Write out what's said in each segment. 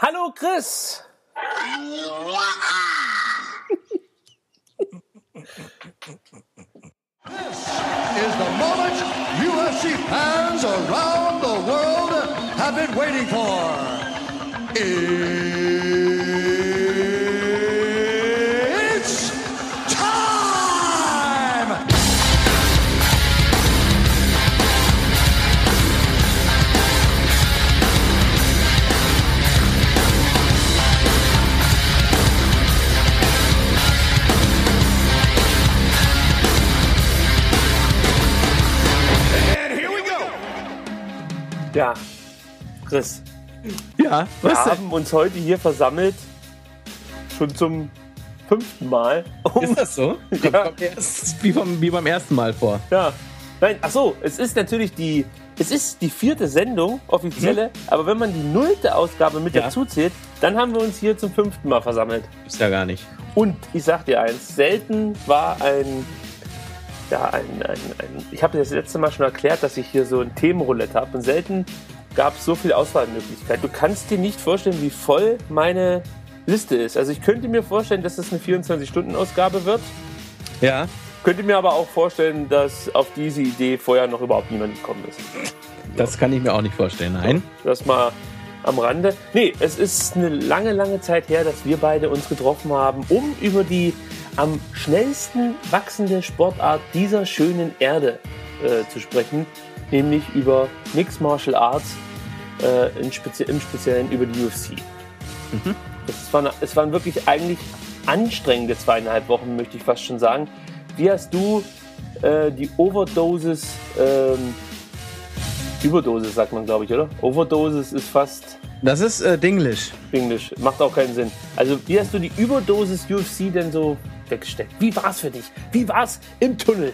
Hallo Chris! This is the moment UFC fans around the world have been waiting for. It's time! Ja, Chris, Ja, wir was denn? haben uns heute hier versammelt, schon zum 5. Mal. Ist das so? Ja. Kommt erst wie beim ersten Mal vor. Ja. Nein, ach so, es ist natürlich die 4. Sendung, offizielle, aber wenn man die 0. Ausgabe mit Ja. dazu zählt, dann haben wir uns hier zum 5. Mal versammelt. Ist ja gar nicht. Und ich sag dir eins, selten war ich habe das letzte Mal schon erklärt, dass ich hier so ein Themenroulette habe und selten gab es so viel Auswahlmöglichkeit. Du kannst dir nicht vorstellen, wie voll meine Liste ist. Also ich könnte mir vorstellen, dass das eine 24-Stunden-Ausgabe wird. Ja. Könnte mir aber auch vorstellen, dass auf diese Idee vorher noch überhaupt niemand gekommen ist. Das kann ich mir auch nicht vorstellen, nein. Das mal am Rande. Nee, es ist eine lange, lange Zeit her, dass wir beide uns getroffen haben, um über die am schnellsten wachsende Sportart dieser schönen Erde zu sprechen, nämlich über Mixed Martial Arts, im Speziellen über die UFC. Es waren wirklich eigentlich anstrengende 2,5 Wochen, möchte ich fast schon sagen. Wie hast du die Overdosis, Überdosis sagt man, glaube ich, oder? Overdosis ist fast Das ist Dinglish. Englisch, macht auch keinen Sinn. Also wie hast du die Überdosis UFC denn so weggesteckt? Wie war's für dich? Wie war's im Tunnel?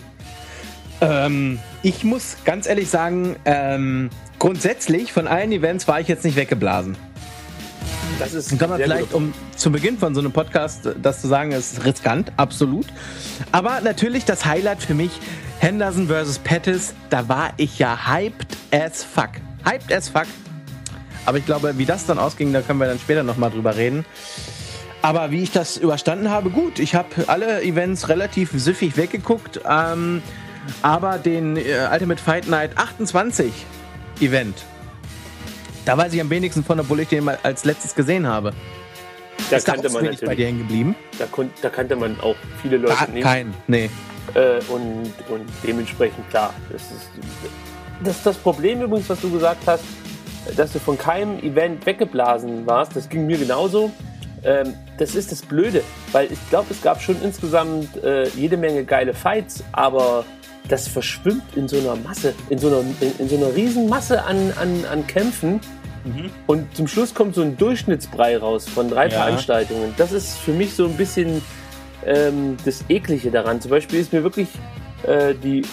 Ich muss ganz ehrlich sagen, grundsätzlich von allen Events war ich jetzt nicht weggeblasen. Das ist Dann kann man sehr vielleicht, gut. um zu Beginn von so einem Podcast das zu sagen, ist riskant, absolut. Aber natürlich das Highlight für mich, Henderson vs. Pettis, da war ich ja hyped as fuck. Hyped as fuck. Aber ich glaube, wie das dann ausging, da können wir dann später nochmal drüber reden. Aber wie ich das überstanden habe, gut. Ich habe alle Events relativ süffig weggeguckt. Aber den Ultimate Fight Night 28 Event, da weiß ich am wenigsten von, obwohl ich den mal als letztes gesehen habe. Da Ist da kannte auch man wenig bei natürlich, dir hängen geblieben? da kannte man auch viele Leute nicht. Kein, nee. Und dementsprechend, klar, das ist das Problem übrigens, was du gesagt hast, dass du von keinem Event weggeblasen warst. Das ging mir genauso. Das ist das Blöde, weil ich glaube, es gab schon insgesamt jede Menge geile Fights, aber das verschwimmt in so einer Masse, in so einer riesen Masse an Kämpfen. Und zum Schluss kommt so ein Durchschnittsbrei raus von 3 Veranstaltungen. Das ist für mich so ein bisschen das Eklige daran. Zum Beispiel ist mir wirklich die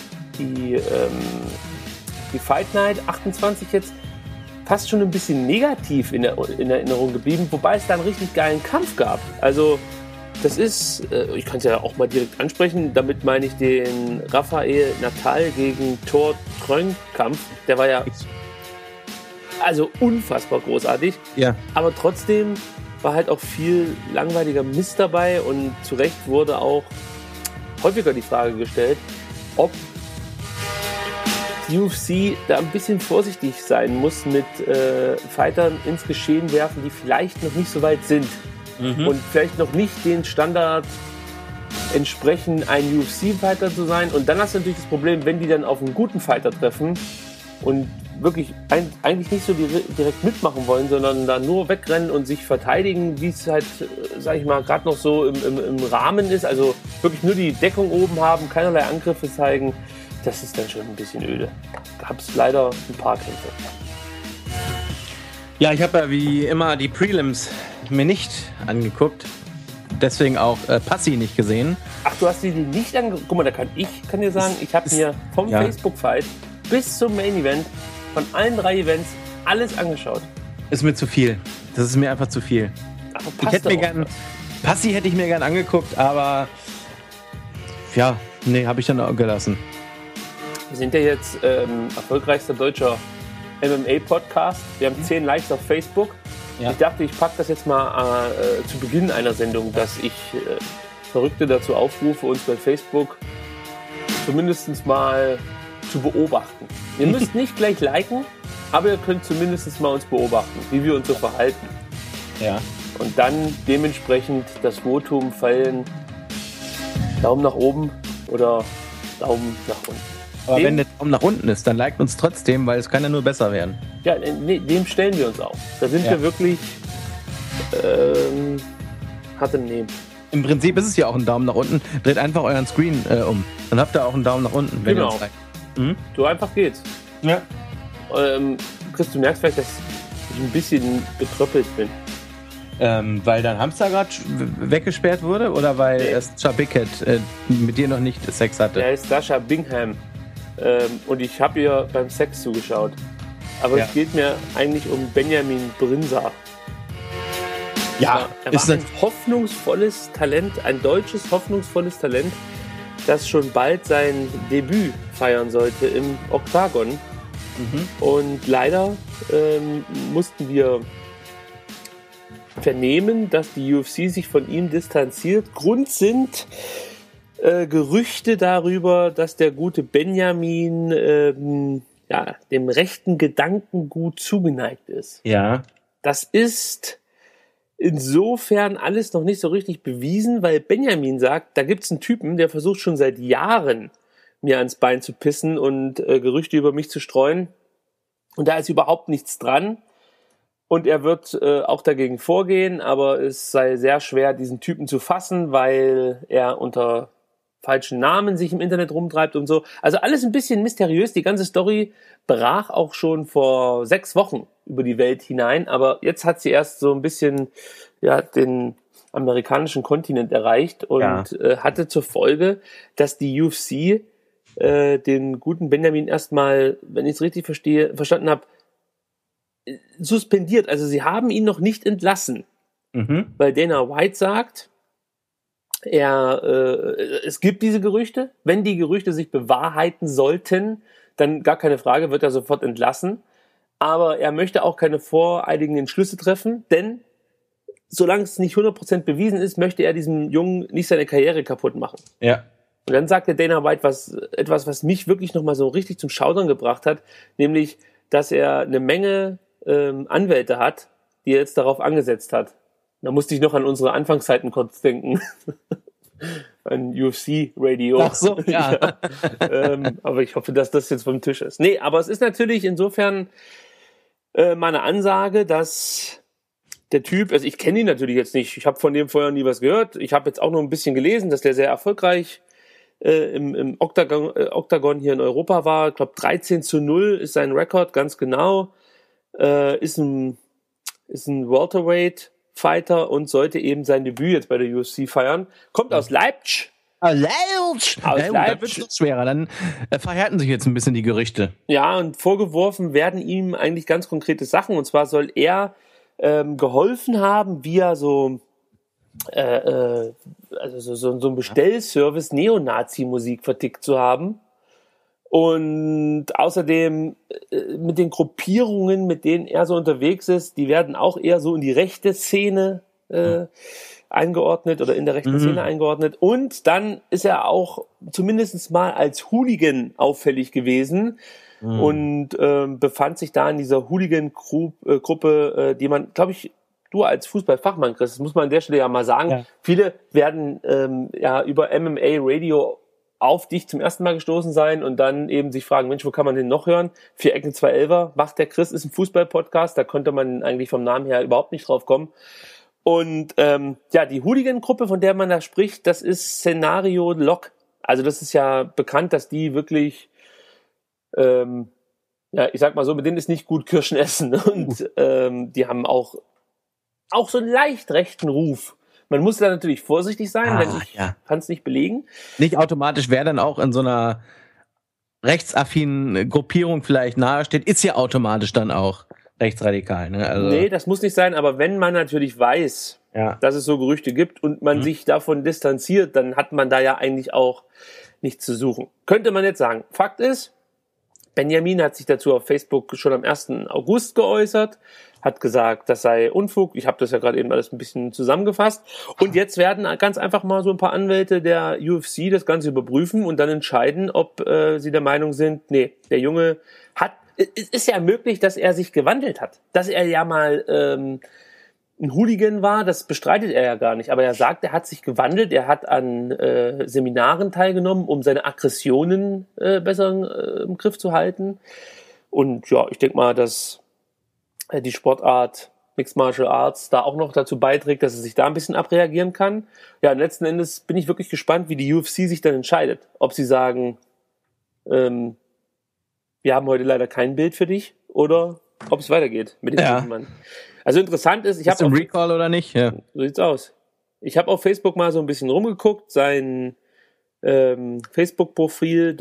Fight Night 28 jetzt fast schon ein bisschen negativ in Erinnerung geblieben, wobei es da einen richtig geilen Kampf gab. Also das ist, ich kann es ja auch mal direkt ansprechen, damit meine ich den Rafael Natal gegen Thor Trönk Kampf. Der war ja also unfassbar großartig. Ja. Aber trotzdem war halt auch viel langweiliger Mist dabei und zu Recht wurde auch häufiger die Frage gestellt, ob die UFC da ein bisschen vorsichtig sein muss mit Fightern ins Geschehen werfen, die vielleicht noch nicht so weit sind und vielleicht noch nicht den Standard entsprechen, ein UFC-Fighter zu sein. Und dann hast du natürlich das Problem, wenn die dann auf einen guten Fighter treffen und wirklich eigentlich nicht so direkt mitmachen wollen, sondern da nur wegrennen und sich verteidigen, wie es halt, sag ich mal, gerade noch so im Rahmen ist, also wirklich nur die Deckung oben haben, keinerlei Angriffe zeigen, das ist dann schon ein bisschen öde. Da gab es leider ein paar Kämpfe. Ja, ich habe ja wie immer die Prelims mir nicht angeguckt. Deswegen auch Passi nicht gesehen. Ach, du hast die nicht angeguckt? Guck mal, da kann dir sagen, ich habe mir vom ja. Facebook-Fight bis zum Main-Event von allen 3 Events alles angeschaut. Ist mir zu viel. Das ist mir einfach zu viel. Aber Ich passt hätte mir doch gern, was. Passi hätte ich mir gern angeguckt, aber ja, nee, habe ich dann auch gelassen. Wir sind ja jetzt erfolgreichster deutscher MMA-Podcast. Wir haben 10 Likes auf Facebook. Ja. Ich dachte, ich packe das jetzt mal zu Beginn einer Sendung, dass ich Verrückte dazu aufrufe, uns bei Facebook zumindest mal zu beobachten. Ihr müsst nicht gleich liken, aber ihr könnt zumindest mal uns beobachten, wie wir uns so verhalten. Ja. Und dann dementsprechend das Votum fällen, Daumen nach oben oder Daumen nach unten. Aber wenn der Daumen nach unten ist, dann liked uns trotzdem, weil es kann ja nur besser werden. Ja, dem stellen wir uns auch. Da sind wir wirklich hart im Nehmen. Im Prinzip ist es ja auch ein Daumen nach unten. Dreht einfach euren Screen um. Dann habt ihr auch einen Daumen nach unten, wenn ihr uns liked. So einfach geht's. Ja. Chris, du merkst vielleicht, dass ich ein bisschen betröppelt bin. Weil dein Hamster gerade weggesperrt wurde oder weil Sasha Bickett mit dir noch nicht Sex hatte? Er ist Sasha Bingham. Und ich habe ihr beim Sex zugeschaut. Aber es geht mir eigentlich um Benjamin Brinza. Ja, er war ein hoffnungsvolles Talent, ein deutsches hoffnungsvolles Talent, das schon bald sein Debüt feiern sollte im Oktagon. Und leider mussten wir vernehmen, dass die UFC sich von ihm distanziert. Grund sind Gerüchte darüber, dass der gute Benjamin dem rechten Gedankengut zugeneigt ist. Ja. Das ist insofern alles noch nicht so richtig bewiesen, weil Benjamin sagt, da gibt's einen Typen, der versucht schon seit Jahren mir ans Bein zu pissen und Gerüchte über mich zu streuen. Und da ist überhaupt nichts dran. Und er wird auch dagegen vorgehen, aber es sei sehr schwer, diesen Typen zu fassen, weil er unter falschen Namen sich im Internet rumtreibt und so. Also alles ein bisschen mysteriös. Die ganze Story brach auch schon vor 6 Wochen über die Welt hinein, aber jetzt hat sie erst so ein bisschen den amerikanischen Kontinent erreicht und hatte zur Folge, dass die UFC den guten Benjamin erstmal, wenn ich es richtig verstanden habe, suspendiert. Also sie haben ihn noch nicht entlassen, weil Dana White sagt, es gibt diese Gerüchte. Wenn die Gerüchte sich bewahrheiten sollten, dann gar keine Frage, wird er sofort entlassen. Aber er möchte auch keine voreiligen Entschlüsse treffen, denn solange es nicht 100% bewiesen ist, möchte er diesem Jungen nicht seine Karriere kaputt machen. Ja. Und dann sagte Dana White etwas, was mich wirklich nochmal so richtig zum Schaudern gebracht hat, nämlich, dass er eine Menge Anwälte hat, die er jetzt darauf angesetzt hat. Da musste ich noch an unsere Anfangszeiten kurz denken. An UFC-Radio. Ach so, ja. Aber ich hoffe, dass das jetzt vom Tisch ist. Nee, aber es ist natürlich insofern meine Ansage, dass der Typ, also ich kenne ihn natürlich jetzt nicht, ich habe von dem vorher nie was gehört. Ich habe jetzt auch noch ein bisschen gelesen, dass der sehr erfolgreich im Oktagon hier in Europa war. Ich glaube 13-0 ist sein Rekord, ganz genau. Ist ein Welterweight-Fighter und sollte eben sein Debüt jetzt bei der UFC feiern. Kommt aus Leipzig. Da wird es noch schwerer, dann verhärten sich jetzt ein bisschen die Gerüchte. Ja, und vorgeworfen werden ihm eigentlich ganz konkrete Sachen. Und zwar soll er geholfen haben, via so ein Bestellservice Neonazi-Musik vertickt zu haben. Und außerdem mit den Gruppierungen, mit denen er so unterwegs ist, die werden auch eher so in die rechte Szene eingeordnet oder in der rechten Szene eingeordnet. Und dann ist er auch zumindest mal als Hooligan auffällig gewesen und befand sich da in dieser Hooligan-Gruppe, die man, glaube ich, du als Fußballfachmann, Chris, das muss man an der Stelle ja mal sagen, ja. Viele werden über MMA Radio auf dich zum ersten Mal gestoßen sein und dann eben sich fragen, Mensch, wo kann man den noch hören? 4 Ecken, 2 Elfer, macht der Chris, ist ein Fußball-Podcast, da konnte man eigentlich vom Namen her überhaupt nicht drauf kommen. Und die Hooligan-Gruppe, von der man da spricht, das ist Szenario Lock. Also das ist ja bekannt, dass die wirklich, ich sag mal so, mit denen ist nicht gut Kirschen essen. Und die haben auch so einen leicht rechten Ruf. Man muss da natürlich vorsichtig sein, denn ich kann es nicht belegen. Nicht automatisch, wer dann auch in so einer rechtsaffinen Gruppierung vielleicht nahesteht, ist ja automatisch dann auch rechtsradikal. Ne? Also nee, das muss nicht sein, aber wenn man natürlich weiß, dass es so Gerüchte gibt und man sich davon distanziert, dann hat man da ja eigentlich auch nichts zu suchen. Könnte man jetzt sagen. Fakt ist, Benjamin hat sich dazu auf Facebook schon am 1. August geäußert, hat gesagt, das sei Unfug. Ich habe das ja gerade eben alles ein bisschen zusammengefasst. Und jetzt werden ganz einfach mal so ein paar Anwälte der UFC das Ganze überprüfen und dann entscheiden, ob sie der Meinung sind, nee, der Junge es ist ja möglich, dass er sich gewandelt hat. Dass er ja mal ein Hooligan war, das bestreitet er ja gar nicht. Aber er sagt, er hat sich gewandelt, er hat an Seminaren teilgenommen, um seine Aggressionen besser im Griff zu halten. Und ja, ich denke mal, dass die Sportart Mixed Martial Arts da auch noch dazu beiträgt, dass er sich da ein bisschen abreagieren kann. Ja, und letzten Endes bin ich wirklich gespannt, wie die UFC sich dann entscheidet. Ob sie sagen, wir haben heute leider kein Bild für dich, oder ob es weitergeht mit dem guten Mann. Also interessant ist, ich habe im Recall oder nicht? Ja. So sieht's aus. Ich habe auf Facebook mal so ein bisschen rumgeguckt, sein Facebook-Profil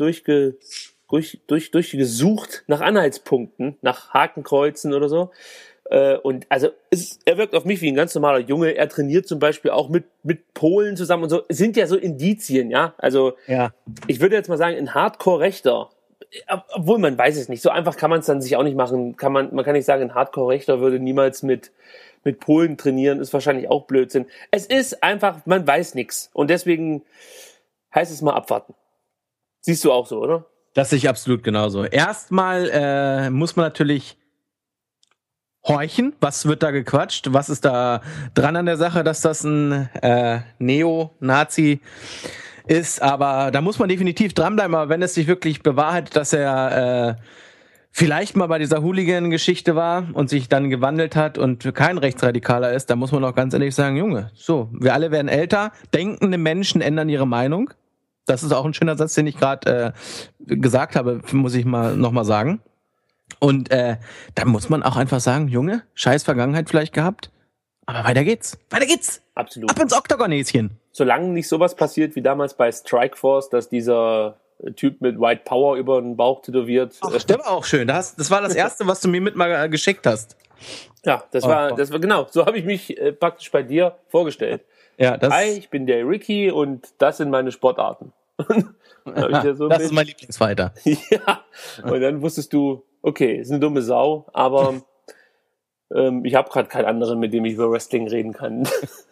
durchgesucht nach Anhaltspunkten, nach Hakenkreuzen oder so. Und also er wirkt auf mich wie ein ganz normaler Junge. Er trainiert zum Beispiel auch mit Polen zusammen und so. Es sind ja so Indizien, ja. Also ich würde jetzt mal sagen, ein Hardcore-Rechter, obwohl man weiß es nicht, so einfach kann man es dann sich auch nicht machen. Man kann nicht sagen, ein Hardcore-Rechter würde niemals mit Polen trainieren, ist wahrscheinlich auch Blödsinn. Es ist einfach, man weiß nichts. Und deswegen heißt es mal abwarten. Siehst du auch so, oder? Das sehe ich absolut genauso. Erstmal muss man natürlich horchen, was wird da gequatscht, was ist da dran an der Sache, dass das ein Neo-Nazi ist, aber da muss man definitiv dranbleiben, aber wenn es sich wirklich bewahrheitet, dass er vielleicht mal bei dieser Hooligan-Geschichte war und sich dann gewandelt hat und kein Rechtsradikaler ist, dann muss man auch ganz ehrlich sagen, Junge, so, wir alle werden älter, denkende Menschen ändern ihre Meinung. Das ist auch ein schöner Satz, den ich gerade gesagt habe, muss ich nochmal sagen. Und da muss man auch einfach sagen, Junge, scheiß Vergangenheit vielleicht gehabt, aber weiter geht's. Weiter geht's. Absolut. Ab ins Oktagonäschen. Solange nicht sowas passiert wie damals bei Strikeforce, dass dieser Typ mit White Power über den Bauch tätowiert. Ach, der war auch schön. Das war das Erste, was du mir mit mal geschickt hast. Ja, das war genau. So habe ich mich praktisch bei dir vorgestellt. Ja, Hi, ich bin der Ricky und das sind meine Sportarten. Das ist mein Lieblingsfighter. Ja, und dann wusstest du, okay, ist eine dumme Sau, aber ich habe gerade keinen anderen, mit dem ich über Wrestling reden kann.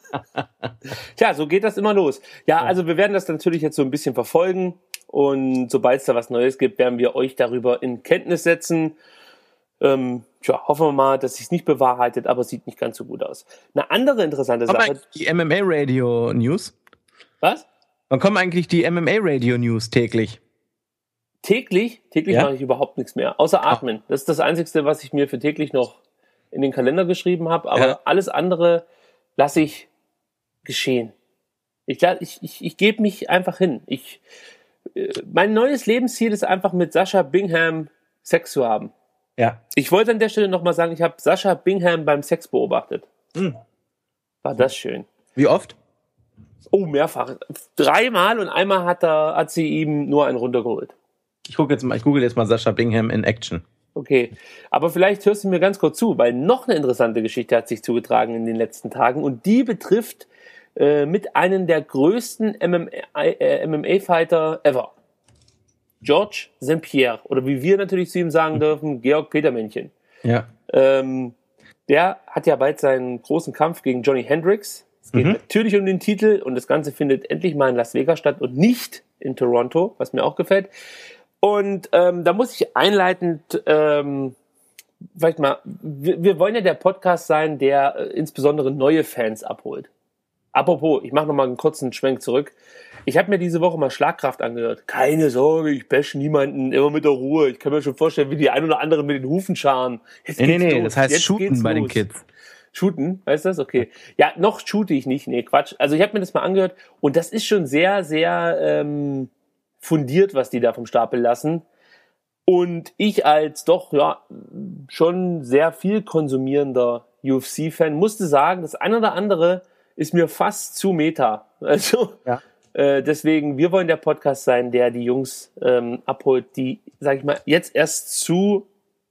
Tja, so geht das immer los. Ja, also wir werden das natürlich jetzt so ein bisschen verfolgen und sobald es da was Neues gibt, werden wir euch darüber in Kenntnis setzen. Hoffen wir mal, dass sich's nicht bewahrheitet, aber es sieht nicht ganz so gut aus. Eine andere interessante Sache. Die MMA Radio News. Was? Wann kommen eigentlich die MMA Radio News täglich? Täglich mache ich überhaupt nichts mehr, außer atmen. Das ist das Einzige, was ich mir für täglich noch in den Kalender geschrieben habe, aber alles andere lasse ich geschehen. Ich gebe mich einfach hin. Mein neues Lebensziel ist einfach, mit Sascha Bingham Sex zu haben. Ja. Ich wollte an der Stelle nochmal sagen, ich habe Sascha Bingham beim Sex beobachtet. War das schön. Wie oft? Oh, mehrfach. 3-mal und einmal hat sie ihm nur einen runtergeholt. Ich google jetzt mal Sascha Bingham in Action. Okay, aber vielleicht hörst du mir ganz kurz zu, weil noch eine interessante Geschichte hat sich zugetragen in den letzten Tagen und die betrifft mit einem der größten MMA-Fighter ever. George St. Pierre, oder wie wir natürlich zu ihm sagen dürfen, Georg Petermännchen. Ja. Der hat ja bald seinen großen Kampf gegen Johnny Hendricks. Es geht natürlich um den Titel und das Ganze findet endlich mal in Las Vegas statt und nicht in Toronto, was mir auch gefällt. Und da muss ich einleitend vielleicht mal, wir wollen ja der Podcast sein, der insbesondere neue Fans abholt. Apropos, ich mache nochmal einen kurzen Schwenk zurück. Ich habe mir diese Woche mal Schlagkraft angehört. Keine Sorge, ich bashe niemanden, immer mit der Ruhe. Ich kann mir schon vorstellen, wie die ein oder andere mit den Hufen scharen. Nee, das heißt shooten bei den Kids. Shooten, weißt du das? Okay. Ja, noch shoote ich nicht. Nee, Quatsch. Also ich habe mir das mal angehört und das ist schon sehr, sehr fundiert, was die da vom Stapel lassen. Und ich als doch schon sehr viel konsumierender UFC-Fan musste sagen, das eine oder andere ist mir fast zu meta. Also deswegen, wir wollen der Podcast sein, der die Jungs abholt, die, sag ich mal, jetzt erst zu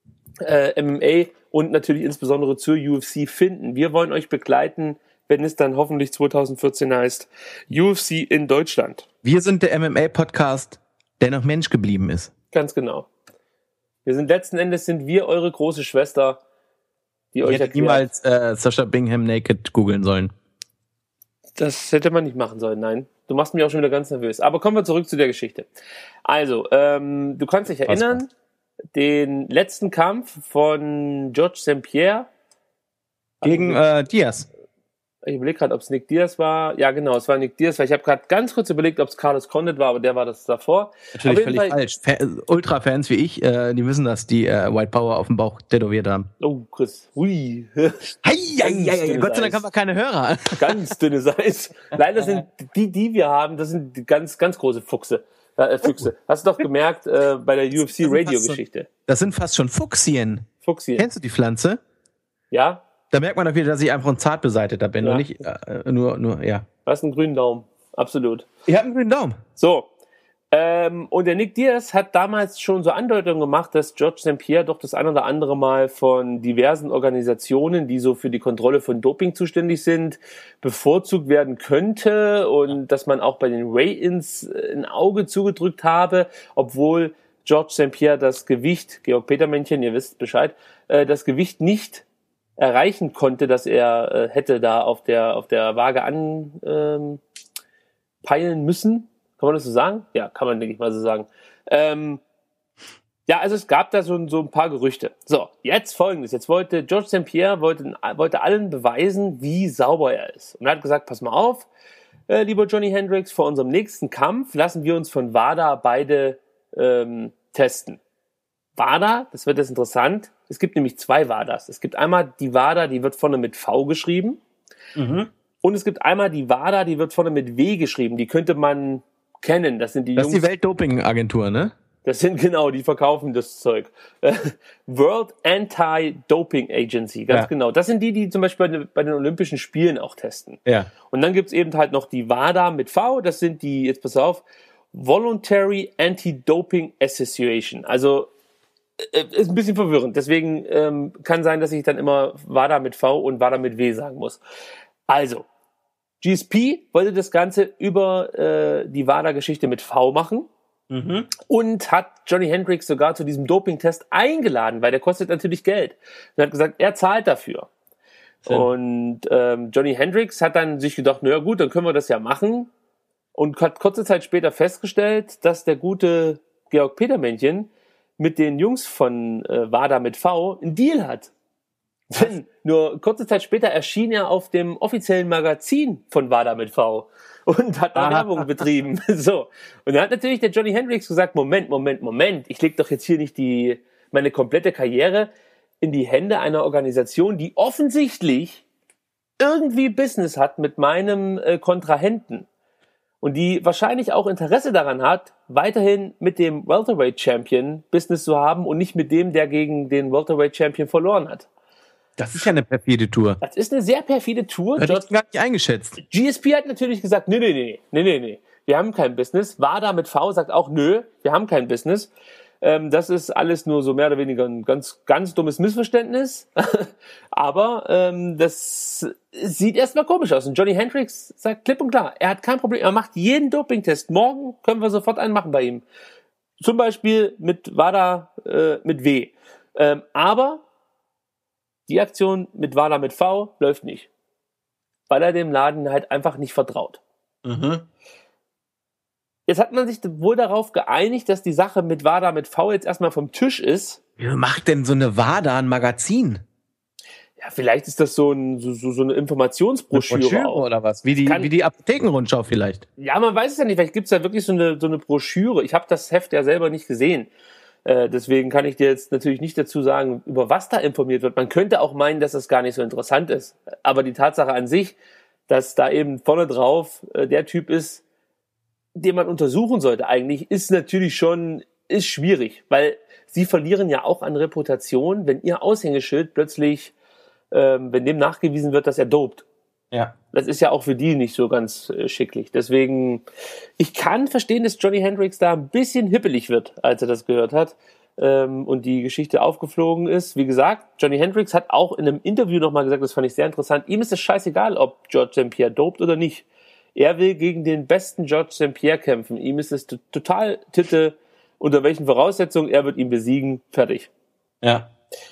MMA und natürlich insbesondere zur UFC finden. Wir wollen euch begleiten, wenn es dann hoffentlich 2014 heißt, UFC in Deutschland. Wir sind der MMA-Podcast, der noch Mensch geblieben ist. Ganz genau. Letzten Endes sind wir eure große Schwester, die Ich euch hätte erklärt. niemals Sasha Bingham Naked googeln sollen. Das hätte man nicht machen sollen, nein. Du machst mich auch schon wieder ganz nervös. Aber kommen wir zurück zu der Geschichte. Also, du kannst dich erinnern, den letzten Kampf von George St. Pierre Gegen Diaz. Ich überlege gerade, ob es Nick Diaz war. Ja, genau, es war Nick Diaz, weil ich habe gerade ganz kurz überlegt, ob es Carlos Condit war, aber der war das davor. Natürlich völlig falsch. Ultra-Fans wie ich, die wissen, dass die White Power auf dem Bauch tätowiert haben. Oh, Chris. Hui. Hei, Gott sei Dank haben wir keine Hörer. Ganz dünnes Eis. Leider sind die wir haben, das sind die ganz, ganz große Füchse. Hast du doch gemerkt bei der UFC-Radio-Geschichte. Das sind fast schon Fuchsien. Fuchsien. Kennst du die Pflanze? Ja? Da merkt man auch wieder, dass ich einfach ein Zartbeseiteter bin Ja. und nicht nur, ja. Du hast einen grünen Daumen. Absolut. Ich habe einen grünen Daumen. So. Und der Nick Diaz hat damals schon so Andeutungen gemacht, dass George St. Pierre doch das ein oder andere Mal von diversen Organisationen, die so für die Kontrolle von Doping zuständig sind, bevorzugt werden könnte und dass man auch bei den Weigh-ins ein Auge zugedrückt habe, obwohl George St. Pierre das Gewicht, Georg Petermännchen, ihr wisst Bescheid, das Gewicht nicht erreichen konnte, dass er hätte da auf der Waage anpeilen müssen. Kann man das so sagen? Ja, kann man, denke ich mal, so sagen. Ja, also es gab da so ein paar Gerüchte. So, jetzt Folgendes. Jetzt wollte George St. Pierre wollte allen beweisen, wie sauber er ist. Und er hat gesagt, pass mal auf, lieber Johnny Hendricks, vor unserem nächsten Kampf lassen wir uns von WADA beide testen. WADA, das wird jetzt interessant, es gibt nämlich zwei WADAs. Es gibt einmal die WADA, die wird vorne mit V geschrieben. Mhm. Und es gibt einmal die WADA, die wird vorne mit W geschrieben. Die könnte man kennen. Das sind die Jungs. Das ist die Weltdoping-Agentur, ne? Das sind genau, die verkaufen das Zeug. World Anti-Doping Agency, ganz genau. Das sind die zum Beispiel bei den Olympischen Spielen auch testen. Ja. Und dann gibt's eben halt noch die WADA mit V, das sind die, jetzt pass auf, Voluntary Anti-Doping Association. Also ist ein bisschen verwirrend. Deswegen kann sein, dass ich dann immer WADA mit V und WADA mit W sagen muss. Also, GSP wollte das Ganze über die WADA-Geschichte mit V machen. Mhm. Und hat Johnny Hendricks sogar zu diesem Doping-Test eingeladen, weil der kostet natürlich Geld. Und hat gesagt, er zahlt dafür. Schön. Und Johnny Hendricks hat dann sich gedacht, naja gut, dann können wir das ja machen. Und hat kurze Zeit später festgestellt, dass der gute Georg Petermännchen mit den Jungs von WADA mit V einen Deal hat. Denn nur kurze Zeit später erschien er auf dem offiziellen Magazin von WADA mit V und hat da Werbung betrieben. So. Und dann hat natürlich der Johnny Hendricks gesagt, Moment, ich leg doch jetzt hier nicht meine komplette Karriere in die Hände einer Organisation, die offensichtlich irgendwie Business hat mit meinem Kontrahenten. Und die wahrscheinlich auch Interesse daran hat, weiterhin mit dem Welterweight Champion Business zu haben und nicht mit dem, der gegen den Welterweight Champion verloren hat. Das ist ja eine perfide Tour. Das ist eine sehr perfide Tour. Hätte ich gar nicht eingeschätzt. GSP hat natürlich gesagt, nee. Wir haben kein Business. WADA mit V sagt auch, nö, wir haben kein Business. Das ist alles nur so mehr oder weniger ein ganz, ganz dummes Missverständnis. Aber das sieht erstmal komisch aus. Und Johnny Hendricks sagt klipp und klar, er hat kein Problem. Er macht jeden Dopingtest. Morgen können wir sofort einen machen bei ihm. Zum Beispiel mit WADA mit W. Aber die Aktion mit WADA mit V läuft nicht. Weil er dem Laden halt einfach nicht vertraut. Mhm. Jetzt hat man sich wohl darauf geeinigt, dass die Sache mit WADA mit V jetzt erstmal vom Tisch ist. Wie macht denn so eine WADA ein Magazin? Ja, vielleicht ist das so eine Informationsbroschüre auch. Oder was? Wie die Apothekenrundschau vielleicht. Ja, man weiß es ja nicht. Vielleicht gibt's da wirklich so eine Broschüre. Ich habe das Heft ja selber nicht gesehen. Deswegen kann ich dir jetzt natürlich nicht dazu sagen, über was da informiert wird. Man könnte auch meinen, dass das gar nicht so interessant ist. Aber die Tatsache an sich, dass da eben vorne drauf der Typ ist, den man untersuchen sollte eigentlich, ist natürlich schon, ist schwierig. Weil sie verlieren ja auch an Reputation, wenn ihr Aushängeschild plötzlich, wenn dem nachgewiesen wird, dass er dopt. Ja. Das ist ja auch für die nicht so ganz schicklich. Deswegen, ich kann verstehen, dass Johnny Hendricks da ein bisschen hippelig wird, als er das gehört hat und die Geschichte aufgeflogen ist. Wie gesagt, Johnny Hendricks hat auch in einem Interview nochmal gesagt, das fand ich sehr interessant, ihm ist es scheißegal, ob George St. Pierre dopt oder nicht. Er will gegen den besten George St. Pierre kämpfen. Ihm ist es total Titte, unter welchen Voraussetzungen, er wird ihn besiegen, fertig. Ja.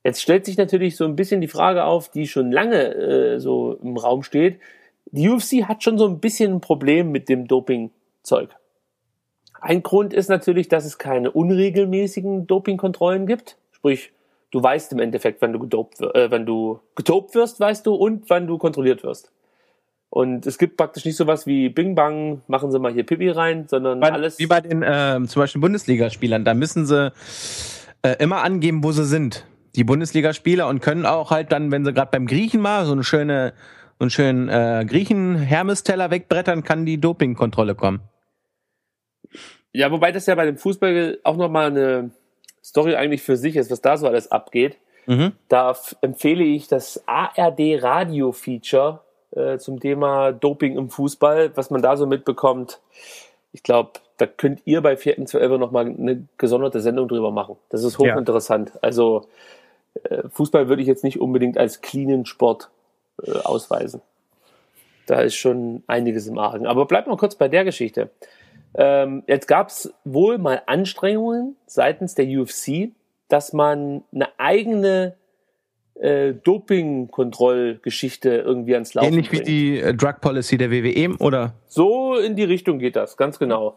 Jetzt stellt sich natürlich so ein bisschen die Frage auf, die schon lange so im Raum steht. Die UFC hat schon so ein bisschen ein Problem mit dem Doping-Zeug. Ein Grund ist natürlich, dass es keine unregelmäßigen Dopingkontrollen gibt. Sprich, du weißt im Endeffekt, wenn du getopt wirst, weißt du, und wann du kontrolliert wirst. Und es gibt praktisch nicht sowas wie Bing Bang, machen Sie mal hier Pipi rein, sondern alles... Wie bei den zum Beispiel Bundesligaspielern, da müssen sie immer angeben, wo sie sind. Die Bundesligaspieler, und können auch halt dann, wenn sie gerade beim Griechen mal so einen schönen Griechen-Hermes-Teller wegbrettern, kann die Dopingkontrolle kommen. Ja, wobei das ja bei dem Fußball auch nochmal eine Story eigentlich für sich ist, was da so alles abgeht. Mhm. Da empfehle ich das ARD-Radio-Feature zum Thema Doping im Fußball, was man da so mitbekommt. Ich glaube, da könnt ihr bei 4.12. nochmal eine gesonderte Sendung drüber machen. Das ist hochinteressant. Ja. Also Fußball würde ich jetzt nicht unbedingt als cleanen Sport ausweisen. Da ist schon einiges im Argen. Aber bleibt mal kurz bei der Geschichte. Jetzt gab es wohl mal Anstrengungen seitens der UFC, dass man eine eigene Doping-Kontrollgeschichte irgendwie ans Laufen Ähnlich bringt. wie die Drug Policy der WWE, oder? So in die Richtung geht das, ganz genau.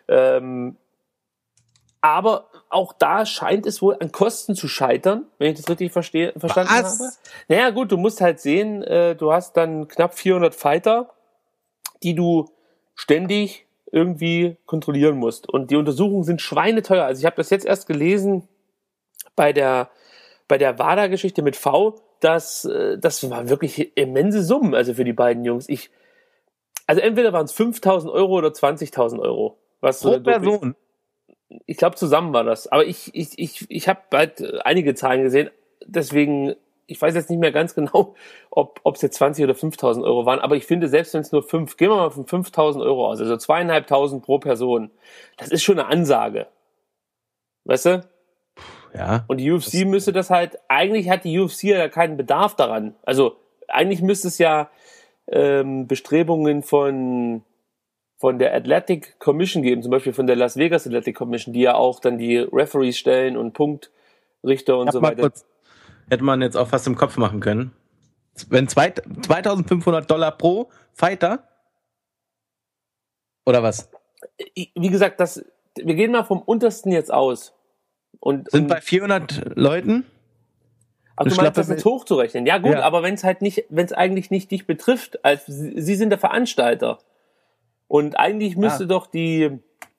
Aber auch da scheint es wohl an Kosten zu scheitern, wenn ich das richtig verstanden habe. Naja gut, du musst halt sehen, du hast dann knapp 400 Fighter, die du ständig irgendwie kontrollieren musst. Und die Untersuchungen sind schweineteuer. Also ich habe das jetzt erst gelesen bei der WADA-Geschichte mit V, das waren wirklich immense Summen, also für die beiden Jungs. Also entweder waren es 5.000 Euro oder 20.000 Euro. Was pro Person? Ich glaube, zusammen war das. Aber ich habe halt einige Zahlen gesehen, deswegen, ich weiß jetzt nicht mehr ganz genau, ob es jetzt 20 oder 5.000 Euro waren, aber ich finde, selbst wenn es nur gehen wir mal von 5.000 Euro aus, also 2.500 pro Person, das ist schon eine Ansage. Weißt du? Ja. Und die UFC müsste das halt, eigentlich hat die UFC ja keinen Bedarf daran. Also eigentlich müsste es ja Bestrebungen von der Athletic Commission geben, zum Beispiel von der Las Vegas Athletic Commission, die ja auch dann die Referees stellen und Punktrichter und so weiter. Kurz, hätte man jetzt auch fast im Kopf machen können. Wenn $2.500 pro Fighter? Oder was? Wie gesagt, wir gehen mal vom Untersten jetzt aus. Sind bei 400 Leuten? Ach, du meinst, das jetzt hochzurechnen? Ja gut, ja. Aber wenn es eigentlich nicht dich betrifft, als Sie sind der Veranstalter. Und eigentlich müsste doch die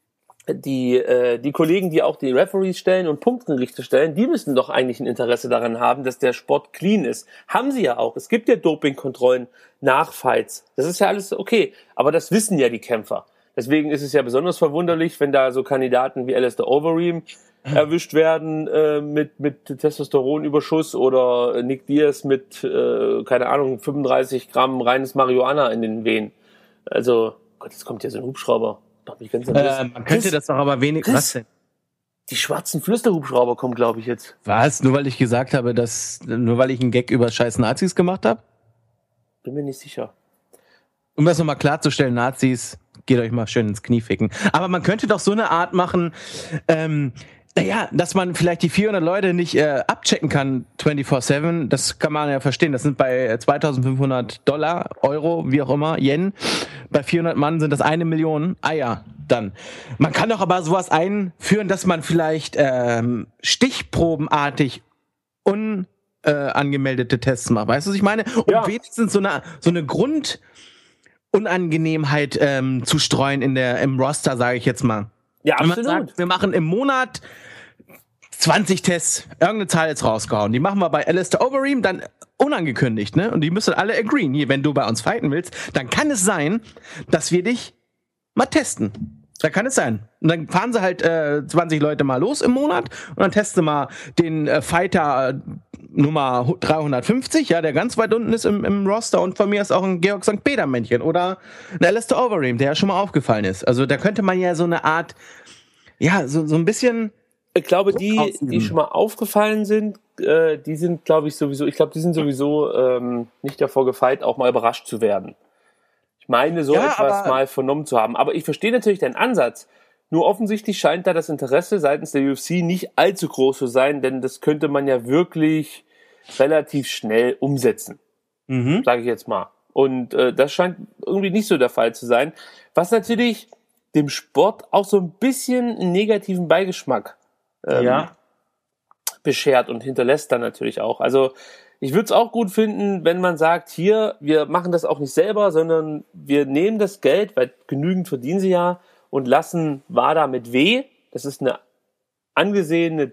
Kollegen, die auch die Referees stellen und Punktgerichte stellen, die müssten doch eigentlich ein Interesse daran haben, dass der Sport clean ist. Haben sie ja auch. Es gibt ja Dopingkontrollen nach Fights. Das ist ja alles okay. Aber das wissen ja die Kämpfer. Deswegen ist es ja besonders verwunderlich, wenn da so Kandidaten wie Alistair Overeem erwischt werden mit Testosteronüberschuss oder Nick Diaz mit, keine Ahnung, 35 Gramm reines Marihuana in den Venen. Also, Gott, jetzt kommt ja so ein Hubschrauber. Man könnte das doch aber wenig... Was denn? Die schwarzen Flüsterhubschrauber kommen, glaube ich, jetzt. Was? Nur weil ich gesagt habe, nur weil ich einen Gag über scheiß Nazis gemacht habe? Bin mir nicht sicher. Um das nochmal klarzustellen, Nazis, geht euch mal schön ins Knie ficken. Aber man könnte doch so eine Art machen, dass man vielleicht die 400 Leute nicht abchecken kann 24/7, das kann man ja verstehen. Das sind bei $2.500, Euro, wie auch immer, Yen. Bei 400 Mann sind das 1 Million Eier dann. Man kann doch aber sowas einführen, dass man vielleicht stichprobenartig unangemeldete Tests macht. Weißt du, was ich meine? Um wenigstens so eine Grundunangenehmheit zu streuen im Roster, sage ich jetzt mal. Ja, absolut. Sagt, wir machen im Monat 20 Tests, irgendeine Zahl jetzt rausgehauen. Die machen wir bei Alistair Overeem dann unangekündigt, ne? Und die müssen alle agreeen. Hier, wenn du bei uns fighten willst, dann kann es sein, dass wir dich mal testen. Da kann es sein. Und dann fahren sie halt 20 Leute mal los im Monat und dann testen sie mal den Fighter Nummer 350, ja, der ganz weit unten ist im Roster, und von mir ist auch ein Georg St. Peter-Männchen oder ein Alistair Overeem, der ja schon mal aufgefallen ist. Also da könnte man ja so eine Art, ja, so ein bisschen... Ich glaube, die schon mal aufgefallen sind, die sind, glaube ich, sowieso, nicht davor gefeit, auch mal überrascht zu werden. Ich meine, etwas mal vernommen zu haben. Aber ich verstehe natürlich deinen Ansatz. Nur offensichtlich scheint da das Interesse seitens der UFC nicht allzu groß zu sein, denn das könnte man ja wirklich relativ schnell umsetzen, sage ich jetzt mal. Und das scheint irgendwie nicht so der Fall zu sein, was natürlich dem Sport auch so ein bisschen einen negativen Beigeschmack beschert und hinterlässt dann natürlich auch. Also ich würde es auch gut finden, wenn man sagt, hier, wir machen das auch nicht selber, sondern wir nehmen das Geld, weil genügend verdienen sie ja, und lassen WADA mit W, das ist eine angesehene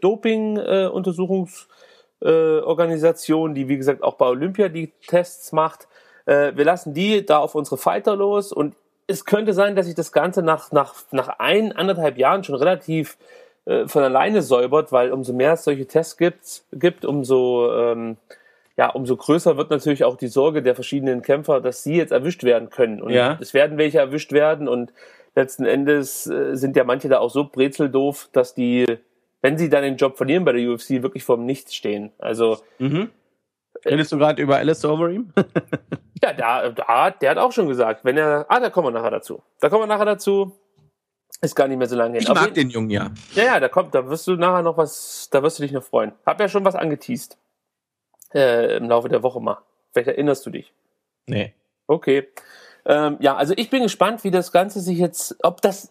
Doping-Untersuchungsorganisation, die wie gesagt auch bei Olympia die Tests macht. Wir lassen die da auf unsere Fighter los und es könnte sein, dass sich das Ganze nach 1,5 Jahren schon relativ von alleine säubert, weil umso mehr es solche Tests gibt, umso größer wird natürlich auch die Sorge der verschiedenen Kämpfer, dass sie jetzt erwischt werden können. Und es werden welche erwischt werden und letzten Endes sind ja manche da auch so brezeldoof, dass die, wenn sie dann den Job verlieren bei der UFC, wirklich vorm Nichts stehen. Also Redest du gerade über Alistair Overeem? ja, der hat auch schon gesagt, wenn er, da kommen wir nachher dazu. Ist gar nicht mehr so lange hin. Ich mag den Jungen, ja. Ja, da wirst du nachher noch was, da wirst du dich noch freuen. Hab ja schon was angeteast. Im Laufe der Woche mal. Vielleicht erinnerst du dich. Nee. Okay. Also ich bin gespannt, wie das Ganze sich jetzt, ob das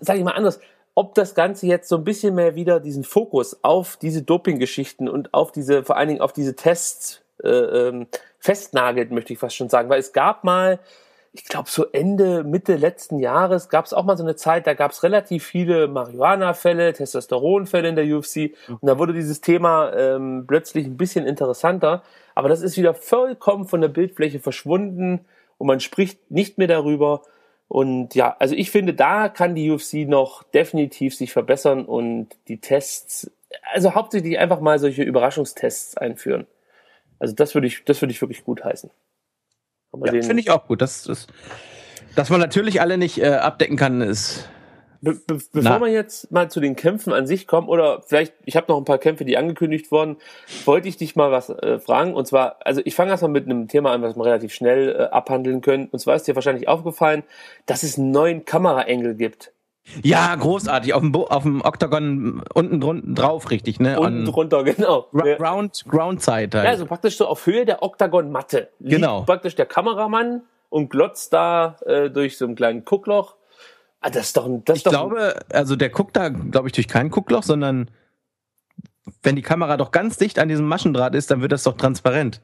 Ganze jetzt so ein bisschen mehr wieder diesen Fokus auf diese Doping-Geschichten und vor allen Dingen auf diese Tests festnagelt, möchte ich fast schon sagen. Weil es gab mal, ich glaube so Mitte letzten Jahres, gab es auch mal so eine Zeit, da gab es relativ viele Marihuana-Fälle, Testosteron-Fälle in der UFC und da wurde dieses Thema plötzlich ein bisschen interessanter. Aber das ist wieder vollkommen von der Bildfläche verschwunden und man spricht nicht mehr darüber. Und ja, also ich finde, da kann die UFC noch definitiv sich verbessern und die Tests, also hauptsächlich einfach mal solche Überraschungstests einführen. Also das würde ich wirklich gut heißen. Ja, finde ich auch gut. Dass man natürlich alle nicht abdecken kann, ist... Bevor wir jetzt mal zu den Kämpfen an sich kommen, oder vielleicht, ich habe noch ein paar Kämpfe, die angekündigt wurden, wollte ich dich mal was fragen. Und zwar, also ich fange erstmal mit einem Thema an, was wir relativ schnell abhandeln können. Und zwar ist dir wahrscheinlich aufgefallen, dass es einen neuen Kameraengel gibt. Ja, großartig. Auf dem Oktagon unten drauf, richtig, ne? Unten drunter, genau. Ground-Side halt. Ja, also praktisch so auf Höhe der Oktagon-Matte. Liegt praktisch der Kameramann und glotzt da durch so ein kleines Guckloch. Ich glaube, also der guckt da, glaube ich, durch kein Guckloch, sondern wenn die Kamera doch ganz dicht an diesem Maschendraht ist, dann wird das doch transparent.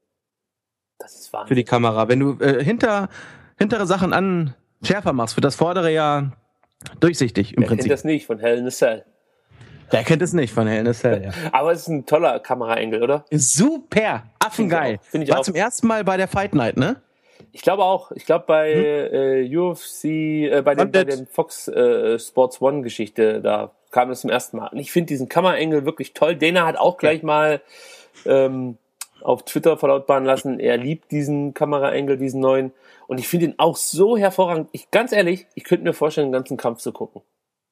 Das ist Wahnsinn. Für die Kamera. Wenn du hintere Sachen schärfer machst, wird das vordere ja durchsichtig im Prinzip. Wer kennt das nicht von Hell in a Cell? Wer kennt es nicht von Hell in a Cell, ja. Aber es ist ein toller Kameraengel, oder? Super, affengeil. Finde ich War auch. Zum ersten Mal bei der Fight Night, ne? Ich glaube auch. Ich glaube bei UFC, bei dem Fox Sports One Geschichte, da kam das zum ersten Mal. Und ich finde diesen Kameraengel wirklich toll. Dana hat auch gleich mal auf Twitter verlautbaren lassen, er liebt diesen Kameraengel, diesen neuen. Und ich finde ihn auch so hervorragend. Ganz ehrlich, ich könnte mir vorstellen, den ganzen Kampf zu gucken.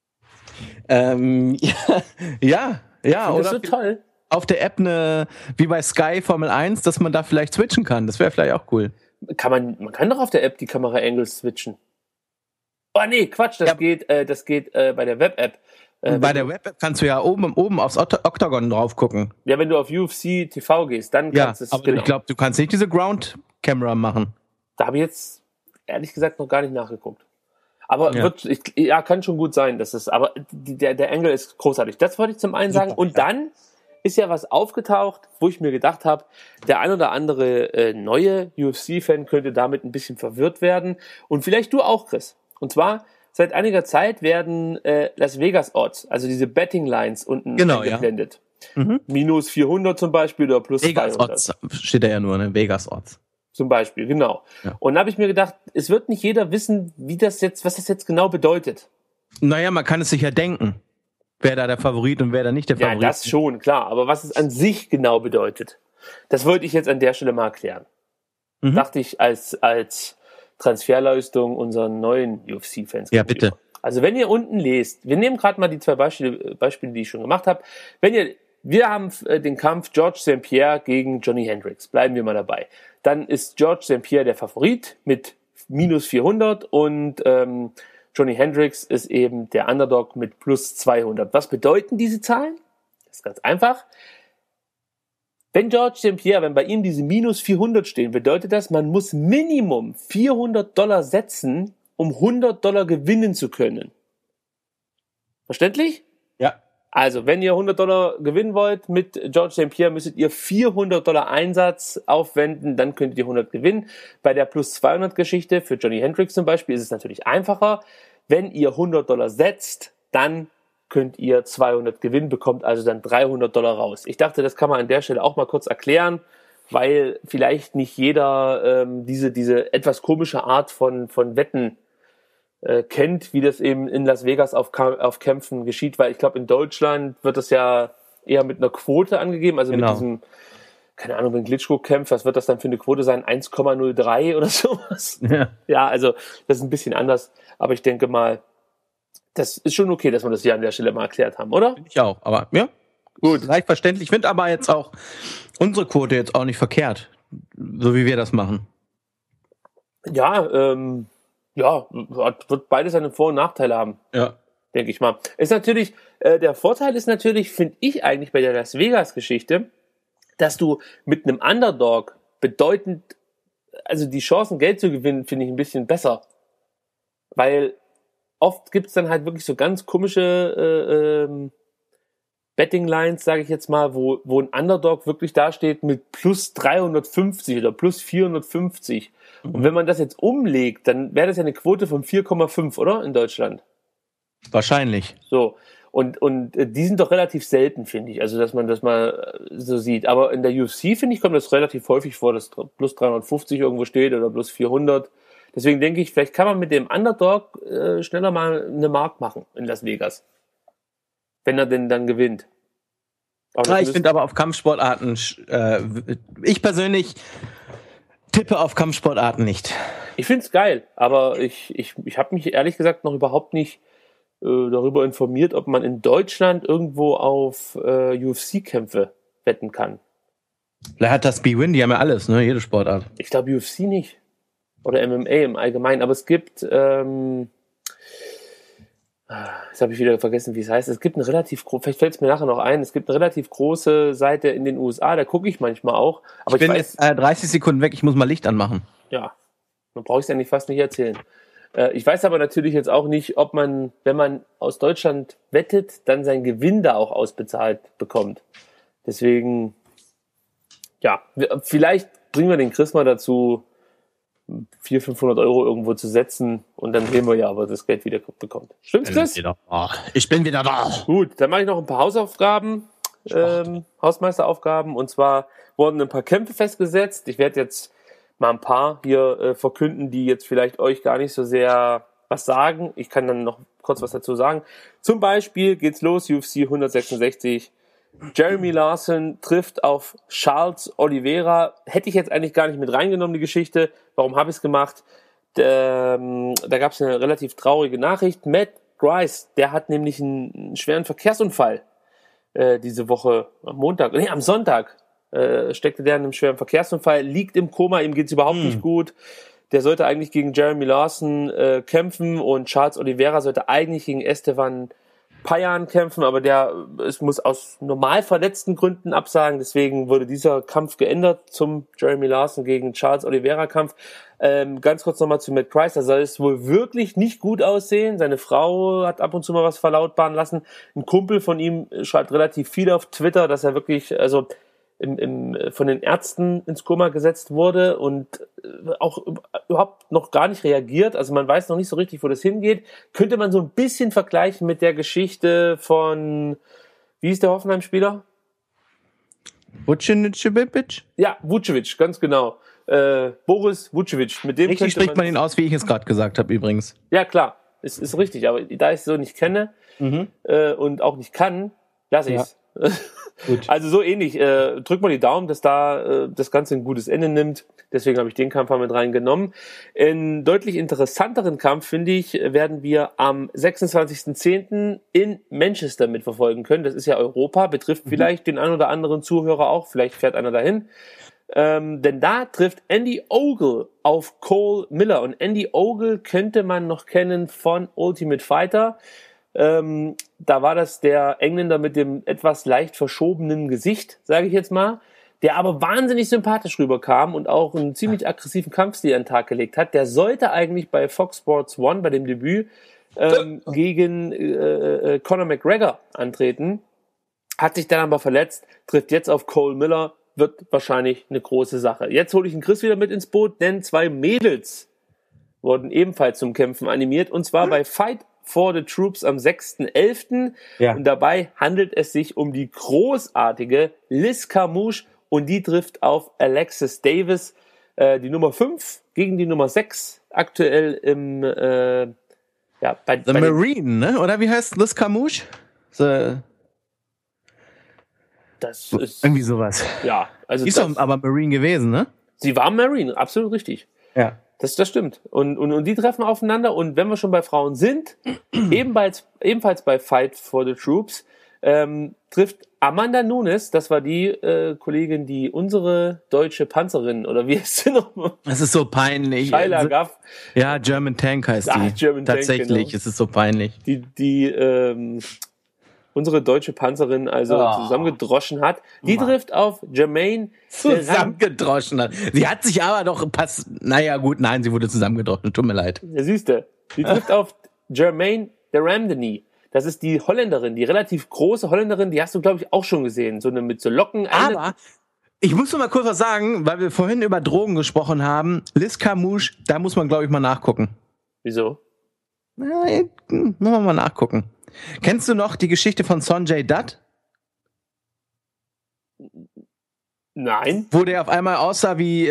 Ja. Oder so toll. Auf der App wie bei Sky Formel 1, dass man da vielleicht switchen kann. Das wäre vielleicht auch cool. Man kann doch auf der App die Kameraengel switchen. Oh nee, Quatsch, das geht bei der Web-App. Bei der Web-App kannst du ja oben aufs Octagon drauf gucken. Ja, wenn du auf UFC TV gehst, dann kannst du es. Aber ich glaube, du kannst nicht diese Ground-Camera machen. Da habe ich jetzt ehrlich gesagt noch gar nicht nachgeguckt. Aber kann schon gut sein, aber der Angle ist großartig. Das wollte ich zum einen sagen. Und dann ist ja was aufgetaucht, wo ich mir gedacht habe, der ein oder andere neue UFC-Fan könnte damit ein bisschen verwirrt werden. Und vielleicht du auch, Chris. Und zwar, seit einiger Zeit werden Las Vegas Odds, also diese Betting Lines unten eingeblendet. Ja. Minus 400 zum Beispiel oder plus Vegas 200. Odds steht da ja nur, ne? Vegas Odds. Zum Beispiel, genau. Ja. Und da habe ich mir gedacht, es wird nicht jeder wissen, was das jetzt genau bedeutet. Naja, man kann es sich ja denken. Wer da der Favorit und wer da nicht der Favorit ist. Ja, das schon, klar. Aber was es an sich genau bedeutet, das wollte ich jetzt an der Stelle mal erklären. Dachte ich als Transferleistung unseren neuen UFC-Fans. Ja, bitte. Also wenn ihr unten lest, wir nehmen gerade mal die 2 Beispiele, die ich schon gemacht habe. Wir haben den Kampf George St. Pierre gegen Johnny Hendricks. Bleiben wir mal dabei. Dann ist George St. Pierre der Favorit mit minus 400 und Johnny Hendricks ist eben der Underdog mit plus 200. Was bedeuten diese Zahlen? Das ist ganz einfach. Wenn George St. Pierre, wenn bei ihm diese minus 400 stehen, bedeutet das, man muss Minimum $400 setzen, um $100 gewinnen zu können. Verständlich? Ja. Also, wenn ihr $100 gewinnen wollt mit George St. Pierre, müsstet ihr $400 Einsatz aufwenden, dann könnt ihr 100 gewinnen. Bei der plus 200 Geschichte für Johnny Hendricks zum Beispiel ist es natürlich einfacher. Wenn ihr $100 setzt, dann könnt ihr 200 gewinnen, bekommt also dann $300 raus. Ich dachte, das kann man an der Stelle auch mal kurz erklären, weil vielleicht nicht jeder diese etwas komische Art von Wetten kennt, wie das eben in Las Vegas auf Kämpfen geschieht, weil ich glaube, in Deutschland wird das ja eher mit einer Quote angegeben, also mit diesem, keine Ahnung, wenn Klitschko kämpft, was wird das dann für eine Quote sein? 1,03 oder sowas? Ja, also das ist ein bisschen anders, aber ich denke mal, das ist schon okay, dass wir das hier an der Stelle mal erklärt haben, oder? Finde ich auch, aber ja, gut, leicht verständlich. Ich finde aber jetzt auch unsere Quote jetzt auch nicht verkehrt, so wie wir das machen. Ja, wird beides seine Vor- und Nachteile haben. Ja. Denke ich mal. Ist natürlich, der Vorteil ist natürlich, finde ich eigentlich bei der Las Vegas-Geschichte, dass du mit einem Underdog bedeutend, also die Chancen, Geld zu gewinnen, finde ich ein bisschen besser. Weil oft gibt's dann halt wirklich so ganz komische Betting-Lines, sage ich jetzt mal, wo ein Underdog wirklich dasteht mit plus 350 oder plus 450. Und wenn man das jetzt umlegt, dann wäre das ja eine Quote von 4,5, oder? In Deutschland. Wahrscheinlich. So. Und die sind doch relativ selten, finde ich. Also, dass man das mal so sieht. Aber in der UFC, finde ich, kommt das relativ häufig vor, dass plus 350 irgendwo steht oder plus 400. Deswegen denke ich, vielleicht kann man mit dem Underdog schneller mal eine Mark machen in Las Vegas. Wenn er denn dann gewinnt. Ich finde aber auf Kampfsportarten, ich persönlich tippe auf Kampfsportarten nicht. Ich finde es geil, aber ich habe mich ehrlich gesagt noch überhaupt nicht darüber informiert, ob man in Deutschland irgendwo auf UFC-Kämpfe wetten kann. Vielleicht hat das BWin, die haben ja alles, ne? Jede Sportart. Ich glaube UFC nicht. Oder MMA im Allgemeinen, aber es gibt jetzt habe ich wieder vergessen, wie es heißt. Es gibt eine relativ große, vielleicht fällt es mir nachher noch ein, es gibt eine relativ große Seite in den USA, da gucke ich manchmal auch. Aber ich bin jetzt 30 Sekunden weg, ich muss mal Licht anmachen. Ja, dann brauche ich es ja nicht fast nicht erzählen. Ich weiß aber natürlich jetzt auch nicht, ob man, wenn man aus Deutschland wettet, dann sein Gewinn da auch ausbezahlt bekommt. Deswegen, ja, vielleicht bringen wir den Chris mal dazu, 400-500 Euro irgendwo zu setzen und dann sehen wir ja, ob er das Geld wieder bekommt. Stimmt's, Chris? Ich bin wieder da. Gut, dann mache ich noch ein paar Hausaufgaben, Hausmeisteraufgaben, und zwar wurden ein paar Kämpfe festgesetzt. Ich werde jetzt mal ein paar hier verkünden, die jetzt vielleicht euch gar nicht so sehr was sagen. Ich kann dann noch kurz was dazu sagen. Zum Beispiel geht's los, UFC 166. Jeremy Larson trifft auf Charles Oliveira. Hätte ich jetzt eigentlich gar nicht mit reingenommen, die Geschichte. Warum habe ich es gemacht? Da gab es eine relativ traurige Nachricht. Matt Grice, der hat nämlich einen schweren Verkehrsunfall diese Woche am Sonntag steckte der in einem schweren Verkehrsunfall, liegt im Koma, ihm geht's überhaupt nicht gut. Der sollte eigentlich gegen Jeremy Larson kämpfen und Charles Oliveira sollte eigentlich gegen Esteban Payan kämpfen, aber es muss aus normal verletzten Gründen absagen, deswegen wurde dieser Kampf geändert zum Jeremy Larson gegen Charles Oliveira Kampf. Ganz kurz nochmal zu Matt Price, da soll es wohl wirklich nicht gut aussehen. Seine Frau hat ab und zu mal was verlautbaren lassen. Ein Kumpel von ihm schreibt relativ viel auf Twitter, dass er wirklich, also von den Ärzten ins Koma gesetzt wurde und auch überhaupt noch gar nicht reagiert. Also man weiß noch nicht so richtig, wo das hingeht. Könnte man so ein bisschen vergleichen mit der Geschichte von, wie ist der Hoffenheim-Spieler? Vucevic? Ja, Vucevic, ganz genau. Boris Vucevic. Mit dem richtig spricht man ihn aus, wie ich es gerade gesagt habe übrigens. Ja, klar. Es ist richtig, aber da ich es so nicht kenne und auch nicht kann, lasse ich es. Ja. Gut. Also so ähnlich. Drück mal die Daumen, dass da das Ganze ein gutes Ende nimmt. Deswegen habe ich den Kampf mit reingenommen. Einen deutlich interessanteren Kampf, finde ich, werden wir am 26.10. in Manchester mitverfolgen können. Das ist ja Europa, betrifft vielleicht den einen oder anderen Zuhörer auch. Vielleicht fährt einer dahin. Denn da trifft Andy Ogle auf Cole Miller. Und Andy Ogle könnte man noch kennen von Ultimate Fighter. Da war das der Engländer mit dem etwas leicht verschobenen Gesicht, sage ich jetzt mal, der aber wahnsinnig sympathisch rüberkam und auch einen ziemlich aggressiven Kampfstil an den Tag gelegt hat. Der sollte eigentlich bei Fox Sports 1 bei dem Debüt gegen Conor McGregor antreten, hat sich dann aber verletzt, trifft jetzt auf Cole Miller, wird wahrscheinlich eine große Sache. Jetzt hole ich den Chris wieder mit ins Boot, denn 2 Mädels wurden ebenfalls zum Kämpfen animiert, und zwar bei Fight for the Troops am 6.11. Ja. Und dabei handelt es sich um die großartige Liz Carmouche, und die trifft auf Alexis Davis, die Nummer 5 gegen die Nummer 6, aktuell im bei The Marine, ne? Oder wie heißt Liz Carmouche? das ist Irgendwie sowas. ja, also Die ist doch aber Marine gewesen, ne? sie war Marine, absolut richtig. Ja. Das stimmt. Und die treffen aufeinander. Und wenn wir schon bei Frauen sind, ebenfalls bei Fight for the Troops, trifft Amanda Nunes, das war die Kollegin, die unsere deutsche Panzerin, oder wie heißt sie noch? Es ist so peinlich. Shayla Gaff. Ja, German Tank heißt die. German Tank, Tatsächlich, genau. es ist so peinlich. Die unsere deutsche Panzerin zusammengedroschen hat. Die trifft auf Jermaine Zusammengedroschen hat. Sie hat sich aber doch nein, sie wurde zusammengedroschen, tut mir leid. Ja, siehste. Die trifft auf Jermaine de Ramdeni. Das ist die Holländerin, die relativ große Holländerin, die hast du, glaube ich, auch schon gesehen. So eine mit so Locken. Aber ich muss noch mal kurz was sagen, weil wir vorhin über Drogen gesprochen haben. Liz Carmouche, da muss man, glaube ich, mal nachgucken. Wieso? Ja, muss man mal nachgucken. Kennst du noch die Geschichte von Sonjay Dutt? Nein. Wo der auf einmal aussah wie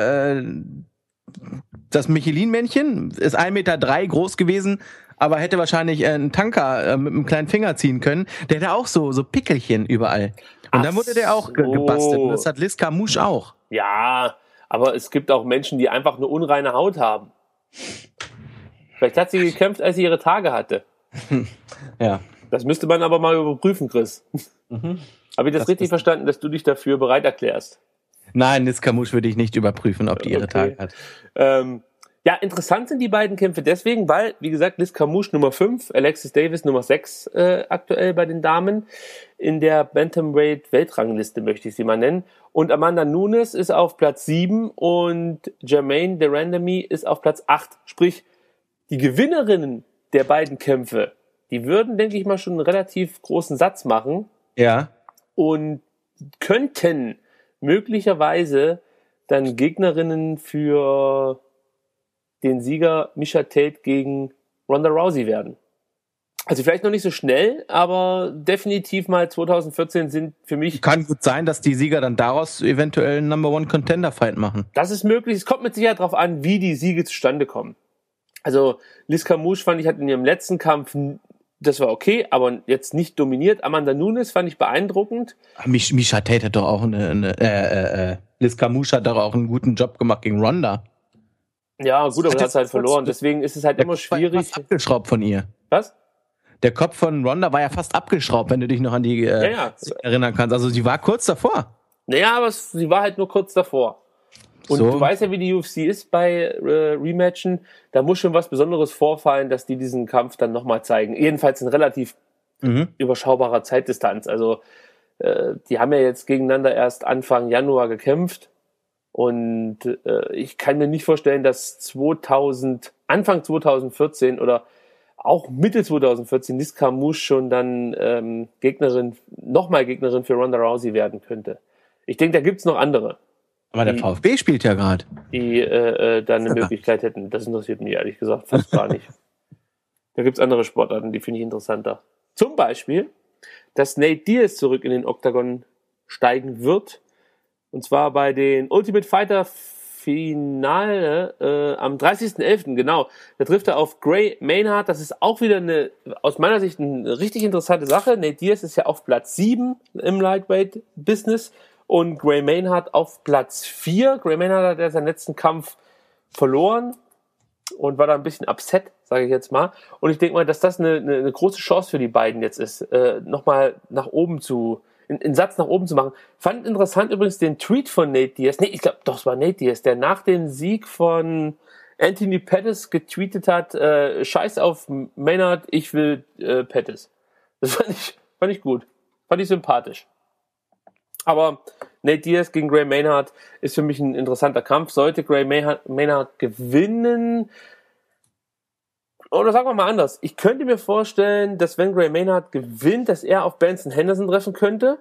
das Michelin-Männchen, ist 1,3 Meter groß gewesen, aber hätte wahrscheinlich einen Tanker mit einem kleinen Finger ziehen können. Der hatte auch so Pickelchen überall. Und dann wurde der auch gebastelt. Und das hat Liz Carmouche auch. Ja, aber es gibt auch Menschen, die einfach eine unreine Haut haben. Vielleicht hat sie gekämpft, als sie ihre Tage hatte. Ja. Das müsste man aber mal überprüfen, Chris. Habe ich das richtig verstanden, dass du dich dafür bereit erklärst? Nein, Liz Carmouche würde ich nicht überprüfen, ob die ihre Tage hat. Ja, interessant sind die beiden Kämpfe deswegen, weil, wie gesagt, Liz Carmouche Nummer 5, Alexis Davis Nummer 6 aktuell bei den Damen in der Bantamweight-Weltrangliste, möchte ich sie mal nennen. Und Amanda Nunes ist auf Platz 7 und Jermaine de Ramdeni ist auf Platz 8. Sprich, die Gewinnerinnen der beiden Kämpfe, die würden, denke ich mal, schon einen relativ großen Satz machen. Ja. Und könnten möglicherweise dann Gegnerinnen für den Sieger Miesha Tate gegen Ronda Rousey werden. Also vielleicht noch nicht so schnell, aber definitiv mal 2014 sind für mich... Kann gut sein, dass die Sieger dann daraus eventuell einen Number-One-Contender-Fight machen. Das ist möglich. Es kommt mit Sicherheit darauf an, wie die Siege zustande kommen. Also Liz Carmouche fand ich, hat in ihrem letzten Kampf, das war okay, aber jetzt nicht dominiert. Amanda Nunes fand ich beeindruckend. Miesha Tate hat doch auch Liz Carmouche hat doch auch einen guten Job gemacht gegen Ronda. Ja, gut, aber das hat halt verloren. Deswegen ist es halt immer schwierig. Der Kopf war fast abgeschraubt von ihr. Was? Der Kopf von Ronda war ja fast abgeschraubt, wenn du dich noch an die erinnern kannst. Also sie war kurz davor. Naja, aber sie war halt nur kurz davor. Und so. Du weißt ja, wie die UFC ist bei Rematchen. Da muss schon was Besonderes vorfallen, dass die diesen Kampf dann nochmal zeigen. Jedenfalls in relativ überschaubarer Zeitdistanz. Also die haben ja jetzt gegeneinander erst Anfang Januar gekämpft. Und ich kann mir nicht vorstellen, dass Anfang 2014 oder auch Mitte 2014 Liz Carmouche schon dann Gegnerin für Ronda Rousey werden könnte. Ich denke, da gibt's noch andere. Aber der VfB spielt ja gerade. Die dann eine Möglichkeit hätten. Das interessiert mich ehrlich gesagt fast gar nicht. Da gibt's andere Sportarten, die finde ich interessanter. Zum Beispiel, dass Nate Diaz zurück in den Oktagon steigen wird. Und zwar bei den Ultimate Fighter Finale am 30.11. genau. Da trifft er auf Gray Maynard. Das ist auch wieder aus meiner Sicht eine richtig interessante Sache. Nate Diaz ist ja auf Platz 7 im Lightweight-Business und Gray Maynard auf Platz 4. Gray Maynard hat ja seinen letzten Kampf verloren und war da ein bisschen upset, sage ich jetzt mal. Und ich denke mal, dass das eine große Chance für die beiden jetzt ist, nochmal nach oben zu einen Satz nach oben zu machen. Fand interessant übrigens den Tweet von Nate Diaz. Nee, ich glaube, doch, es war Nate Diaz, der nach dem Sieg von Anthony Pettis getweetet hat, Scheiß auf Maynard, ich will Pettis. Das fand ich gut. Fand ich sympathisch. Aber Nate Diaz gegen Gray Maynard ist für mich ein interessanter Kampf. Sollte Gray Maynard gewinnen, oder sagen wir mal anders, ich könnte mir vorstellen, dass wenn Gray Maynard gewinnt, dass er auf Benson Henderson treffen könnte.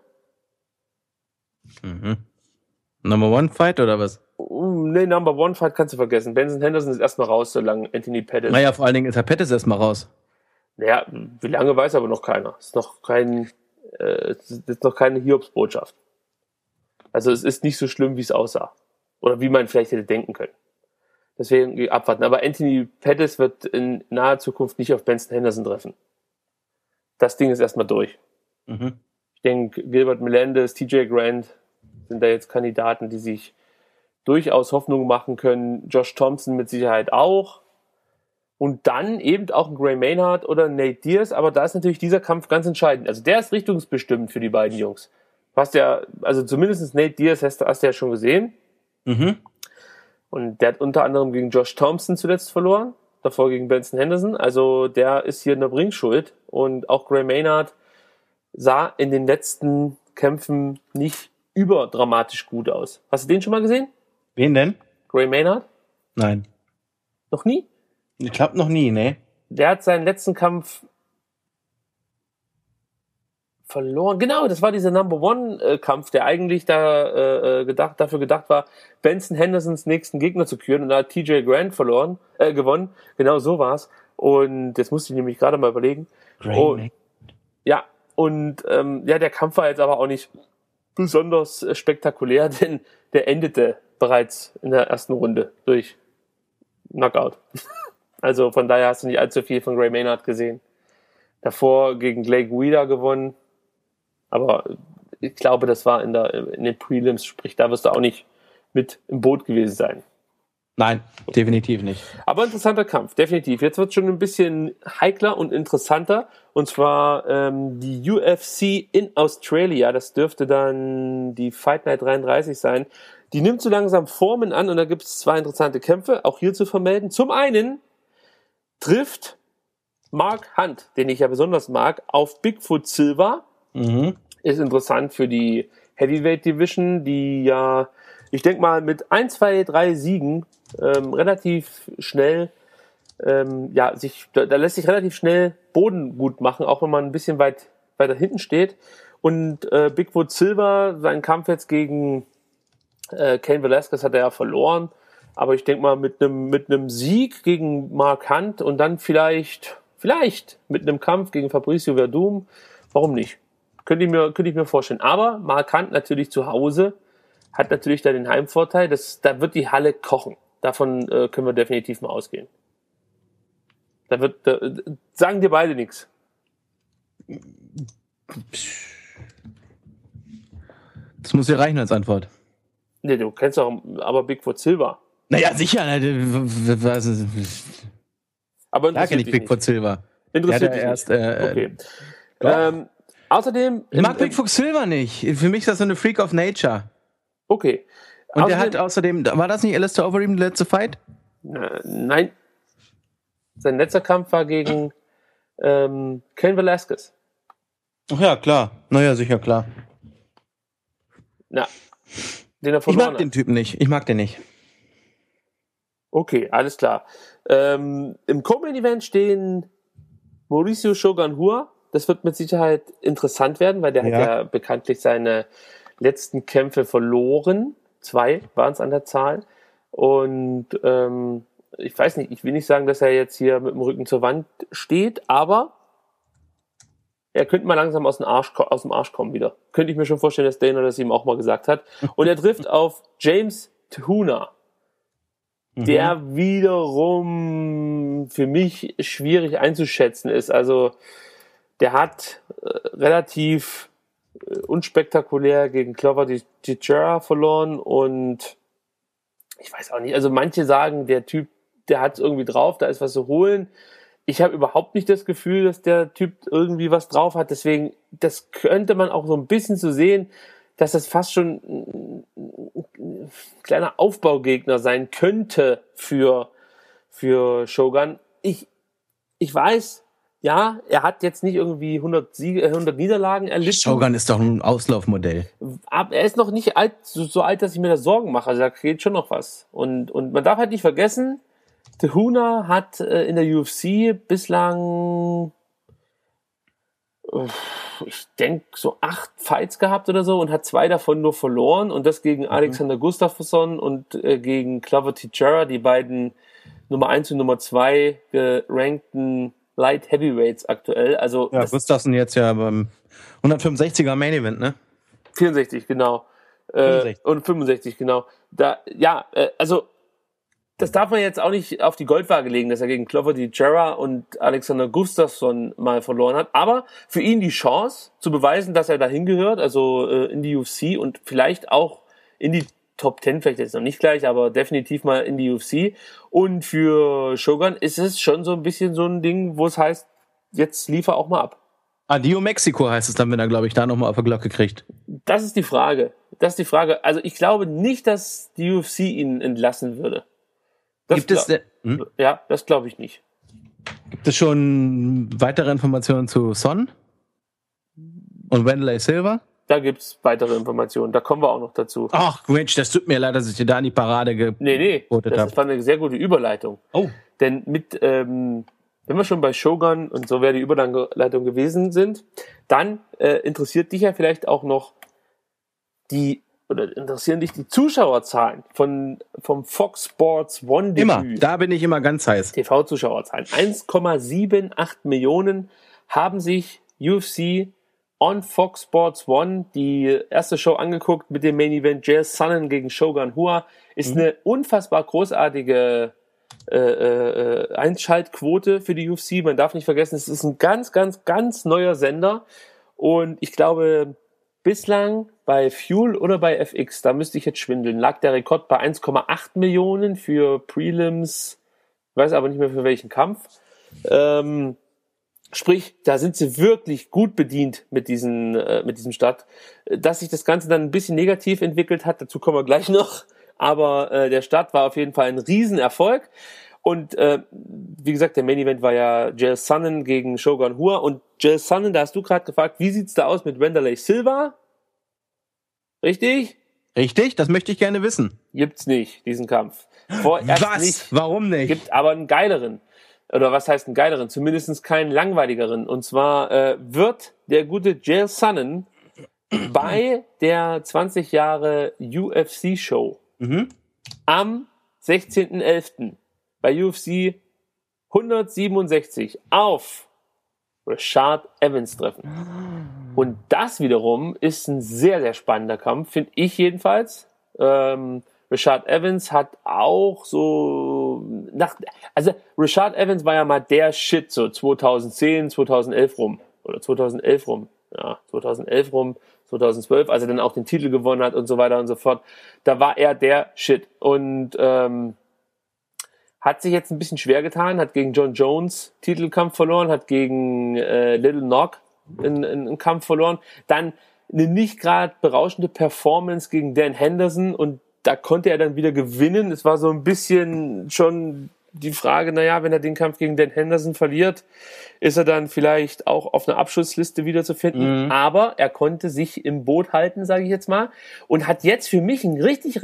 Mhm. Number One Fight oder was? Nee, Number One Fight kannst du vergessen. Benson Henderson ist erstmal raus, solange Anthony Pettis. Naja, vor allen Dingen ist Herr Pettis erstmal raus. Naja, wie lange weiß aber noch keiner. Es ist noch keine Hiobsbotschaft. Also es ist nicht so schlimm, wie es aussah. Oder wie man vielleicht hätte denken können. Deswegen abwarten. Aber Anthony Pettis wird in naher Zukunft nicht auf Benson Henderson treffen. Das Ding ist erstmal durch. Mhm. Ich denke, Gilbert Melendez, TJ Grant sind da jetzt Kandidaten, die sich durchaus Hoffnung machen können. Josh Thompson mit Sicherheit auch. Und dann eben auch ein Gray Maynard oder Nate Diaz. Aber da ist natürlich dieser Kampf ganz entscheidend. Also der ist richtungsbestimmend für die beiden Jungs. Du hast ja, also zumindest Nate Diaz hast du ja schon gesehen. Mhm. Und der hat unter anderem gegen Josh Thompson zuletzt verloren. Davor gegen Benson Henderson. Also der ist hier in der Bringschuld. Und auch Gray Maynard sah in den letzten Kämpfen nicht überdramatisch gut aus. Hast du den schon mal gesehen? Wen denn? Gray Maynard? Nein. Noch nie? Ich glaube noch nie, ne? Der hat seinen letzten Kampf verloren. Genau, das war dieser Number-One-Kampf, der eigentlich dafür gedacht war, Benson Hendersons nächsten Gegner zu küren. Und da hat TJ Grant gewonnen. Genau so war's. Und das musste ich nämlich gerade mal überlegen. Ja, und der Kampf war jetzt aber auch nicht besonders spektakulär, denn der endete bereits in der ersten Runde durch Knockout. Also von daher hast du nicht allzu viel von Gray Maynard gesehen. Davor gegen Clay Guida gewonnen. Aber ich glaube, das war in den Prelims, sprich, da wirst du auch nicht mit im Boot gewesen sein. Nein, definitiv nicht. Aber interessanter Kampf, definitiv. Jetzt wird es schon ein bisschen heikler und interessanter. Und zwar die UFC in Australia. Das dürfte dann die Fight Night 33 sein. Die nimmt so langsam Formen an und da gibt es zwei interessante Kämpfe, auch hier zu vermelden. Zum einen trifft Mark Hunt, den ich ja besonders mag, auf Bigfoot Silva. Mhm. Ist interessant für die Heavyweight Division, die ja, ich denke mal, mit 1, 2, 3 Siegen relativ schnell, da lässt sich relativ schnell Boden gut machen, auch wenn man ein bisschen weiter hinten steht. Und Bigfoot Silva, seinen Kampf jetzt gegen Cain Velasquez hat er ja verloren. Aber ich denke mal, mit einem Sieg gegen Mark Hunt und dann vielleicht mit einem Kampf gegen Fabricio Verdum, warum nicht? Könnte ich mir vorstellen. Aber Mark Hunt natürlich zu Hause hat natürlich da den Heimvorteil, da wird die Halle kochen. Davon können wir definitiv mal ausgehen. Da sagen dir beide nichts. Das muss ja reichen als Antwort. Nee, du kennst doch aber Bigfoot Silva. Naja, sicher. Aber da kenne ich Bigfoot Silva. Interessiert dich erst, okay. Außerdem... Ich mag Bigfoot Silva nicht. Für mich ist das so eine Freak of Nature. Okay. Und der hat außerdem... War das nicht Alistair Overeem, der letzte Fight? Nein. Sein letzter Kampf war gegen Cain Velasquez. Ach ja, klar. Naja, sicher, klar. Na, den er verloren hat. Den Typen nicht. Ich mag den nicht. Okay, alles klar. Im Co-Main-Event stehen Mauricio Shogun Rua. Das wird mit Sicherheit interessant werden, weil der hat ja bekanntlich seine letzten Kämpfe verloren. 2 waren es an der Zahl. Und ich weiß nicht, ich will nicht sagen, dass er jetzt hier mit dem Rücken zur Wand steht, aber er könnte mal langsam aus dem Arsch kommen wieder. Könnte ich mir schon vorstellen, dass Dana das ihm auch mal gesagt hat. Und er trifft auf James Tuhuna, der wiederum für mich schwierig einzuschätzen ist. Also der hat relativ unspektakulär gegen Glover Teixeira verloren und ich weiß auch nicht, also manche sagen, der Typ, der hat es irgendwie drauf, da ist was zu holen. ich habe überhaupt nicht das Gefühl, dass der Typ irgendwie was drauf hat. Deswegen, das könnte man auch so ein bisschen so sehen, dass das fast schon ein kleiner Aufbaugegner sein könnte für Shogun. Ich weiß, ja, er hat jetzt nicht irgendwie 100 Niederlagen erlitten. Shogun ist doch ein Auslaufmodell. Aber er ist noch nicht so alt, dass ich mir da Sorgen mache. Also da geht schon noch was. Und man darf halt nicht vergessen, Te-Huna hat in der UFC bislang, ich denke, so 8 Fights gehabt oder so und hat 2 davon nur verloren. Und das gegen Alexander Gustafsson und gegen Glover Teixeira, die beiden Nummer 1 und Nummer 2 gerankten Light Heavyweights aktuell. Also ja, Gustafsson jetzt ja beim 165er Main Event, ne? 64, genau. 65. Und 65, genau. Also das darf man jetzt auch nicht auf die Goldwaage legen, dass er gegen Glover Teixeira und Alexander Gustafsson mal verloren hat. Aber für ihn die Chance zu beweisen, dass er dahin gehört, also in die UFC und vielleicht auch in die Top 10, vielleicht jetzt noch nicht gleich, aber definitiv mal in die UFC. Und für Shogun ist es schon so ein bisschen so ein Ding, wo es heißt, jetzt liefer auch mal ab. Adio Mexiko heißt es dann, wenn er, glaube ich, da nochmal auf die Glocke kriegt. Das ist die Frage. Also ich glaube nicht, dass die UFC ihn entlassen würde. Ja, das glaube ich nicht. Gibt es schon weitere Informationen zu Son und Wanderlei Silva? Da gibt's weitere Informationen. Da kommen wir auch noch dazu. Ach Mensch, das tut mir leid, dass ich dir da in die Parade gebotet habe. Das war eine sehr gute Überleitung. Oh. Denn wenn wir schon bei Shogun und so wäre die Überleitung gewesen sind, dann interessiert dich ja vielleicht auch noch interessieren dich die Zuschauerzahlen vom Fox Sports One Debüt. Immer, da bin ich immer ganz heiß. TV-Zuschauerzahlen. 1,78 Millionen haben sich UFC on Fox Sports One die erste Show angeguckt mit dem Main Event Chael Sonnen gegen Shogun Rua. Ist eine unfassbar großartige Einschaltquote für die UFC. Man darf nicht vergessen, es ist ein ganz, ganz, ganz neuer Sender. Und ich glaube, bislang bei Fuel oder bei FX, da müsste ich jetzt schwindeln, lag der Rekord bei 1,8 Millionen für Prelims, weiß aber nicht mehr für welchen Kampf. Sprich, da sind sie wirklich gut bedient mit diesem Start. Dass sich das Ganze dann ein bisschen negativ entwickelt hat, dazu kommen wir gleich noch. Aber der Start war auf jeden Fall ein Riesenerfolg. Und wie gesagt, der Main Event war ja Chael Sonnen gegen Shogun Rua. Und Chael Sonnen, da hast du gerade gefragt, wie sieht's da aus mit Wanderlei Silva? Richtig? Richtig, das möchte ich gerne wissen. Gibt's nicht, diesen Kampf. Was? Nicht. Warum nicht? Gibt aber einen geileren. Oder was heißt einen geileren? Zumindest keinen langweiligeren. Und zwar wird der gute Chael Sonnen bei der 20 Jahre UFC-Show am 16.11. bei UFC 167 auf Rashad Evans treffen. Und das wiederum ist ein sehr, sehr spannender Kampf, finde ich jedenfalls. Rashad Evans hat auch so Rashad Evans war ja mal der Shit, so 2010, 2011 rum. Oder 2011 rum. Ja, 2011 rum, 2012, als er dann auch den Titel gewonnen hat und so weiter und so fort. Da war er der Shit. Und hat sich jetzt ein bisschen schwer getan, hat gegen John Jones Titelkampf verloren, hat gegen Little Nog einen Kampf verloren. Dann eine nicht gerade berauschende Performance gegen Dan Henderson und da konnte er dann wieder gewinnen. Es war so ein bisschen schon die Frage, naja, wenn er den Kampf gegen Dan Henderson verliert, ist er dann vielleicht auch auf einer Abschussliste wiederzufinden. Aber er konnte sich im Boot halten, sage ich jetzt mal, und hat jetzt für mich eine richtig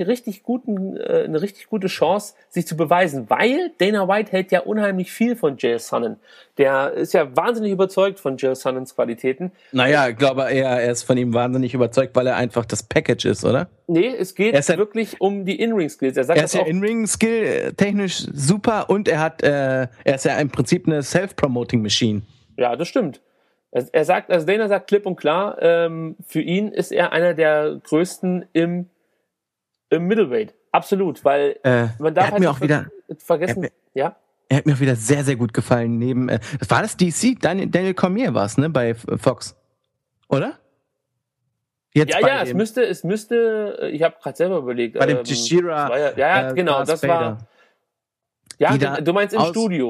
gute Chance, sich zu beweisen, weil Dana White hält ja unheimlich viel von Chael Sonnen. Der ist ja wahnsinnig überzeugt von Chael Sonnens Qualitäten. Naja, ich glaube eher, er ist von ihm wahnsinnig überzeugt, weil er einfach das Package ist, oder? Nee, es geht wirklich um die In-Ring-Skills. Er ist ja In-Ring-Skill technisch super und er ist ja im Prinzip eine Self-Promoting-Machine. Ja, das stimmt. Dana sagt klipp und klar, für ihn ist er einer der größten im Middleweight. Absolut, weil man darf halt nicht vergessen, ja? Er hat mir auch wieder sehr, sehr gut gefallen. War das DC? Daniel Cormier war es, ne? Bei Fox. Oder? Es müsste, ich habe gerade selber überlegt. Bei dem Teixeira. Genau, das Vader. War. Ja, du meinst im Studio.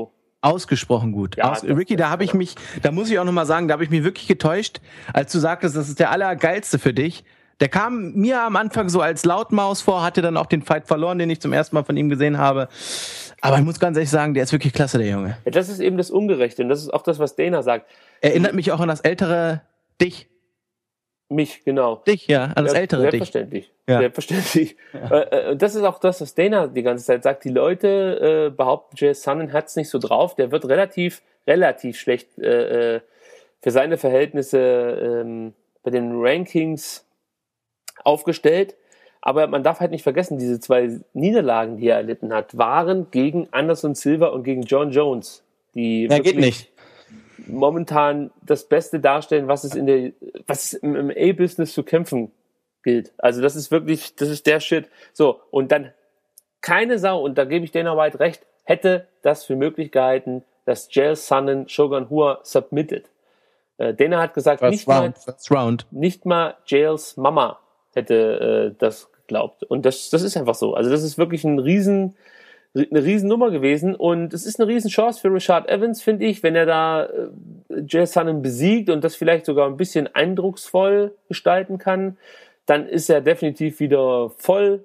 Ausgesprochen gut. Ja, Ricky, da muss ich auch nochmal sagen, da habe ich mich wirklich getäuscht, als du sagtest, das ist der Allergeilste für dich. Der kam mir am Anfang so als Lautmaus vor, hatte dann auch den Fight verloren, den ich zum ersten Mal von ihm gesehen habe. Aber ich muss ganz ehrlich sagen, der ist wirklich klasse, der Junge. Ja, das ist eben das Ungerechte und das ist auch das, was Dana sagt. Erinnert mich auch an das ältere Dich. Mich, genau. Dich, ja, an das ältere Dich. Selbstverständlich. Ja. Selbstverständlich. Ja. Das ist auch das, was Dana die ganze Zeit sagt. Die Leute behaupten, Chael Sonnen hat's nicht so drauf. Der wird relativ schlecht für seine Verhältnisse bei den Rankings aufgestellt. Aber man darf halt nicht vergessen, diese 2 Niederlagen, die er erlitten hat, waren gegen Anderson Silva und gegen John Jones. Die geht nicht. Momentan das Beste darstellen, was es im MMA-Business zu kämpfen gilt. Also das ist der Shit. So, und dann keine Sau, und da gebe ich Dana White recht, hätte das für möglich gehalten, dass Chael Sonnen Shogun Rua submitted. Dana hat gesagt, nicht mal Chaels Mama hätte das geglaubt. Und das ist einfach so. Also das ist wirklich eine Riesennummer gewesen, und es ist eine Riesenchance für Rashad Evans, finde ich, wenn er da Chael Sonnen besiegt und das vielleicht sogar ein bisschen eindrucksvoll gestalten kann, dann ist er definitiv wieder voll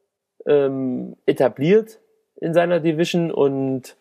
etabliert in seiner Division, und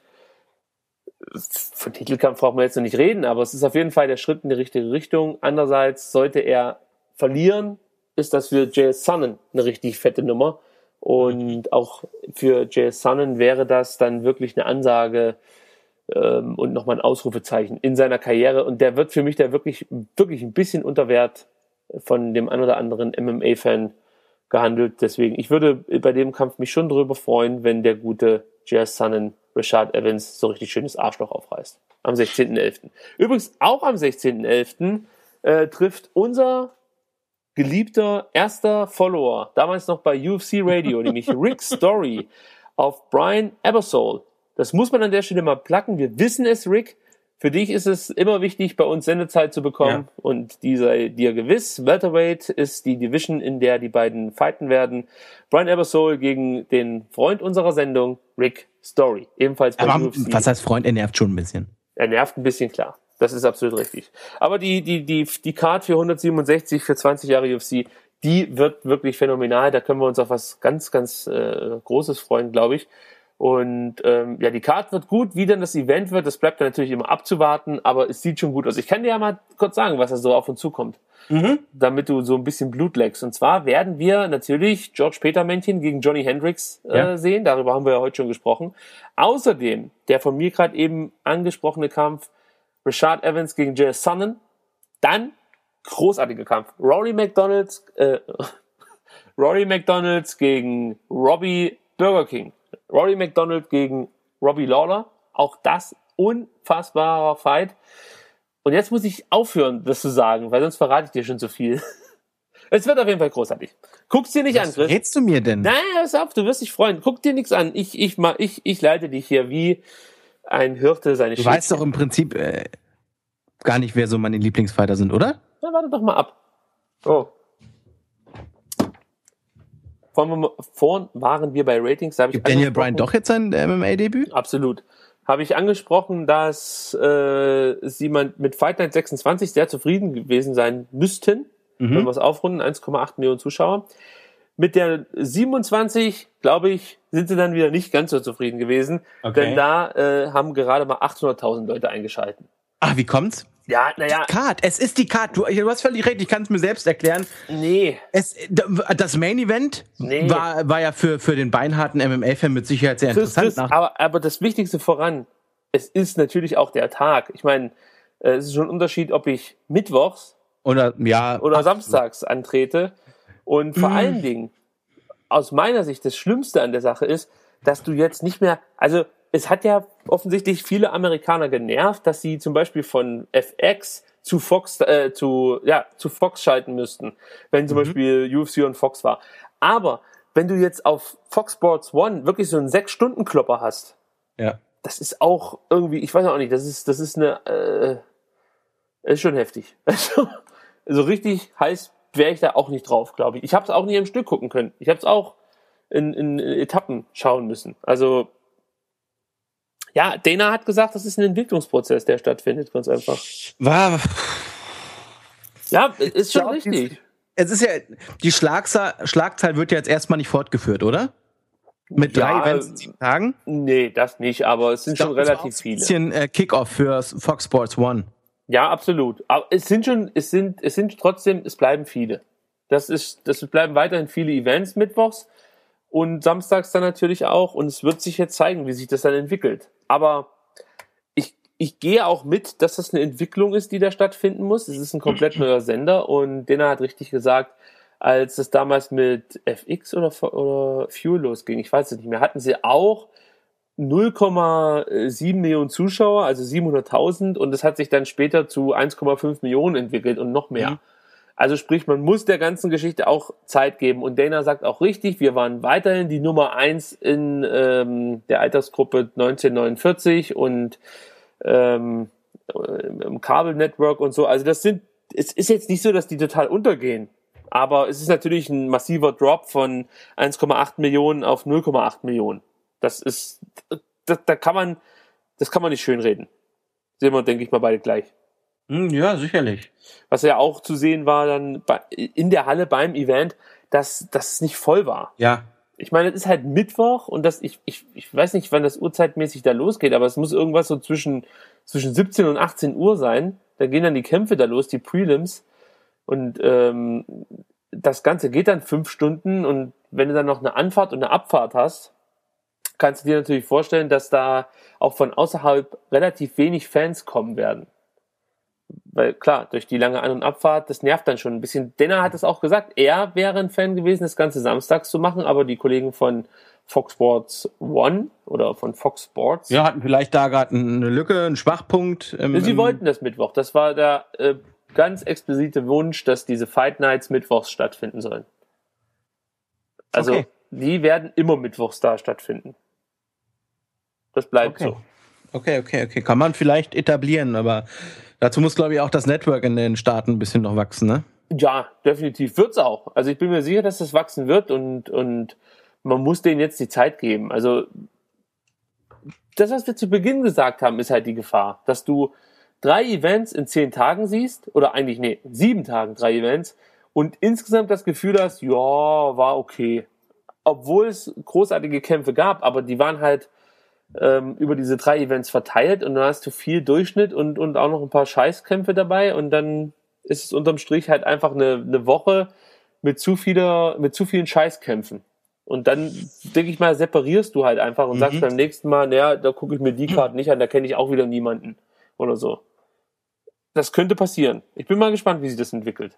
von Titelkampf braucht man jetzt noch nicht reden, aber es ist auf jeden Fall der Schritt in die richtige Richtung. Andererseits, sollte er verlieren, ist das für Chael Sonnen eine richtig fette Nummer. Und auch für Chael Sonnen wäre das dann wirklich eine Ansage und nochmal ein Ausrufezeichen in seiner Karriere. Und der wird für mich da wirklich ein bisschen unter Wert von dem ein oder anderen MMA-Fan gehandelt. Deswegen, ich würde bei dem Kampf mich schon darüber freuen, wenn der gute Chael Sonnen Rashad Evans so richtig schönes Arschloch aufreißt. Am 16.11. Übrigens auch am 16.11. Trifft unser geliebter erster Follower, damals noch bei UFC Radio, nämlich Rick Story, auf Brian Ebersole. Das muss man an der Stelle mal placken. Wir wissen es, Rick. Für dich ist es immer wichtig, bei uns Sendezeit zu bekommen. Ja. Und die sei dir gewiss. Welterweight ist die Division, in der die beiden fighten werden. Brian Ebersole gegen den Freund unserer Sendung, Rick Story. Ebenfalls bei UFC. Was heißt Freund? Er nervt schon ein bisschen. Er nervt ein bisschen, klar. Das ist absolut richtig. Aber die Card für 167 für 20 Jahre UFC, die wird wirklich phänomenal. Da können wir uns auf was ganz, ganz Großes freuen, glaube ich. Und die Card wird gut. Wie dann das Event wird, das bleibt dann natürlich immer abzuwarten, aber es sieht schon gut aus. Ich kann dir ja mal kurz sagen, was da so auf uns zukommt, damit du so ein bisschen Blut leckst. Und zwar werden wir natürlich George Petermännchen gegen Johnny Hendricks sehen. Darüber haben wir ja heute schon gesprochen. Außerdem der von mir gerade eben angesprochene Kampf Rashad Evans gegen Chael Sonnen. Dann großartiger Kampf. Rory McDonalds gegen Robbie Burger King. Rory McDonald gegen Robbie Lawler. Auch das unfassbarer Fight. Und jetzt muss ich aufhören, das zu sagen, weil sonst verrate ich dir schon zu viel. Es wird auf jeden Fall großartig. Guck's dir nicht an, Chris. Was redest du mir denn? Nein, pass auf, du wirst dich freuen. Guck dir nichts an. Ich leite dich hier wie ein Hirte seine Schäfchen. Du weißt doch im Prinzip gar nicht, wer so meine Lieblingsfighter sind, oder? Na, warte doch mal ab. Oh. Vorhin waren wir bei Ratings. Da Gibt Daniel Bryan doch jetzt sein MMA-Debüt? Absolut. Habe ich angesprochen, dass sie mit Fight Night 26 sehr zufrieden gewesen sein müssten, wenn wir es aufrunden, 1,8 Millionen Zuschauer. Mit der 27, glaube ich, sind sie dann wieder nicht ganz so zufrieden gewesen, denn da haben gerade mal 800.000 Leute eingeschaltet. Ach, wie kommt's? Ja, naja. Die Card, es ist die Card. Du hast völlig recht, ich kann es mir selbst erklären. Nee. Das Main Event war ja für den beinharten MMA-Fan mit Sicherheit sehr interessant. Aber das Wichtigste voran, es ist natürlich auch der Tag. Ich meine, es ist schon ein Unterschied, ob ich mittwochs oder samstags antrete. Und vor allen Dingen, aus meiner Sicht, das Schlimmste an der Sache ist, dass du jetzt nicht mehr, also es hat ja offensichtlich viele Amerikaner genervt, dass sie zum Beispiel von FX zu Fox schalten müssten, wenn zum Beispiel UFC und Fox war. Aber wenn du jetzt auf Fox Sports One wirklich so einen 6-Stunden-Klopper hast, das ist auch irgendwie, ich weiß auch nicht, das ist schon heftig. Also, so richtig heiß wäre ich da auch nicht drauf, glaube ich. Ich habe es auch nicht im Stück gucken können. Ich habe es auch in Etappen schauen müssen. Also Ja, Dana hat gesagt, das ist ein Entwicklungsprozess, der stattfindet, ganz einfach. Ja, ist schon richtig. Es ist ja, die Schlagzahl wird ja jetzt erstmal nicht fortgeführt, oder? Mit 3 Events in 7 Tagen? Nee, das nicht, aber es sind schon relativ viele. Ein bisschen Kickoff für Fox Sports One. Ja, absolut. Aber es bleiben viele. Das bleiben weiterhin viele Events mittwochs und samstags dann natürlich auch. Und es wird sich jetzt zeigen, wie sich das dann entwickelt. Aber ich gehe auch mit, dass das eine Entwicklung ist, die da stattfinden muss. Es ist ein komplett neuer Sender und Dana hat richtig gesagt, als es damals mit FX oder Fuel losging, ich weiß es nicht mehr, hatten sie auch 0,7 Millionen Zuschauer, also 700.000 und das hat sich dann später zu 1,5 Millionen entwickelt und noch mehr. Also sprich, man muss der ganzen Geschichte auch Zeit geben und Dana sagt auch richtig, wir waren weiterhin die Nummer 1 in der Altersgruppe 1949 und im Kabel-Network und so. Also es ist jetzt nicht so, dass die total untergehen, aber es ist natürlich ein massiver Drop von 1,8 Millionen auf 0,8 Millionen. Das kann man nicht schönreden. Sehen wir, denke ich mal, beide gleich. Ja, sicherlich. Was ja auch zu sehen war dann in der Halle beim Event, dass es nicht voll war. Ja. Ich meine, es ist halt Mittwoch und ich weiß nicht, wann das uhrzeitmäßig da losgeht, aber es muss irgendwas so zwischen 17 und 18 Uhr sein. Da gehen dann die Kämpfe da los, die Prelims. Und das Ganze geht dann 5 Stunden und wenn du dann noch eine Anfahrt und eine Abfahrt hast, kannst du dir natürlich vorstellen, dass da auch von außerhalb relativ wenig Fans kommen werden. Weil klar, durch die lange An- und Abfahrt, das nervt dann schon ein bisschen. Dana hat es auch gesagt, er wäre ein Fan gewesen, das Ganze samstags zu machen, aber die Kollegen von Fox Sports One oder von Fox Sports... Ja, hatten vielleicht da gerade eine Lücke, einen Schwachpunkt. Sie wollten das Mittwoch. Das war der ganz explizite Wunsch, dass diese Fight Nights mittwochs stattfinden sollen. Also die werden immer mittwochs da stattfinden. Das bleibt so. Okay. Kann man vielleicht etablieren, aber dazu muss, glaube ich, auch das Network in den Staaten ein bisschen noch wachsen, ne? Ja, definitiv wird's auch. Also ich bin mir sicher, dass das wachsen wird und man muss denen jetzt die Zeit geben. Also das, was wir zu Beginn gesagt haben, ist halt die Gefahr, dass du 3 Events in 10 Tagen siehst, oder eigentlich, in 7 Tagen 3 Events und insgesamt das Gefühl hast, ja, war okay. Obwohl es großartige Kämpfe gab, aber die waren halt über diese 3 Events verteilt und dann hast du viel Durchschnitt und auch noch ein paar Scheißkämpfe dabei und dann ist es unterm Strich halt einfach eine Woche mit zu vielen Scheißkämpfen. Und dann, denke ich mal, separierst du halt einfach und sagst beim nächsten Mal, naja, da gucke ich mir die Karte nicht an, da kenne ich auch wieder niemanden oder so. Das könnte passieren. Ich bin mal gespannt, wie sich das entwickelt.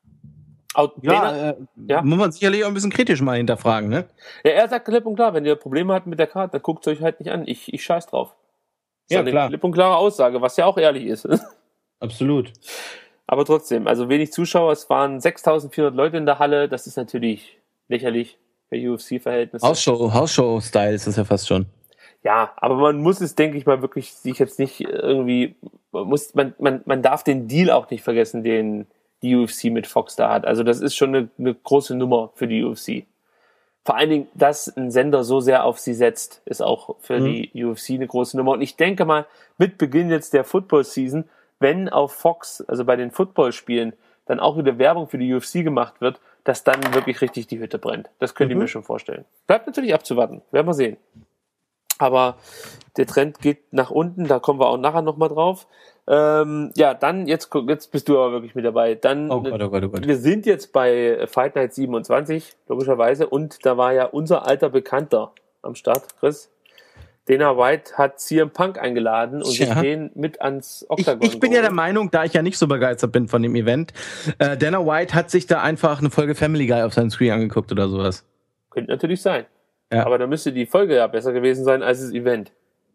Muss man sicherlich auch ein bisschen kritisch mal hinterfragen, ne? Ja, er sagt klipp und klar, wenn ihr Probleme habt mit der Karte, dann guckt es euch halt nicht an. Ich scheiß drauf. Das ist eine klipp und klare Aussage, was ja auch ehrlich ist. Absolut. Aber trotzdem, also wenig Zuschauer, es waren 6.400 Leute in der Halle, das ist natürlich lächerlich für UFC-Verhältnisse. Hausshow-Style ist das ja fast schon. Ja, aber man muss es, denke ich mal, wirklich sich jetzt nicht irgendwie, man darf den Deal auch nicht vergessen, den die UFC mit Fox da hat. Also das ist schon eine große Nummer für die UFC. Vor allen Dingen, dass ein Sender so sehr auf sie setzt, ist auch für die UFC eine große Nummer. Und ich denke mal, mit Beginn jetzt der Football-Season, wenn auf Fox, also bei den Footballspielen, dann auch wieder Werbung für die UFC gemacht wird, dass dann wirklich richtig die Hütte brennt. Das könnt ihr mir schon vorstellen. Bleibt natürlich abzuwarten. Werden wir sehen. Aber der Trend geht nach unten, da kommen wir auch nachher nochmal drauf. Dann, jetzt bist du aber wirklich mit dabei. Dann, oh Gott. Wir sind jetzt bei Fight Night 27, logischerweise, und da war ja unser alter Bekannter am Start, Chris. Dana White hat CM Punk eingeladen und sich den mit ans Octagon Ich bin ja der Meinung, da ich ja nicht so begeistert bin von dem Event, Dana White hat sich da einfach eine Folge Family Guy auf seinem Screen angeguckt oder sowas. Könnte natürlich sein. Ja. Aber da müsste die Folge ja besser gewesen sein als das Event.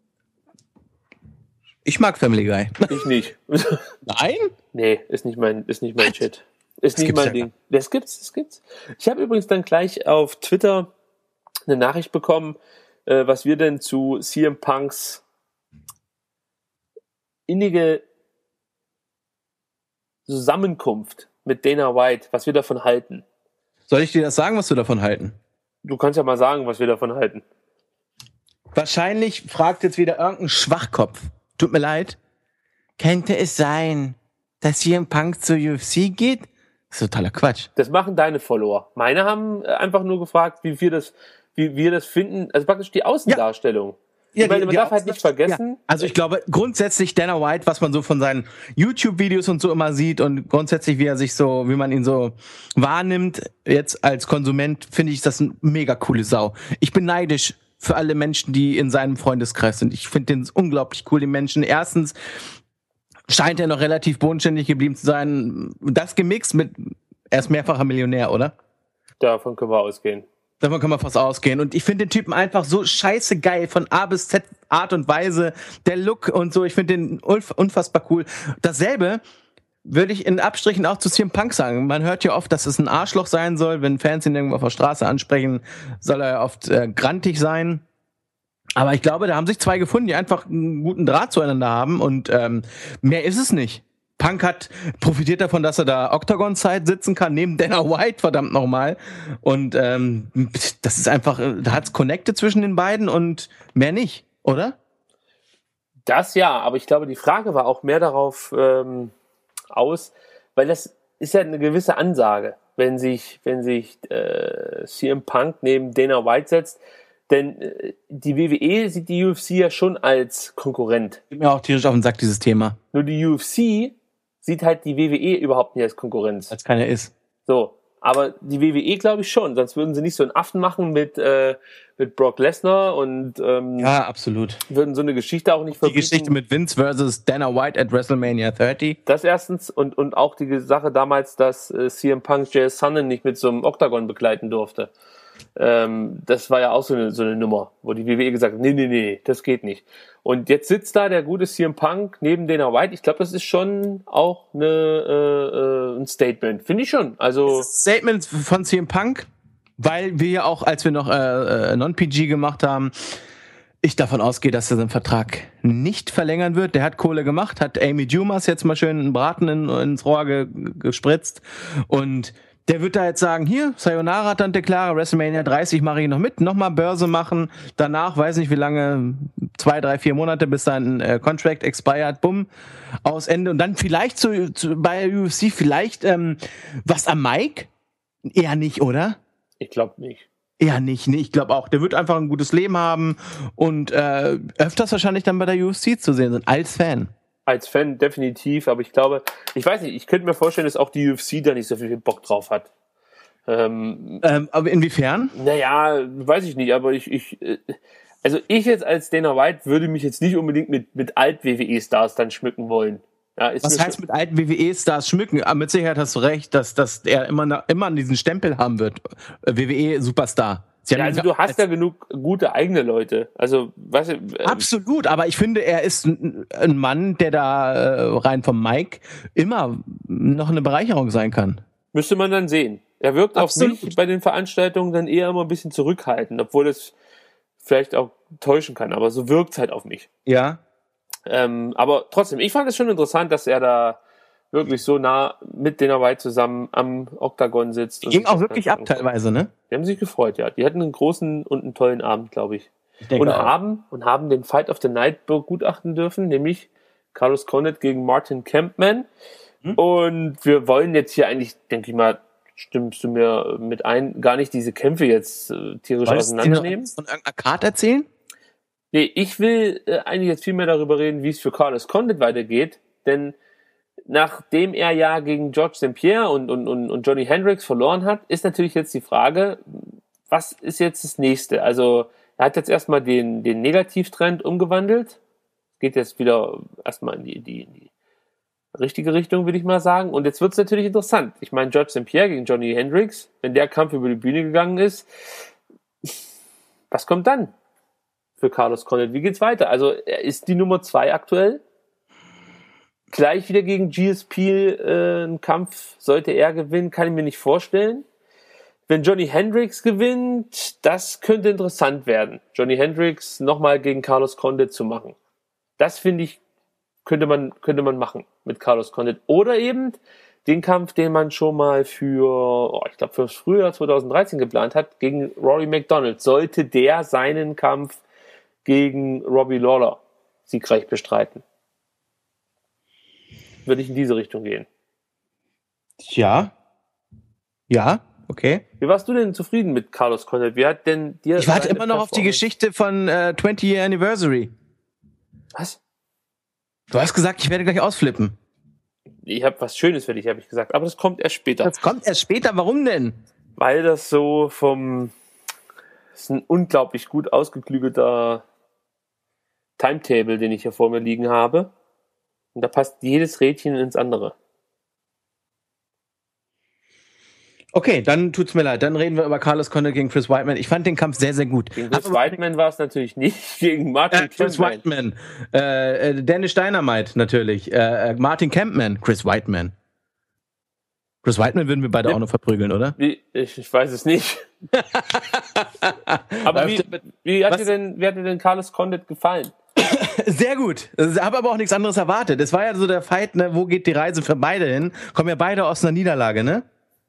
Ich mag Family Guy. Ich nicht. Nein? Nee, ist nicht mein Shit. Ist nicht mein Ding. Das gibt's. Ich habe übrigens dann gleich auf Twitter eine Nachricht bekommen, was wir denn zu CM Punks innige Zusammenkunft mit Dana White, was wir davon halten. Soll ich dir das sagen, was wir davon halten? Du kannst ja mal sagen, was wir davon halten. Wahrscheinlich fragt jetzt wieder irgendein Schwachkopf. Tut mir leid. Könnte es sein, dass CM Punk zur UFC geht? Das ist totaler Quatsch. Das machen deine Follower. Meine haben einfach nur gefragt, wie wir das finden. Also praktisch die Außendarstellung. Ja, ich meine, man darf halt nicht vergessen. Ja. Also ich glaube, grundsätzlich Dana White, was man so von seinen YouTube-Videos und so immer sieht und grundsätzlich, wie man ihn so wahrnimmt, jetzt als Konsument, finde ich das eine mega coole Sau. Ich bin neidisch für alle Menschen, die in seinem Freundeskreis sind. Ich finde den unglaublich cool, die Menschen. Erstens scheint er noch relativ bodenständig geblieben zu sein. Das gemixt mit, er ist mehrfacher Millionär, oder? Davon können wir ausgehen. Davon kann man fast ausgehen. Und ich finde den Typen einfach so scheiße geil, von A bis Z, Art und Weise, der Look und so. Ich finde den unfassbar cool. Dasselbe würde ich in Abstrichen auch zu CM Punk sagen. Man hört ja oft, dass es ein Arschloch sein soll. Wenn Fans ihn irgendwo auf der Straße ansprechen, soll er oft grantig sein. Aber ich glaube, da haben sich zwei gefunden, die einfach einen guten Draht zueinander haben. Und mehr ist es nicht. Punk profitiert davon, dass er da Octagon-Side sitzen kann, neben Dana White, verdammt nochmal. Und das ist einfach, da hat's connected zwischen den beiden und mehr nicht, oder? Das ja, aber ich glaube, die Frage war auch mehr darauf aus, weil das ist ja eine gewisse Ansage, wenn sich CM Punk neben Dana White setzt. Denn die WWE sieht die UFC ja schon als Konkurrent. Geht mir auch tierisch auf den Sack, dieses Thema. Nur die UFC sieht halt die WWE überhaupt nicht als Konkurrenz. Als keiner ist. So, aber die WWE glaube ich schon, sonst würden sie nicht so einen Affen machen mit Brock Lesnar und ja, absolut. Würden so eine Geschichte auch nicht verbieten. Die Geschichte mit Vince versus Dana White at WrestleMania 30. Das erstens und auch die Sache damals, dass CM Punk Jay Sonnen nicht mit so einem Octagon begleiten durfte. Das war ja auch so eine Nummer, wo die WWE gesagt hat, nee, das geht nicht. Und jetzt sitzt da der gute CM Punk neben Dana White. Ich glaube, das ist schon auch ein Statement. Finde ich schon. Also Statement von CM Punk, weil wir ja auch, als wir noch Non-PG gemacht haben, ich davon ausgehe, dass er seinen Vertrag nicht verlängern wird. Der hat Kohle gemacht, hat Amy Dumas jetzt mal schön einen Braten ins Rohr gespritzt und der wird da jetzt sagen, hier, Sayonara, Tante Clara, WrestleMania 30 mache ich noch mit, nochmal Börse machen, danach, weiß nicht wie lange, 2, 3, 4 Monate, bis sein Contract expired, bumm, aus Ende. Und dann vielleicht bei UFC, vielleicht was am Mic? Eher nicht, oder? Ich glaube nicht. Eher nicht, nee, ich glaube auch. Der wird einfach ein gutes Leben haben und öfters wahrscheinlich dann bei der UFC zu sehen sind, als Fan. Als Fan definitiv, aber ich glaube, ich weiß nicht, ich könnte mir vorstellen, dass auch die UFC da nicht so viel Bock drauf hat. Aber inwiefern? Naja, weiß ich nicht, aber ich jetzt als Dana White würde mich jetzt nicht unbedingt mit Alt-WWE-Stars dann schmücken wollen. Ja, was heißt mit alten WWE-Stars schmücken? Aber mit Sicherheit hast du recht, dass er immer diesen Stempel haben wird. WWE-Superstar. Ja, also du hast ja genug gute eigene Leute. Also, weißt du, absolut, aber ich finde, er ist ein Mann, der da rein vom Mic immer noch eine Bereicherung sein kann. Müsste man dann sehen. Er wirkt absolut auf mich bei den Veranstaltungen dann eher immer ein bisschen zurückhaltend, obwohl es vielleicht auch täuschen kann, aber so wirkt es halt auf mich. Ja. Aber trotzdem, ich fand es schon interessant, dass er da wirklich so nah mit Dana White zusammen am Oktagon sitzt. Ging auch wirklich ab teilweise, ne? Die haben sich gefreut, ja. Die hatten einen großen und einen tollen Abend, glaube ich. Und haben den Fight of the Night begutachten dürfen, nämlich Carlos Condit gegen Martin Kampmann. Und wir wollen jetzt hier eigentlich, denke ich mal, stimmst du mir mit ein, gar nicht diese Kämpfe jetzt tierisch auseinandernehmen. Von irgendeiner Card erzählen? Nee, ich will eigentlich jetzt viel mehr darüber reden, wie es für Carlos Condit weitergeht, denn nachdem er ja gegen George St. Pierre und Johnny Hendricks verloren hat, ist natürlich jetzt die Frage, was ist jetzt das Nächste? Also er hat jetzt erstmal den Negativtrend umgewandelt, geht jetzt wieder erstmal in die richtige Richtung, würde ich mal sagen. Und jetzt wird es natürlich interessant. Ich meine, George St. Pierre gegen Johnny Hendricks, wenn der Kampf über die Bühne gegangen ist, was kommt dann für Carlos Condit? Wie geht's weiter? Also er ist die Nummer 2 aktuell. Gleich wieder gegen GSP ein Kampf, sollte er gewinnen, kann ich mir nicht vorstellen. Wenn Johnny Hendricks gewinnt, das könnte interessant werden. Johnny Hendricks nochmal gegen Carlos Condit zu machen. Das finde ich, könnte man machen mit Carlos Condit. Oder eben den Kampf, den man schon mal für das Frühjahr 2013 geplant hat, gegen Rory McDonald. Sollte der seinen Kampf gegen Robbie Lawler siegreich bestreiten. Würde ich in diese Richtung gehen. Ja, okay. Wie warst du denn zufrieden mit Carlos Condit? Wie hat denn dir Ich warte immer noch auf die Geschichte von 20 Year Anniversary. Was? Du hast gesagt, ich werde gleich ausflippen. Ich habe was Schönes für dich, habe ich gesagt. Aber das kommt erst später. Das kommt erst später. Warum denn? Weil das so das ist ein unglaublich gut ausgeklügelter Timetable, den ich hier vor mir liegen habe. Und da passt jedes Rädchen ins andere. Okay, dann tut's mir leid. Dann reden wir über Carlos Condit gegen Chris Weidman. Ich fand den Kampf sehr, sehr gut. Gegen Chris Weidman war es natürlich nicht, gegen Martin Chris Campman. Weidman. Dennis Dynamite natürlich. Martin Campman. Chris Weidman. Chris Weidman würden wir beide auch noch verprügeln, oder? Ich weiß es nicht. Aber wie hat dir denn Carlos Condit gefallen? Sehr gut. Ich habe aber auch nichts anderes erwartet. Es war ja so der Fight, ne? Wo geht die Reise für beide hin? Kommen ja beide aus einer Niederlage, ne?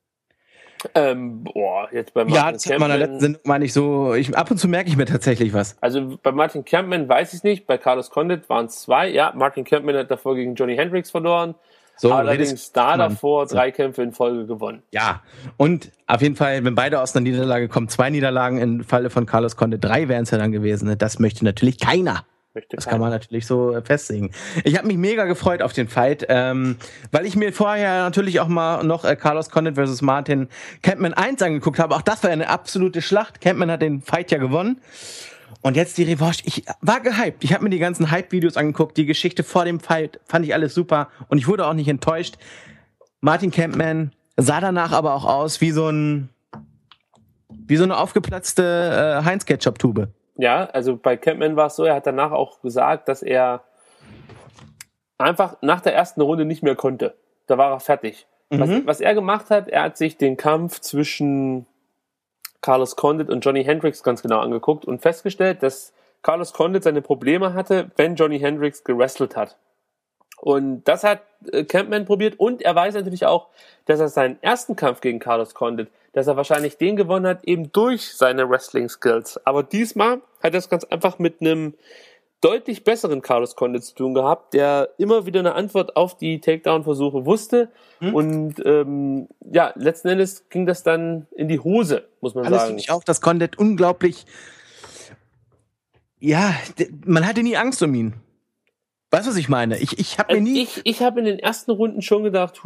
Jetzt bei Martin ja, das Campman. In meiner letzten Sendung meine ich so, ab und zu merke ich mir tatsächlich was. Also bei Martin Campman weiß ich es nicht, bei Carlos Condit waren es 2. Ja, Martin Campman hat davor gegen Johnny Hendricks verloren. So, allerdings davor 3 Kämpfe in Folge gewonnen. Ja, und auf jeden Fall, wenn beide aus einer Niederlage kommen, 2 Niederlagen im Falle von Carlos Condit, 3 wären es ja dann gewesen. Ne? Das möchte natürlich keiner. Das kann man natürlich so festlegen. Ich habe mich mega gefreut auf den Fight, weil ich mir vorher natürlich auch mal noch Carlos Condit versus Martin Campman 1 angeguckt habe. Auch das war eine absolute Schlacht. Campman hat den Fight ja gewonnen. Und jetzt die Revanche. Ich war gehypt. Ich habe mir die ganzen Hype-Videos angeguckt. Die Geschichte vor dem Fight fand ich alles super. Und ich wurde auch nicht enttäuscht. Martin Campman sah danach aber auch aus wie so eine aufgeplatzte Heinz-Ketchup-Tube. Ja, also bei Campman war es so, er hat danach auch gesagt, dass er einfach nach der ersten Runde nicht mehr konnte. Da war er fertig. Was er gemacht hat, er hat sich den Kampf zwischen Carlos Condit und Johnny Hendricks ganz genau angeguckt und festgestellt, dass Carlos Condit seine Probleme hatte, wenn Johnny Hendricks gewrestelt hat. Und das hat Campman probiert und er weiß natürlich auch, dass er seinen ersten Kampf gegen Carlos Condit, dass er wahrscheinlich den gewonnen hat, eben durch seine Wrestling-Skills. Aber diesmal hat er es ganz einfach mit einem deutlich besseren Carlos Condit zu tun gehabt, der immer wieder eine Antwort auf die Takedown-Versuche wusste. Und letzten Endes ging das dann in die Hose, muss man sagen. Finde ich auch, dass Condit unglaublich, man hatte nie Angst um ihn. Weißt du, was ich meine? Ich habe mir nie... Ich habe in den ersten Runden schon gedacht,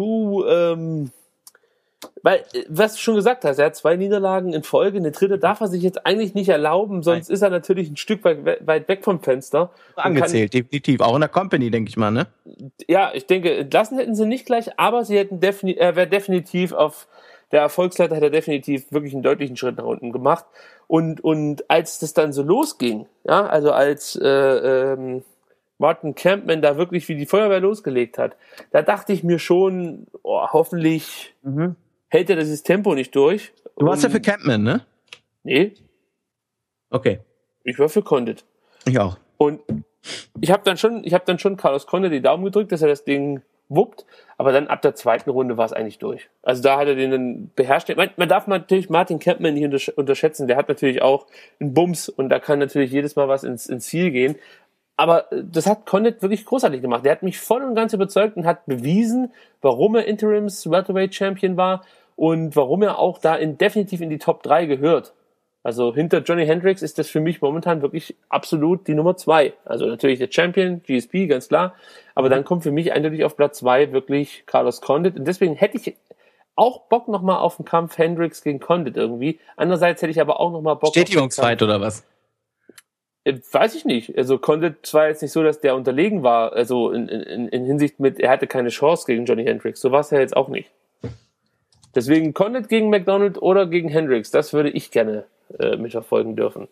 weil, was du schon gesagt hast, er hat 2 Niederlagen in Folge, eine dritte darf er sich jetzt eigentlich nicht erlauben, sonst ist er natürlich ein Stück weit weg vom Fenster. Angezählt, definitiv. Auch in der Company, denke ich mal, ne? Ja, ich denke, entlassen hätten sie nicht gleich, aber sie hätten er wäre definitiv auf der Erfolgsleiter, hat er definitiv wirklich einen deutlichen Schritt nach unten gemacht. Und als das dann so losging, ja, also als Martin Campman da wirklich wie die Feuerwehr losgelegt hat, da dachte ich mir schon, hoffentlich hält er dieses Tempo nicht durch. Du warst ja für Campman, ne? Nee. Okay. Ich war für Condit. Ich auch. Und ich habe dann schon Carlos Condit die Daumen gedrückt, dass er das Ding wuppt, aber dann ab der zweiten Runde war es eigentlich durch. Also da hat er den dann beherrscht. Man darf natürlich Martin Campman nicht unterschätzen, der hat natürlich auch einen Bums und da kann natürlich jedes Mal was ins Ziel gehen. Aber das hat Condit wirklich großartig gemacht. Der hat mich voll und ganz überzeugt und hat bewiesen, warum er Interims Welterweight Champion war und warum er auch da definitiv in die Top 3 gehört. Also hinter Johnny Hendricks ist das für mich momentan wirklich absolut die Nummer 2. Also natürlich der Champion, GSP, ganz klar. Aber dann kommt für mich eindeutig auf Platz 2 wirklich Carlos Condit. Und deswegen hätte ich auch Bock nochmal auf den Kampf Hendricks gegen Condit irgendwie. Andererseits hätte ich aber auch nochmal Bock Bestätigungsfight oder was? Weiß ich nicht. Also Condit war jetzt nicht so, dass der unterlegen war. Also in Hinsicht mit, er hatte keine Chance gegen Johnny Hendricks. So war es ja jetzt auch nicht. Deswegen Condit gegen McDonald oder gegen Hendricks, das würde ich gerne mitverfolgen dürfen.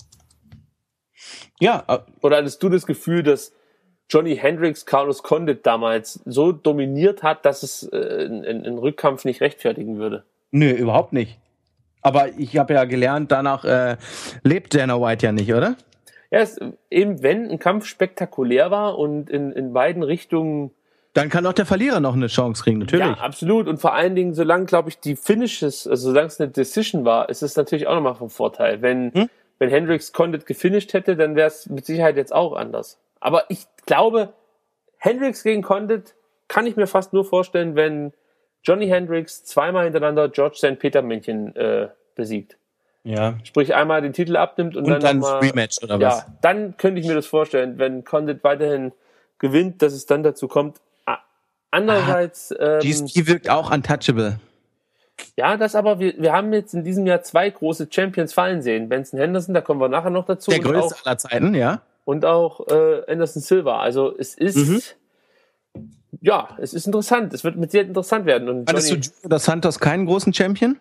Ja. Oder hattest du das Gefühl, dass Johnny Hendricks Carlos Condit damals so dominiert hat, dass es einen Rückkampf nicht rechtfertigen würde? Nö, überhaupt nicht. Aber ich habe ja gelernt, danach lebt Dana White ja nicht, oder? Ja, eben wenn ein Kampf spektakulär war und in beiden Richtungen. Dann kann auch der Verlierer noch eine Chance kriegen, natürlich. Ja, absolut. Und vor allen Dingen, solange, glaube ich, die Finishes, also solange es eine Decision war, ist es natürlich auch nochmal vom Vorteil. Wenn wenn Hendricks Condit gefinisht hätte, dann wäre es mit Sicherheit jetzt auch anders. Aber ich glaube, Hendricks gegen Condit kann ich mir fast nur vorstellen, wenn Johnny Hendricks zweimal hintereinander George St. Peter Männchen besiegt. Ja. Sprich, einmal den Titel abnimmt und dann nochmal... Rematch oder was? Ja, dann könnte ich mir das vorstellen, wenn Condit weiterhin gewinnt, dass es dann dazu kommt. Andererseits... GSP wirkt auch untouchable. Ja, das aber, wir haben jetzt in diesem Jahr 2 große Champions fallen sehen. Benson Henderson, da kommen wir nachher noch dazu. Der größte aller Zeiten, ja. Und auch Anderson Silva. Also es ist... Ja, es ist interessant. Es wird mit Sicherheit interessant werden. Und Hattest du Junior dos Santos keinen großen Champion?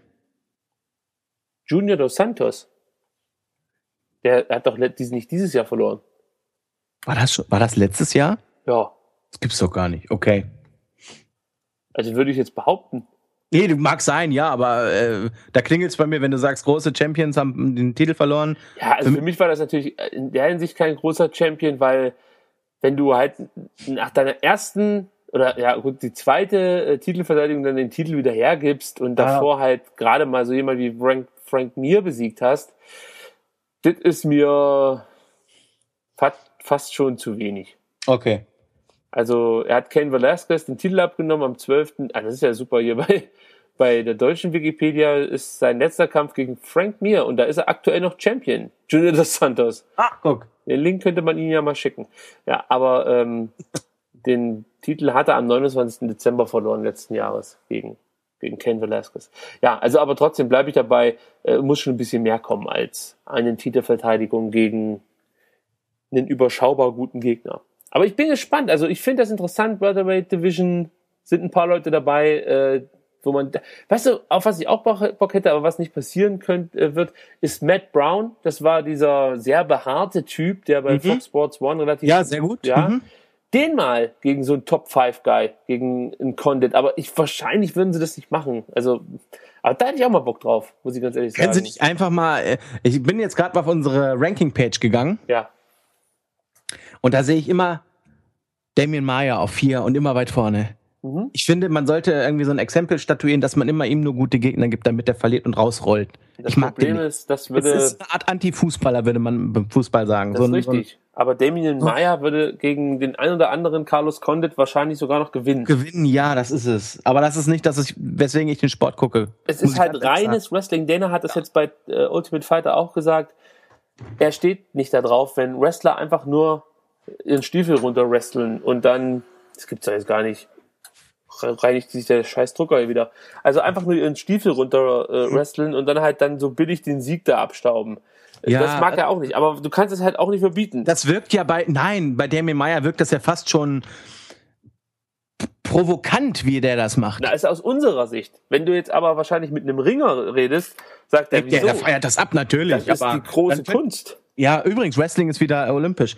Junior dos Santos? Der hat doch nicht dieses Jahr verloren. War das letztes Jahr? Ja. Das gibt's doch gar nicht. Okay. Also würde ich jetzt behaupten. Nee, mag sein, ja, aber da klingelt's bei mir, wenn du sagst, große Champions haben den Titel verloren. Ja, also für mich war das natürlich in der Hinsicht kein großer Champion, weil wenn du halt nach deiner ersten oder ja gut, die zweite Titelverteidigung dann den Titel wieder hergibst und davor halt gerade mal so jemand wie Frank Mir besiegt hast, das ist mir fast schon zu wenig. Okay. Also er hat Cain Velasquez den Titel abgenommen am 12. Das ist ja super hier bei der deutschen Wikipedia ist sein letzter Kampf gegen Frank Mir und da ist er aktuell noch Champion. Junior dos Santos. Guck. Den Link könnte man Ihnen ja mal schicken. Ja, aber den Titel hat er am 29. Dezember verloren letzten Jahres gegen Cain Velasquez. Ja, also aber trotzdem bleibe ich dabei, muss schon ein bisschen mehr kommen als eine Titelverteidigung gegen einen überschaubar guten Gegner. Aber ich bin gespannt. Also ich finde das interessant. Welterweight Division sind ein paar Leute dabei, wo man, weißt du, auf was ich auch Bock hätte, aber was nicht passieren wird, ist Matt Brown. Das war dieser sehr behaarte Typ, der bei Fox Sports One relativ... Ja, sehr gut. Ja, den mal gegen so einen Top-5-Guy, gegen einen Condit. Aber wahrscheinlich würden sie das nicht machen. Also, aber da hätte ich auch mal Bock drauf, muss ich ganz ehrlich sagen. Können Sie nicht einfach mal, ich bin jetzt gerade mal auf unsere Ranking-Page gegangen. Ja. Und da sehe ich immer Damian Maia auf 4 und immer weit vorne. Ich finde, man sollte irgendwie so ein Exempel statuieren, dass man immer ihm nur gute Gegner gibt, damit er verliert und rausrollt. Das Problem ist, das ist eine Art Anti-Fußballer, würde man beim Fußball sagen. Das ist richtig. Aber Damian Maia würde gegen den ein oder anderen Carlos Condit wahrscheinlich sogar noch gewinnen. Gewinnen, ja, das ist es. Aber das ist nicht, weswegen ich den Sport gucke. Es ist halt reines Wrestling. Dana hat das jetzt bei Ultimate Fighter auch gesagt. Er steht nicht da drauf, wenn Wrestler einfach nur ihren Stiefel runter wresteln und dann, das gibt's ja jetzt gar nicht, reinigt sich der scheiß Drucker hier wieder. Also einfach nur ihren Stiefel runter wresteln und dann halt dann so billig den Sieg da abstauben. Ja, das mag er auch nicht, aber du kannst es halt auch nicht verbieten. Das wirkt ja bei Damian Maia wirkt das ja fast schon provokant, wie der das macht. Na, ist aus unserer Sicht. Wenn du jetzt aber wahrscheinlich mit einem Ringer redest, sagt er, wieso? Der feiert das ab, natürlich. Das ist die große Kunst. Ja, übrigens, Wrestling ist wieder olympisch.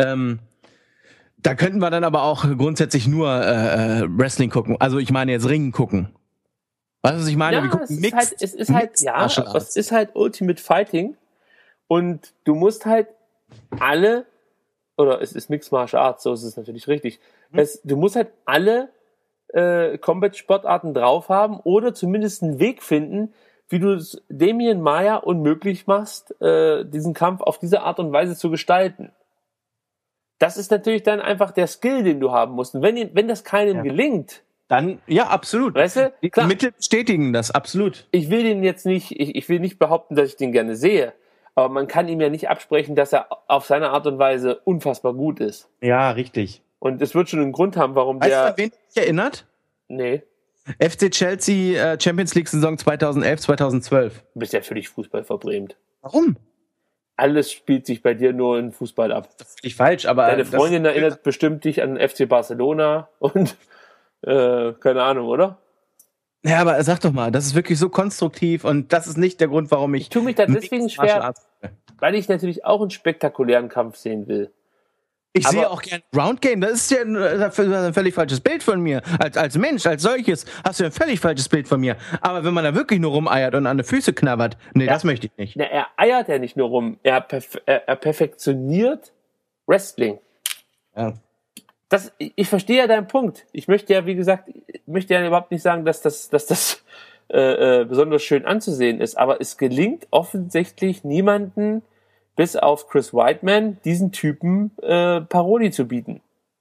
Da könnten wir dann aber auch grundsätzlich nur Wrestling gucken. Also ich meine jetzt Ringen gucken. Weißt du, was ich meine? Ja, wir gucken es ist halt Ultimate Fighting und du musst halt alle, oder es ist Mixed Martial Arts, so ist es natürlich richtig. Du musst halt alle Combat-Sportarten drauf haben oder zumindest einen Weg finden, wie du es Damian Maia unmöglich machst, diesen Kampf auf diese Art und Weise zu gestalten. Das ist natürlich dann einfach der Skill, den du haben musst. Und wenn das keinem gelingt, dann, ja, absolut. Weißt du? Die Mittel bestätigen das, absolut. Ich will den jetzt nicht, ich will nicht behaupten, dass ich den gerne sehe, aber man kann ihm ja nicht absprechen, dass er auf seine Art und Weise unfassbar gut ist. Ja, richtig. Und es wird schon einen Grund haben, warum weißt du, an wen dich erinnert? Nee. FC Chelsea Champions League Saison 2011, 2012. Du bist ja völlig Fußball verbrämt. Warum? Alles spielt sich bei dir nur in Fußball ab. Das ist völlig falsch, aber... Deine Freundin erinnert bestimmt dich an FC Barcelona und keine Ahnung, oder? Ja, aber sag doch mal, das ist wirklich so konstruktiv und das ist nicht der Grund, warum ich... Ich tue mich da deswegen schwer, weil ich natürlich auch einen spektakulären Kampf sehen will. Ich sehe auch gerne Round Game. Das ist ja ein völlig falsches Bild von mir. Als Mensch, als solches, hast du ein völlig falsches Bild von mir. Aber wenn man da wirklich nur rumeiert und an die Füße knabbert, nee, das möchte ich nicht. Na, er eiert ja nicht nur rum. Er perfektioniert Wrestling. Ja. Ich verstehe ja deinen Punkt. Ich möchte ja, wie gesagt, überhaupt nicht sagen, dass das besonders schön anzusehen ist. Aber es gelingt offensichtlich niemanden, bis auf Chris Weidman, diesen Typen Paroli zu bieten.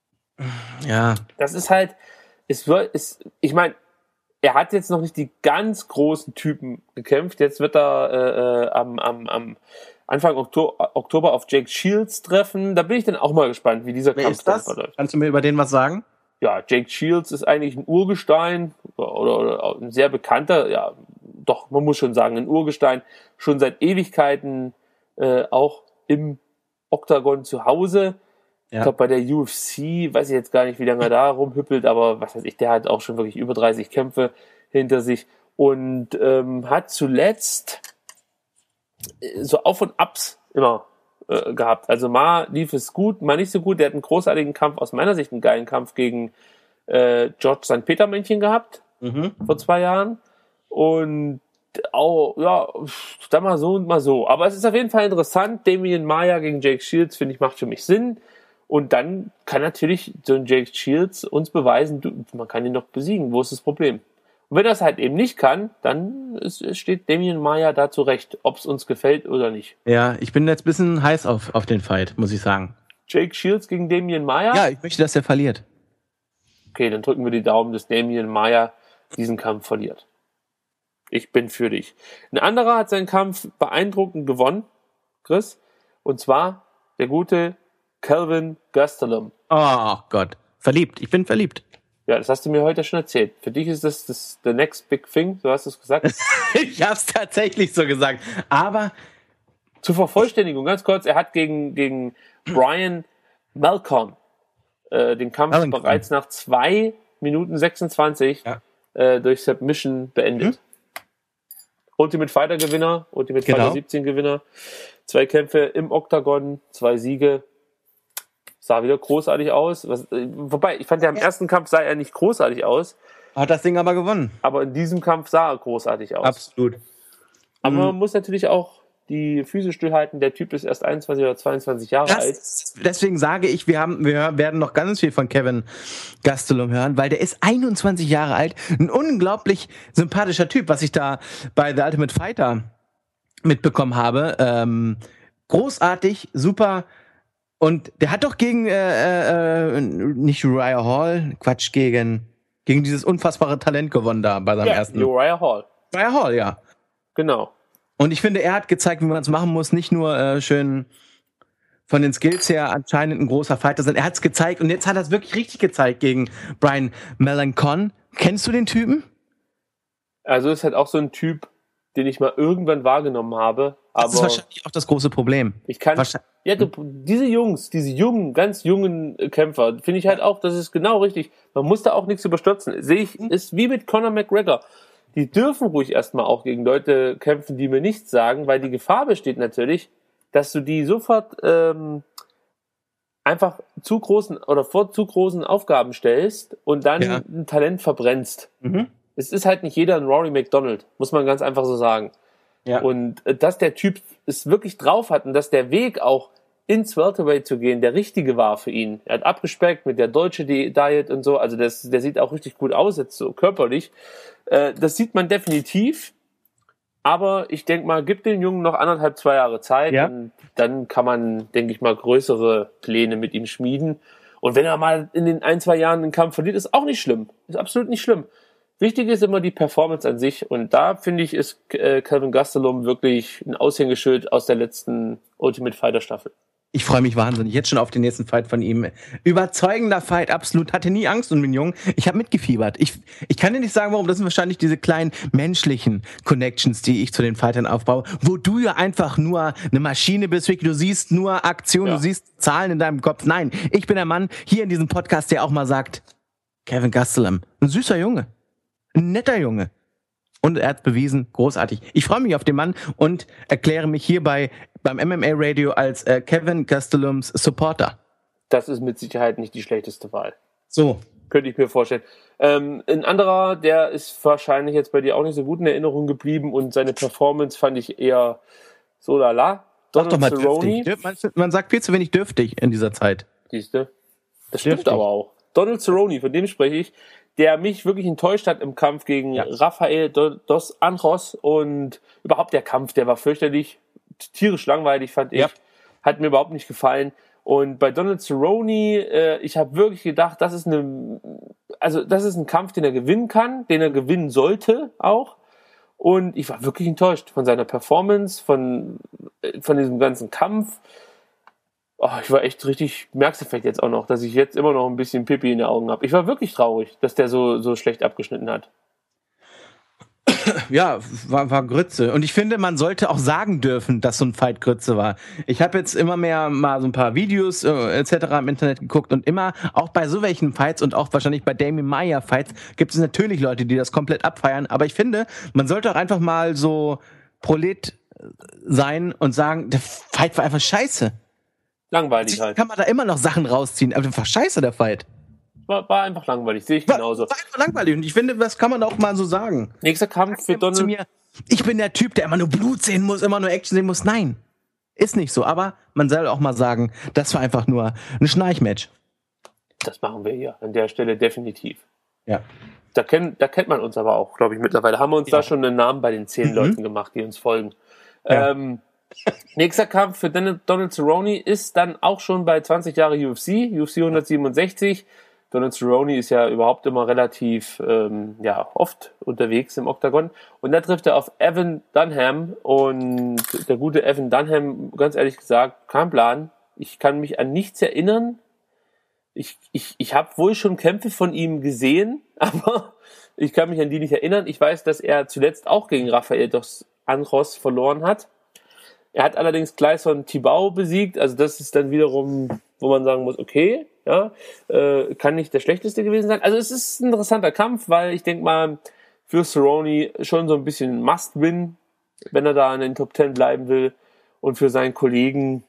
Ja. Das ist halt, ich meine, er hat jetzt noch nicht die ganz großen Typen gekämpft. Jetzt wird er am Anfang Oktober auf Jake Shields treffen. Da bin ich dann auch mal gespannt, wie dieser Kampf dann verläuft. Kannst du mir über den was sagen? Ja, Jake Shields ist eigentlich ein Urgestein oder ein sehr bekannter, ja, doch, man muss schon sagen, ein Urgestein, schon seit Ewigkeiten auch im Oktagon zu Hause. Ja. Ich glaube, bei der UFC, weiß ich jetzt gar nicht, wie lange er da rumhüppelt, aber was weiß ich, der hat auch schon wirklich über 30 Kämpfe hinter sich und hat zuletzt so Auf und Abs immer gehabt. Also mal lief es gut, mal nicht so gut. Der hat einen großartigen Kampf, aus meiner Sicht einen geilen Kampf gegen George St. Peter-Männchen gehabt, vor 2 Jahren. Und auch, ja, dann mal so und mal so. Aber es ist auf jeden Fall interessant. Demian Maia gegen Jake Shields, finde ich, macht für mich Sinn. Und dann kann natürlich so ein Jake Shields uns beweisen, man kann ihn noch besiegen. Wo ist das Problem? Und wenn er es halt eben nicht kann, dann steht Demian Maia da zurecht, ob es uns gefällt oder nicht. Ja, ich bin jetzt ein bisschen heiß auf den Fight, muss ich sagen. Jake Shields gegen Demian Maia? Ja, ich möchte, dass er verliert. Okay, dann drücken wir die Daumen, dass Demian Maia diesen Kampf verliert. Ich bin für dich. Ein anderer hat seinen Kampf beeindruckend gewonnen, Chris. Und zwar der gute Kelvin Gastelum. Oh Gott, verliebt. Ich bin verliebt. Ja, das hast du mir heute schon erzählt. Für dich ist das the next big thing, so hast du es gesagt. Ich habe es tatsächlich so gesagt. Aber zur Vervollständigung, ganz kurz, er hat gegen Brian Malcolm den Kampf bereits nach 2 Minuten 26 durch Submission beendet. Ultimate Fighter Gewinner, Ultimate Fighter 17 Gewinner, 2 Kämpfe im Oktagon, 2 Siege. Sah wieder großartig aus. Wobei, ich fand ja im ersten Kampf sah er nicht großartig aus. Hat das Ding aber gewonnen. Aber in diesem Kampf sah er großartig aus. Absolut. Aber man muss natürlich auch die Füße stillhalten. Der Typ ist erst 21 oder 22 Jahre alt. Deswegen sage ich, wir werden noch ganz viel von Kelvin Gastelum hören, weil der ist 21 Jahre alt. Ein unglaublich sympathischer Typ, was ich da bei The Ultimate Fighter mitbekommen habe. Großartig, super. Und der hat doch gegen, nicht Uriah Hall, Quatsch, gegen dieses unfassbare Talent gewonnen da bei seinem ersten. Uriah Hall. Uriah Hall, ja. Genau. Und ich finde, er hat gezeigt, wie man es machen muss. Nicht nur schön von den Skills her anscheinend ein großer Fighter, sondern er hat es gezeigt. Und jetzt hat er es wirklich richtig gezeigt gegen Brian Malcolm. Kennst du den Typen? Also ist halt auch so ein Typ, den ich mal irgendwann wahrgenommen habe. Aber das ist wahrscheinlich auch das große Problem. Diese jungen, ganz jungen Kämpfer, finde ich halt auch, das ist genau richtig. Man muss da auch nichts überstürzen. Sehe ich, ist wie mit Conor McGregor. Die dürfen ruhig erstmal auch gegen Leute kämpfen, die mir nichts sagen, weil die Gefahr besteht natürlich, dass du die sofort einfach vor zu großen Aufgaben stellst und dann ein Talent verbrennst. Es ist halt nicht jeder ein Rory McDonald, muss man ganz einfach so sagen. Ja. Und dass der Typ es wirklich drauf hat und dass der Weg auch ins Welterweight zu gehen der richtige war für ihn. Er hat abgespeckt mit der deutsche Diet und so, also der sieht auch richtig gut aus, jetzt so körperlich. Das sieht man definitiv, aber ich denke mal, gib den Jungen noch 1,5-2 Jahre Zeit und dann kann man, denke ich mal, größere Pläne mit ihm schmieden. Und wenn er mal in den 1-2 Jahren den Kampf verliert, ist auch nicht schlimm. Ist absolut nicht schlimm. Wichtig ist immer die Performance an sich und da finde ich, ist Kelvin Gastelum wirklich ein Aushängeschild aus der letzten Ultimate Fighter Staffel. Ich freue mich wahnsinnig jetzt schon auf den nächsten Fight von ihm. Überzeugender Fight, absolut. Hatte nie Angst um den Jungen. Ich habe mitgefiebert. Ich kann dir nicht sagen, warum. Das sind wahrscheinlich diese kleinen menschlichen Connections, die ich zu den Fightern aufbaue, wo du ja einfach nur eine Maschine bist, Ricky. Du siehst nur Aktionen, du siehst Zahlen in deinem Kopf. Nein, ich bin der Mann hier in diesem Podcast, der auch mal sagt, Kelvin Gastelum, ein süßer Junge. Ein netter Junge. Und er hat bewiesen, großartig. Ich freue mich auf den Mann und erkläre mich hier beim MMA Radio als Kelvin Gastelums Supporter. Das ist mit Sicherheit nicht die schlechteste Wahl. So. Könnte ich mir vorstellen. Ein anderer, der ist wahrscheinlich jetzt bei dir auch nicht so gut in Erinnerung geblieben und seine Performance fand ich eher so lala. Sag doch mal dürftig. Man sagt viel zu wenig dürftig in dieser Zeit. Siehste? Das stimmt aber auch. Donald Cerrone, von dem spreche ich, der mich wirklich enttäuscht hat im Kampf gegen Rafael dos Anjos und überhaupt der Kampf, der war fürchterlich, tierisch langweilig, fand ich. hat mir überhaupt nicht gefallen. Und bei Donald Cerrone, ich habe wirklich gedacht, das ist ein Kampf, den er gewinnen kann, den er gewinnen sollte auch. Und ich war wirklich enttäuscht von seiner Performance, von diesem ganzen Kampf. Oh, ich war echt richtig, merkst du vielleicht jetzt auch noch, dass ich jetzt immer noch ein bisschen Pipi in den Augen habe. Ich war wirklich traurig, dass der so schlecht abgeschnitten hat. Ja, war Grütze. Und ich finde, man sollte auch sagen dürfen, dass so ein Fight Grütze war. Ich habe jetzt immer mehr mal so ein paar Videos etc. im Internet geguckt und immer, auch bei so welchen Fights und auch wahrscheinlich bei Damian Maia Fights, gibt es natürlich Leute, die das komplett abfeiern. Aber ich finde, man sollte auch einfach mal so Prolet sein und sagen, der Fight war einfach scheiße. Langweilig halt. Kann man da immer noch Sachen rausziehen, aber einfach scheiße, der Fight. War einfach langweilig, sehe ich genauso. War einfach langweilig und ich finde, das kann man auch mal so sagen. Nächster Kampf für Donald... Zu mir, ich bin der Typ, der immer nur Blut sehen muss, immer nur Action sehen muss. Nein, ist nicht so. Aber man soll auch mal sagen, das war einfach nur ein Schnarchmatch. Das machen wir hier an der Stelle definitiv. Ja. Da kennt man uns aber auch, glaube ich, mittlerweile. Haben wir uns da schon einen Namen bei den 10 Leuten gemacht, die uns folgen. Ja. Nächster Kampf für Donald Cerrone ist dann auch schon bei 20 Jahre UFC 167. Donald Cerrone ist ja überhaupt immer relativ oft unterwegs im Oktagon. Und da trifft er auf Evan Dunham. Und der gute Evan Dunham, ganz ehrlich gesagt, kein Plan. Ich kann mich an nichts erinnern. Ich habe wohl schon Kämpfe von ihm gesehen, aber ich kann mich an die nicht erinnern. Ich weiß, dass er zuletzt auch gegen Rafael dos Anjos verloren hat. Er hat allerdings Gleison Tibau besiegt. Also das ist dann wiederum, wo man sagen muss, okay, ja, kann nicht der schlechteste gewesen sein. Also es ist ein interessanter Kampf, weil ich denke mal, für Cerrone schon so ein bisschen Must-Win, wenn er da in den Top 10 bleiben will. Und für seinen Kollegen,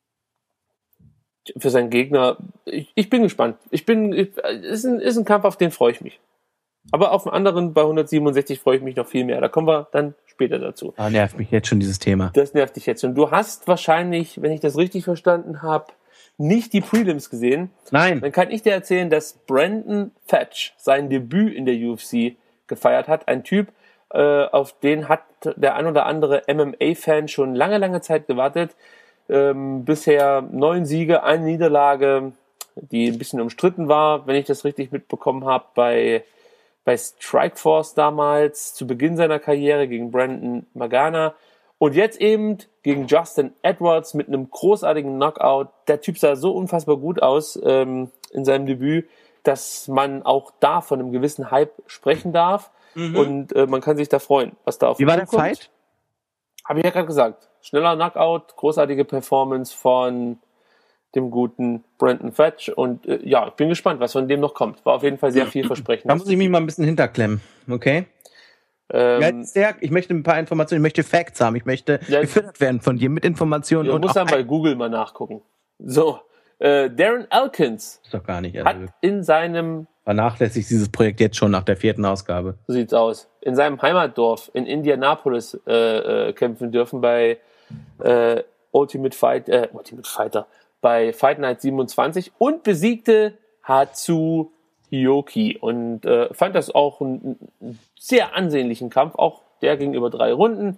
für seinen Gegner, ich bin gespannt. Ist ein Kampf, auf den freue ich mich. Aber auf den anderen, bei 167, freue ich mich noch viel mehr. Da kommen wir dann später dazu. Ah, nervt mich jetzt schon dieses Thema. Das nervt dich jetzt schon. Du hast wahrscheinlich, wenn ich das richtig verstanden habe, nicht die Prelims gesehen. Nein. Dann kann ich dir erzählen, dass Brandon Thatch sein Debüt in der UFC gefeiert hat. Ein Typ, auf den hat der ein oder andere MMA-Fan schon lange Zeit gewartet. Bisher 9 Siege, 1 Niederlage, die ein bisschen umstritten war, wenn ich das richtig mitbekommen habe, bei Strikeforce damals, zu Beginn seiner Karriere gegen Brandon Magana. Und jetzt eben gegen Justin Edwards mit einem großartigen Knockout. Der Typ sah so unfassbar gut aus in seinem Debüt, dass man auch da von einem gewissen Hype sprechen darf. Und man kann sich da freuen, was da auf Wie war der Fight? Habe ich ja gerade gesagt. Schneller Knockout, großartige Performance von dem guten Brandon Thatch. Und ich bin gespannt, was von dem noch kommt. War auf jeden Fall sehr vielversprechend. Da muss ich mich mal ein bisschen hinterklemmen, okay? Ich möchte ein paar Informationen, ich möchte Facts haben, ich möchte gefüttert werden von dir mit Informationen. Du musst dann bei Google mal nachgucken. So, Darren Elkins ist doch gar nicht, hat in seinem... Vernachlässigt dieses Projekt jetzt schon nach der 4. Ausgabe. So sieht's aus. In seinem Heimatdorf in Indianapolis kämpfen dürfen bei Ultimate Fighter, bei Fight Night 27 und besiegte Hatsu Hioki und fand das auch einen sehr ansehnlichen Kampf, auch der ging über 3 Runden.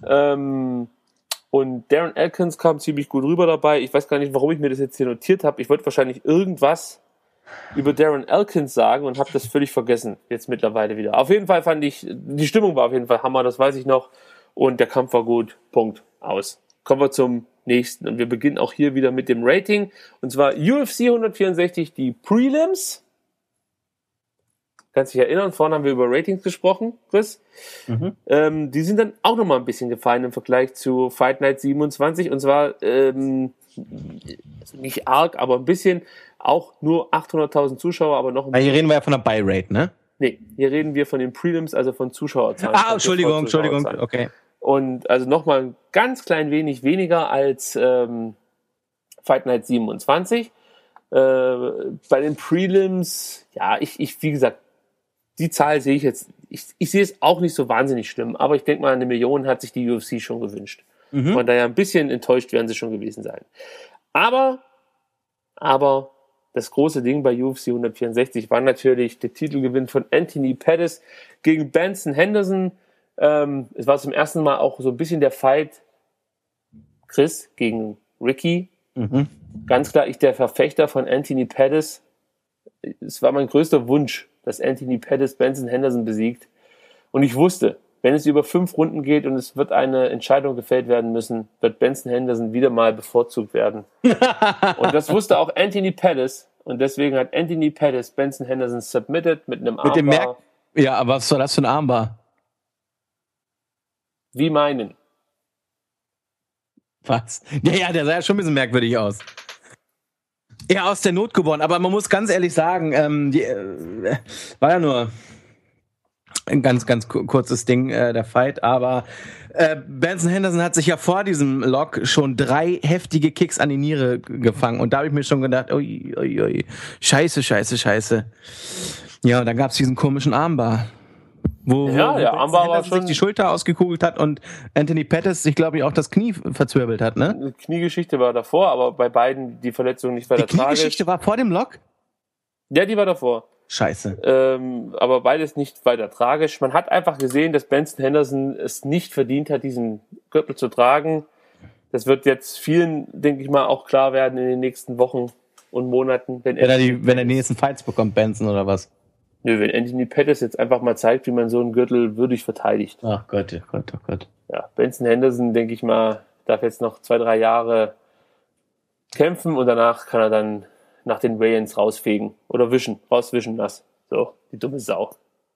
Und Darren Elkins kam ziemlich gut rüber dabei. Ich weiß gar nicht, warum ich mir das jetzt hier notiert habe. Ich wollte wahrscheinlich irgendwas über Darren Elkins sagen und habe das völlig vergessen, jetzt mittlerweile wieder. Auf jeden Fall fand ich, die Stimmung war auf jeden Fall Hammer, das weiß ich noch. Und der Kampf war gut. Punkt. Aus. Kommen wir zum nächsten. Und wir beginnen auch hier wieder mit dem Rating. Und zwar UFC 164, die Prelims. Kannst dich erinnern, vorhin haben wir über Ratings gesprochen, Chris. Die sind dann auch nochmal ein bisschen gefallen im Vergleich zu Fight Night 27. Und zwar nicht arg, aber ein bisschen. Auch nur 800.000 Zuschauer, aber noch ein bisschen. Hier reden wir ja von der Buy-Rate, ne? Nee, hier reden wir von den Prelims, also von Zuschauerzahlen. Entschuldigung, okay. Und also nochmal ein ganz klein wenig weniger als Fight Night 27. Bei den Prelims, wie gesagt, die Zahl sehe ich jetzt, ich sehe es auch nicht so wahnsinnig schlimm, aber ich denke mal, 1 Million hat sich die UFC schon gewünscht. Von daher ein bisschen enttäuscht werden sie schon gewesen sein. Aber das große Ding bei UFC 164 war natürlich der Titelgewinn von Anthony Pettis gegen Benson Henderson. Es war zum ersten Mal auch so ein bisschen der Fight, Chris, gegen Ricky. Ganz klar, ich der Verfechter von Anthony Pettis. Es war mein größter Wunsch, dass Anthony Pettis Benson Henderson besiegt. Und ich wusste, wenn es über 5 Runden geht und es wird eine Entscheidung gefällt werden müssen, wird Benson Henderson wieder mal bevorzugt werden. Und das wusste auch Anthony Pettis. Und deswegen hat Anthony Pettis Benson Henderson submitted mit einem Armbar. Ja, aber was war das für ein Armbar? Wie meinen? Was? Ja, der sah ja schon ein bisschen merkwürdig aus. Ja, aus der Not geboren. Aber man muss ganz ehrlich sagen, war ja nur ein ganz kurzes Ding, der Fight. Aber Benson Henderson hat sich ja vor diesem Lock schon 3 heftige Kicks an die Niere gefangen. Und da habe ich mir schon gedacht, ui, scheiße. Ja, und dann gab es diesen komischen Armbar. Wo der Armbar war schon sich die Schulter ausgekugelt hat und Anthony Pettis sich, glaube ich, auch das Knie verzwirbelt hat, ne? Die Kniegeschichte war davor, aber bei beiden die Verletzung nicht weiter tragisch. Die Kniegeschichte war vor dem Lock? Ja, die war davor. Scheiße. Aber beides nicht weiter tragisch. Man hat einfach gesehen, dass Benson Henderson es nicht verdient hat, diesen Gürtel zu tragen. Das wird jetzt vielen, denke ich mal, auch klar werden in den nächsten Wochen und Monaten. Wenn er die nächsten Fights bekommt, Benson, oder was? Nö, wenn Anthony Pettis jetzt einfach mal zeigt, wie man so einen Gürtel würdig verteidigt. Ach Gott. Ja, Benson Henderson, denke ich mal, darf jetzt noch 2-3 Jahre kämpfen und danach kann er dann nach den Weigh-ins rausfegen oder rauswischen lassen. So, die dumme Sau.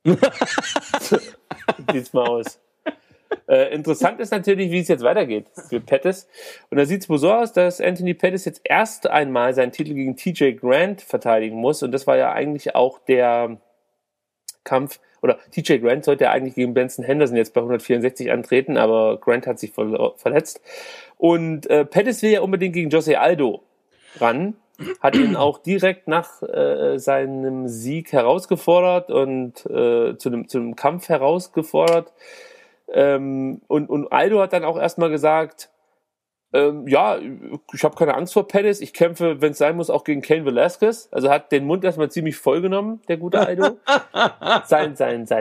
Sieht's mal aus. Interessant ist natürlich, wie es jetzt weitergeht für Pettis. Und da sieht es wohl so aus, dass Anthony Pettis jetzt erst einmal seinen Titel gegen TJ Grant verteidigen muss. Und das war ja eigentlich auch der Kampf, oder TJ Grant sollte ja eigentlich gegen Benson Henderson jetzt bei 164 antreten, aber Grant hat sich verletzt. Und Pettis will ja unbedingt gegen Jose Aldo ran, hat ihn auch direkt nach seinem Sieg herausgefordert und zu einem Kampf herausgefordert. Und Aldo hat dann auch erstmal gesagt, ja, ich habe keine Angst vor Pettis, ich kämpfe, wenn es sein muss, auch gegen Cain Velasquez. Also hat den Mund erstmal ziemlich voll genommen, der gute Aldo. Sein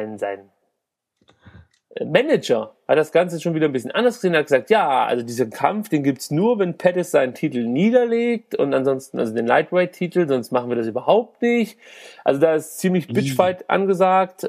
Manager hat das Ganze schon wieder ein bisschen anders gesehen, hat gesagt, ja, also diesen Kampf, den gibt's nur, wenn Pettis seinen Titel niederlegt und ansonsten, also den Lightweight-Titel, sonst machen wir das überhaupt nicht. Also da ist ziemlich Bitchfight angesagt.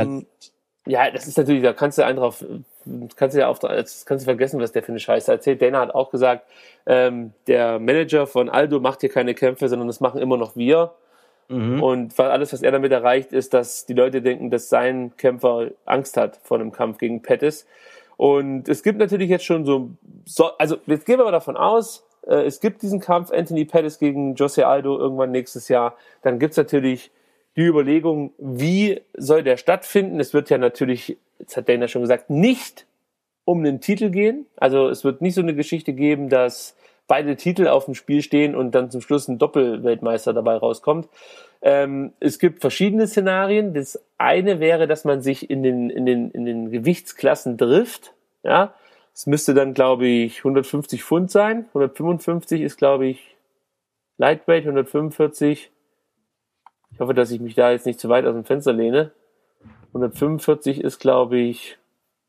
Ja, das ist natürlich, da kannst du vergessen, was der für eine Scheiße erzählt. Dana hat auch gesagt, der Manager von Aldo macht hier keine Kämpfe, sondern das machen immer noch wir. Und alles, was er damit erreicht, ist, dass die Leute denken, dass sein Kämpfer Angst hat vor einem Kampf gegen Pettis. Und es gibt natürlich jetzt schon also jetzt gehen wir mal davon aus, es gibt diesen Kampf Anthony Pettis gegen Jose Aldo irgendwann nächstes Jahr. Dann gibt's natürlich die Überlegung, wie soll der stattfinden? Es wird ja natürlich, jetzt hat Dana schon gesagt, nicht um den Titel gehen. Also es wird nicht so eine Geschichte geben, dass beide Titel auf dem Spiel stehen und dann zum Schluss ein Doppelweltmeister dabei rauskommt. Es gibt verschiedene Szenarien. Das eine wäre, dass man sich in den Gewichtsklassen trifft. Ja, es müsste dann, glaube ich, 150 Pfund sein. 155 ist, glaube ich, Lightweight, 145. Ich hoffe, dass ich mich da jetzt nicht zu weit aus dem Fenster lehne. 145 ist, glaube ich,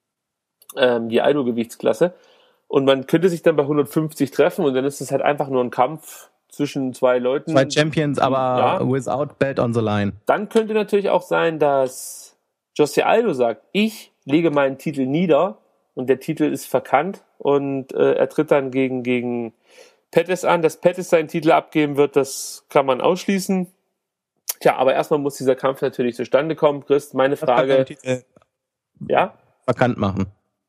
die Aldo-Gewichtsklasse. Und man könnte sich dann bei 150 treffen und dann ist es halt einfach nur ein Kampf zwischen 2 Leuten. 2 Champions, aber without belt on the line. Dann könnte natürlich auch sein, dass Jose Aldo sagt, ich lege meinen Titel nieder und der Titel ist verkannt und er tritt dann gegen Pettis an. Dass Pettis seinen Titel abgeben wird, das kann man ausschließen. Tja, aber erstmal muss dieser Kampf natürlich zustande kommen. Chris, meine Frage. Ja? Verkannt machen.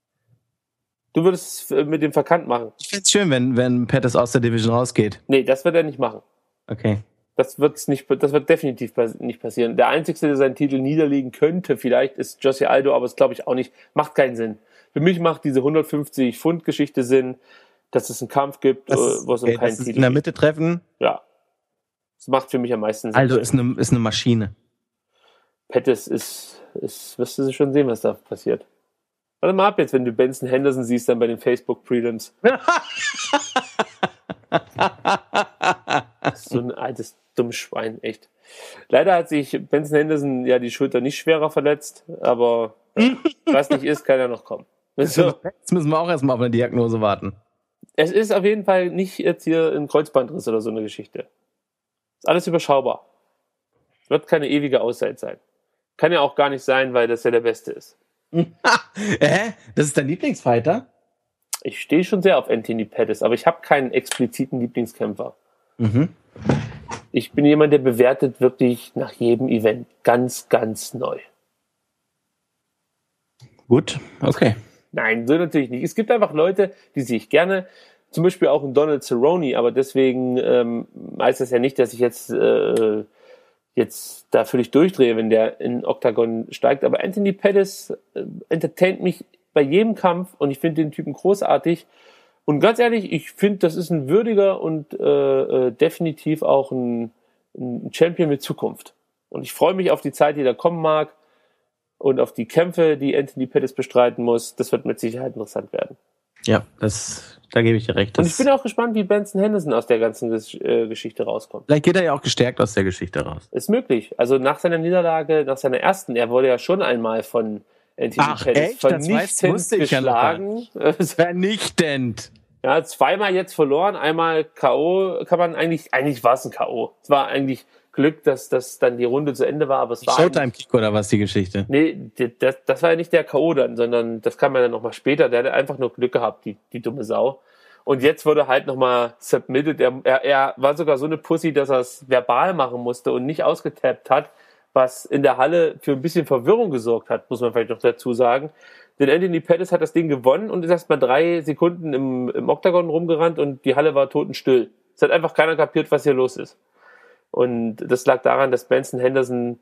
Du würdest es mit dem verkannt machen. Ich find's schön, wenn Pettis aus der Division rausgeht. Nee, das wird er nicht machen. Okay. Das wird definitiv nicht passieren. Der Einzige, der seinen Titel niederlegen könnte, vielleicht ist Jose Aldo, aber das glaube ich auch nicht. Macht keinen Sinn. Für mich macht diese 150-Pfund-Geschichte Sinn, dass es einen Kampf gibt, wo es um keinen Titel geht. In der Mitte treffen? Ja. Das macht für mich am meisten Sinn. Aldo ist eine Maschine. Pettis ist, wirst du schon sehen, was da passiert. Warte mal ab jetzt, wenn du Benson Henderson siehst, dann bei den Facebook-Prelims. So ein altes, dummes Schwein, echt. Leider hat sich Benson Henderson ja die Schulter nicht schwerer verletzt, aber was nicht ist, kann ja noch kommen. So. Jetzt müssen wir auch erstmal auf eine Diagnose warten. Es ist auf jeden Fall nicht jetzt hier ein Kreuzbandriss oder so eine Geschichte. Ist alles überschaubar. Wird keine ewige Auszeit sein. Kann ja auch gar nicht sein, weil das ja der Beste ist. Das ist dein Lieblingsfighter? Ich stehe schon sehr auf Anthony Pettis, aber ich habe keinen expliziten Lieblingskämpfer. Ich bin jemand, der bewertet wirklich nach jedem Event ganz, ganz neu. Gut, okay. Nein, so natürlich nicht. Es gibt einfach Leute, die sehe ich gerne, zum Beispiel auch einen Donald Cerrone, aber deswegen heißt das ja nicht, dass ich jetzt da völlig durchdrehe, wenn der in Octagon steigt. Aber Anthony Pettis entertaint mich bei jedem Kampf und ich finde den Typen großartig. Und ganz ehrlich, ich finde, das ist ein würdiger und definitiv auch ein Champion mit Zukunft. Und ich freue mich auf die Zeit, die da kommen mag und auf die Kämpfe, die Anthony Pettis bestreiten muss. Das wird mit Sicherheit interessant werden. Ja, da gebe ich dir recht. Und ich bin auch gespannt, wie Benson Henderson aus der ganzen Geschichte rauskommt. Vielleicht geht er ja auch gestärkt aus der Geschichte raus. Ist möglich. Also nach seiner Niederlage, nach seiner ersten, er wurde ja schon einmal von Anthony Pettis vernichtend geschlagen. Vernichtend. Ja, zweimal jetzt verloren, einmal K.O. kann man eigentlich war es ein K.O. Es war eigentlich Glück, dass das dann die Runde zu Ende war, aber es war Showtime-Kick oder was die Geschichte? Nee, das war ja nicht der K.O. dann, sondern das kam ja dann nochmal später. Der hatte einfach nur Glück gehabt, die dumme Sau. Und jetzt wurde halt nochmal submitted. Er war sogar so eine Pussy, dass er es verbal machen musste und nicht ausgetappt hat, was in der Halle für ein bisschen Verwirrung gesorgt hat, muss man vielleicht noch dazu sagen. Denn Anthony Pettis hat das Ding gewonnen und ist erst mal 3 Sekunden im Oktagon rumgerannt und die Halle war totenstill. Es hat einfach keiner kapiert, was hier los ist. Und das lag daran, dass Benson Henderson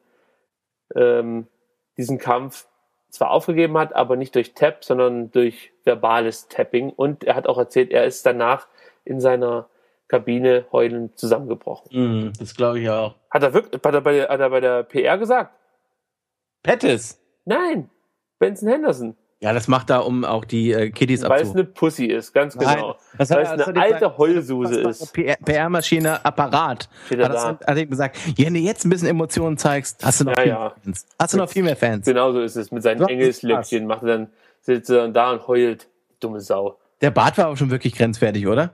diesen Kampf zwar aufgegeben hat, aber nicht durch Tap, sondern durch verbales Tapping. Und er hat auch erzählt, er ist danach in seiner Kabine heulend zusammengebrochen. Das glaube ich auch. Hat er bei der PR gesagt? Pettis? Nein, Benson Henderson. Ja, das macht er, um auch die Kiddies Weil es eine Pussy ist, ganz genau. Weil es eine alte Heulsuse ist. PR-Maschine, Apparat. Hat er gesagt, wenn du jetzt ein bisschen Emotionen zeigst, hast du noch viel mehr Fans. Hast du noch viel mehr Fans. Genau so ist es. Mit seinen Engelsläppchen sitzt er dann da und heult. Dumme Sau. Der Bart war aber schon wirklich grenzwertig, oder?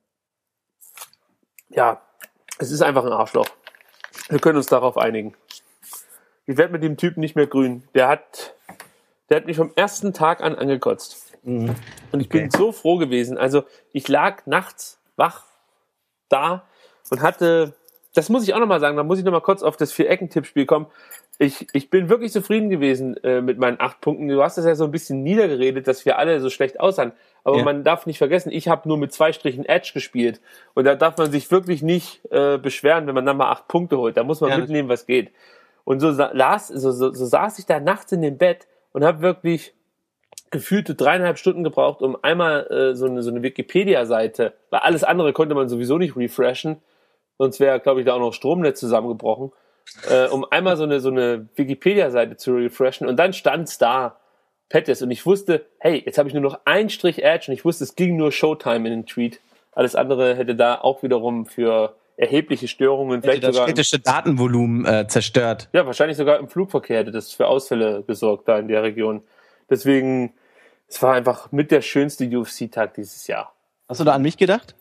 Ja, es ist einfach ein Arschloch. Wir können uns darauf einigen. Ich werde mit dem Typen nicht mehr grün. Der hat mich vom ersten Tag an angekotzt. Und ich bin so froh gewesen. Also ich lag nachts wach da und hatte, das muss ich auch nochmal sagen, da muss ich nochmal kurz auf das 4-Ecken-Tippspiel kommen. Ich bin wirklich zufrieden gewesen mit meinen 8 Punkten. Du hast das ja so ein bisschen niedergeredet, dass wir alle so schlecht aussahen. Aber man darf nicht vergessen, ich habe nur mit 2 Strichen Edge gespielt. Und da darf man sich wirklich nicht beschweren, wenn man dann mal 8 Punkte holt. Da muss man mitnehmen, was geht. Und so saß ich da nachts in dem Bett und habe wirklich gefühlte 3,5 Stunden gebraucht, um einmal so eine Wikipedia-Seite, weil alles andere konnte man sowieso nicht refreshen, sonst wäre, glaube ich, da auch noch Stromnetz zusammengebrochen, um einmal so eine Wikipedia-Seite zu refreshen und dann stand's da, Pettis, und ich wusste, hey, jetzt habe ich nur noch 1 Strich Edge und ich wusste, es ging nur Showtime in den Tweet. Alles andere hätte da auch wiederum für erhebliche Störungen, vielleicht das sogar kritische Datenvolumen zerstört. Ja, wahrscheinlich sogar im Flugverkehr hätte das für Ausfälle gesorgt da in der Region. Deswegen, es war einfach mit der schönste UFC-Tag dieses Jahr. Hast du da an mich gedacht?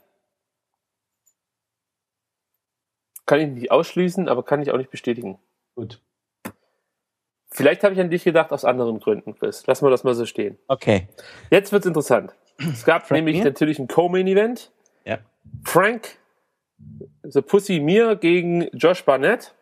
Kann ich nicht ausschließen, aber kann ich auch nicht bestätigen. Gut. Vielleicht habe ich an dich gedacht aus anderen Gründen, Chris. Lassen wir das mal so stehen. Okay. Jetzt wird's interessant. Es gab nämlich natürlich ein Co-Main-Event. Ja. Frank The Pussy Mir gegen Josh Barnett.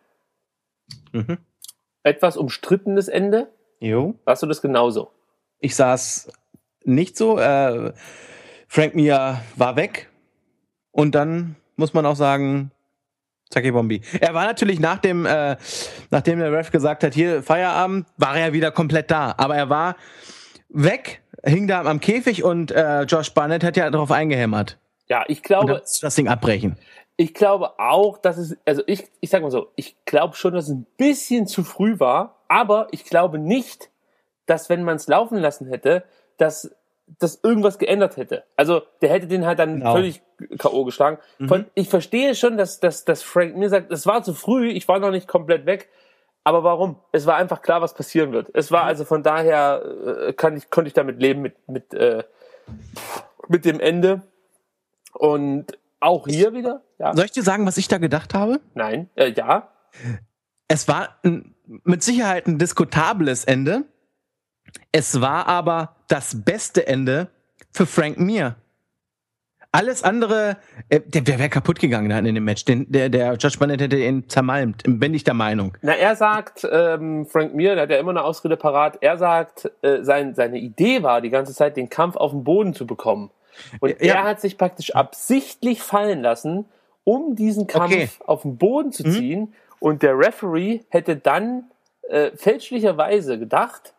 Etwas umstrittenes Ende. Jo. Warst du das genauso? Ich saß nicht so. Frank Mir war weg. Und dann muss man auch sagen, Zacki Bombi. Er war natürlich nachdem der Ref gesagt hat, hier Feierabend, war er wieder komplett da. Aber er war weg, hing da am Käfig und Josh Barnett hat ja darauf eingehämmert. Ja, ich glaube, das Ding abbrechen. Ich glaube auch, dass es, also ich sag mal so, ich glaube schon, dass es ein bisschen zu früh war, aber ich glaube nicht, dass wenn man es laufen lassen hätte, dass das irgendwas geändert hätte. Also der hätte den halt dann völlig K.O. geschlagen. Ich verstehe schon, dass Frank mir sagt, es war zu früh, ich war noch nicht komplett weg. Aber warum? Es war einfach klar, was passieren wird. Es war also von daher konnte ich damit leben mit dem Ende. Und auch hier wieder, ja. Soll ich dir sagen, was ich da gedacht habe? Nein, ja. Es war mit Sicherheit ein diskutables Ende. Es war aber das beste Ende für Frank Mir. Alles andere, der wäre kaputt gegangen dann in dem Match. Der Judge Barnett hätte ihn zermalmt, bin ich der Meinung. Na, er sagt, Frank Mir, der hat ja immer eine Ausrede parat, er sagt, seine Idee war die ganze Zeit, den Kampf auf den Boden zu bekommen. Und er hat sich praktisch absichtlich fallen lassen, um diesen Kampf auf den Boden zu ziehen. Und der Referee hätte dann fälschlicherweise gedacht,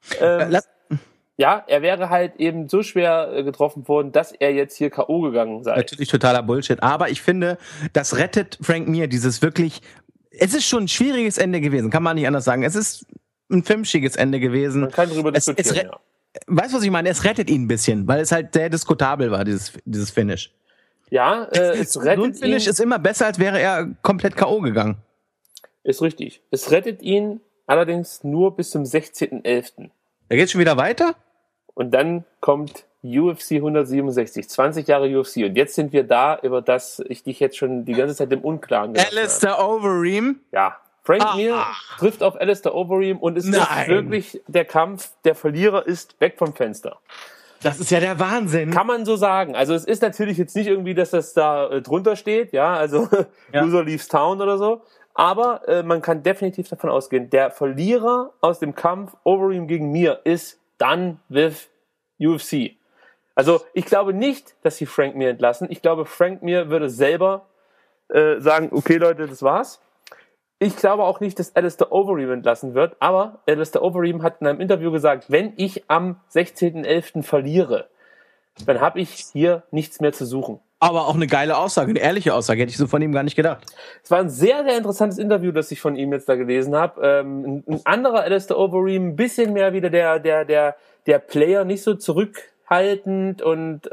ja, er wäre halt eben so schwer getroffen worden, dass er jetzt hier K.O. gegangen sei. Natürlich totaler Bullshit. Aber ich finde, das rettet Frank Mir, dieses wirklich, es ist schon ein schwieriges Ende gewesen, kann man nicht anders sagen. Es ist ein filmschiges Ende gewesen. Man kann darüber diskutieren, ja. Weißt du, was ich meine? Es rettet ihn ein bisschen, weil es halt sehr diskutabel war, dieses Finish. Ja, es rettet so ein Finish ist immer besser, als wäre er komplett K.O. gegangen. Ist richtig. Es rettet ihn allerdings nur bis zum 16.11. Da geht's schon wieder weiter? Und dann kommt UFC 167, 20 Jahre UFC. Und jetzt sind wir da, über das ich dich jetzt schon die ganze Zeit im Unklaren gelassen habe. Alistair Overeem? Ja. Frank Mir trifft auf Alistair Overeem und es ist wirklich der Kampf, der Verlierer ist weg vom Fenster. Das ist ja der Wahnsinn. Kann man so sagen. Also es ist natürlich jetzt nicht irgendwie, dass das da drunter steht, ja, also Loser leaves town oder so. Aber man kann definitiv davon ausgehen, der Verlierer aus dem Kampf Overeem gegen Mir ist done with UFC. Also ich glaube nicht, dass sie Frank Mir entlassen. Ich glaube, Frank Mir würde selber sagen, okay Leute, das war's. Ich glaube auch nicht, dass Alistair Overeem entlassen wird, aber Alistair Overeem hat in einem Interview gesagt, wenn ich am 16.11. verliere, dann habe ich hier nichts mehr zu suchen. Aber auch eine geile Aussage, eine ehrliche Aussage, hätte ich so von ihm gar nicht gedacht. Es war ein sehr, sehr interessantes Interview, das ich von ihm jetzt da gelesen habe. Ein anderer Alistair Overeem, ein bisschen mehr wieder der Player, nicht so zurückhaltend und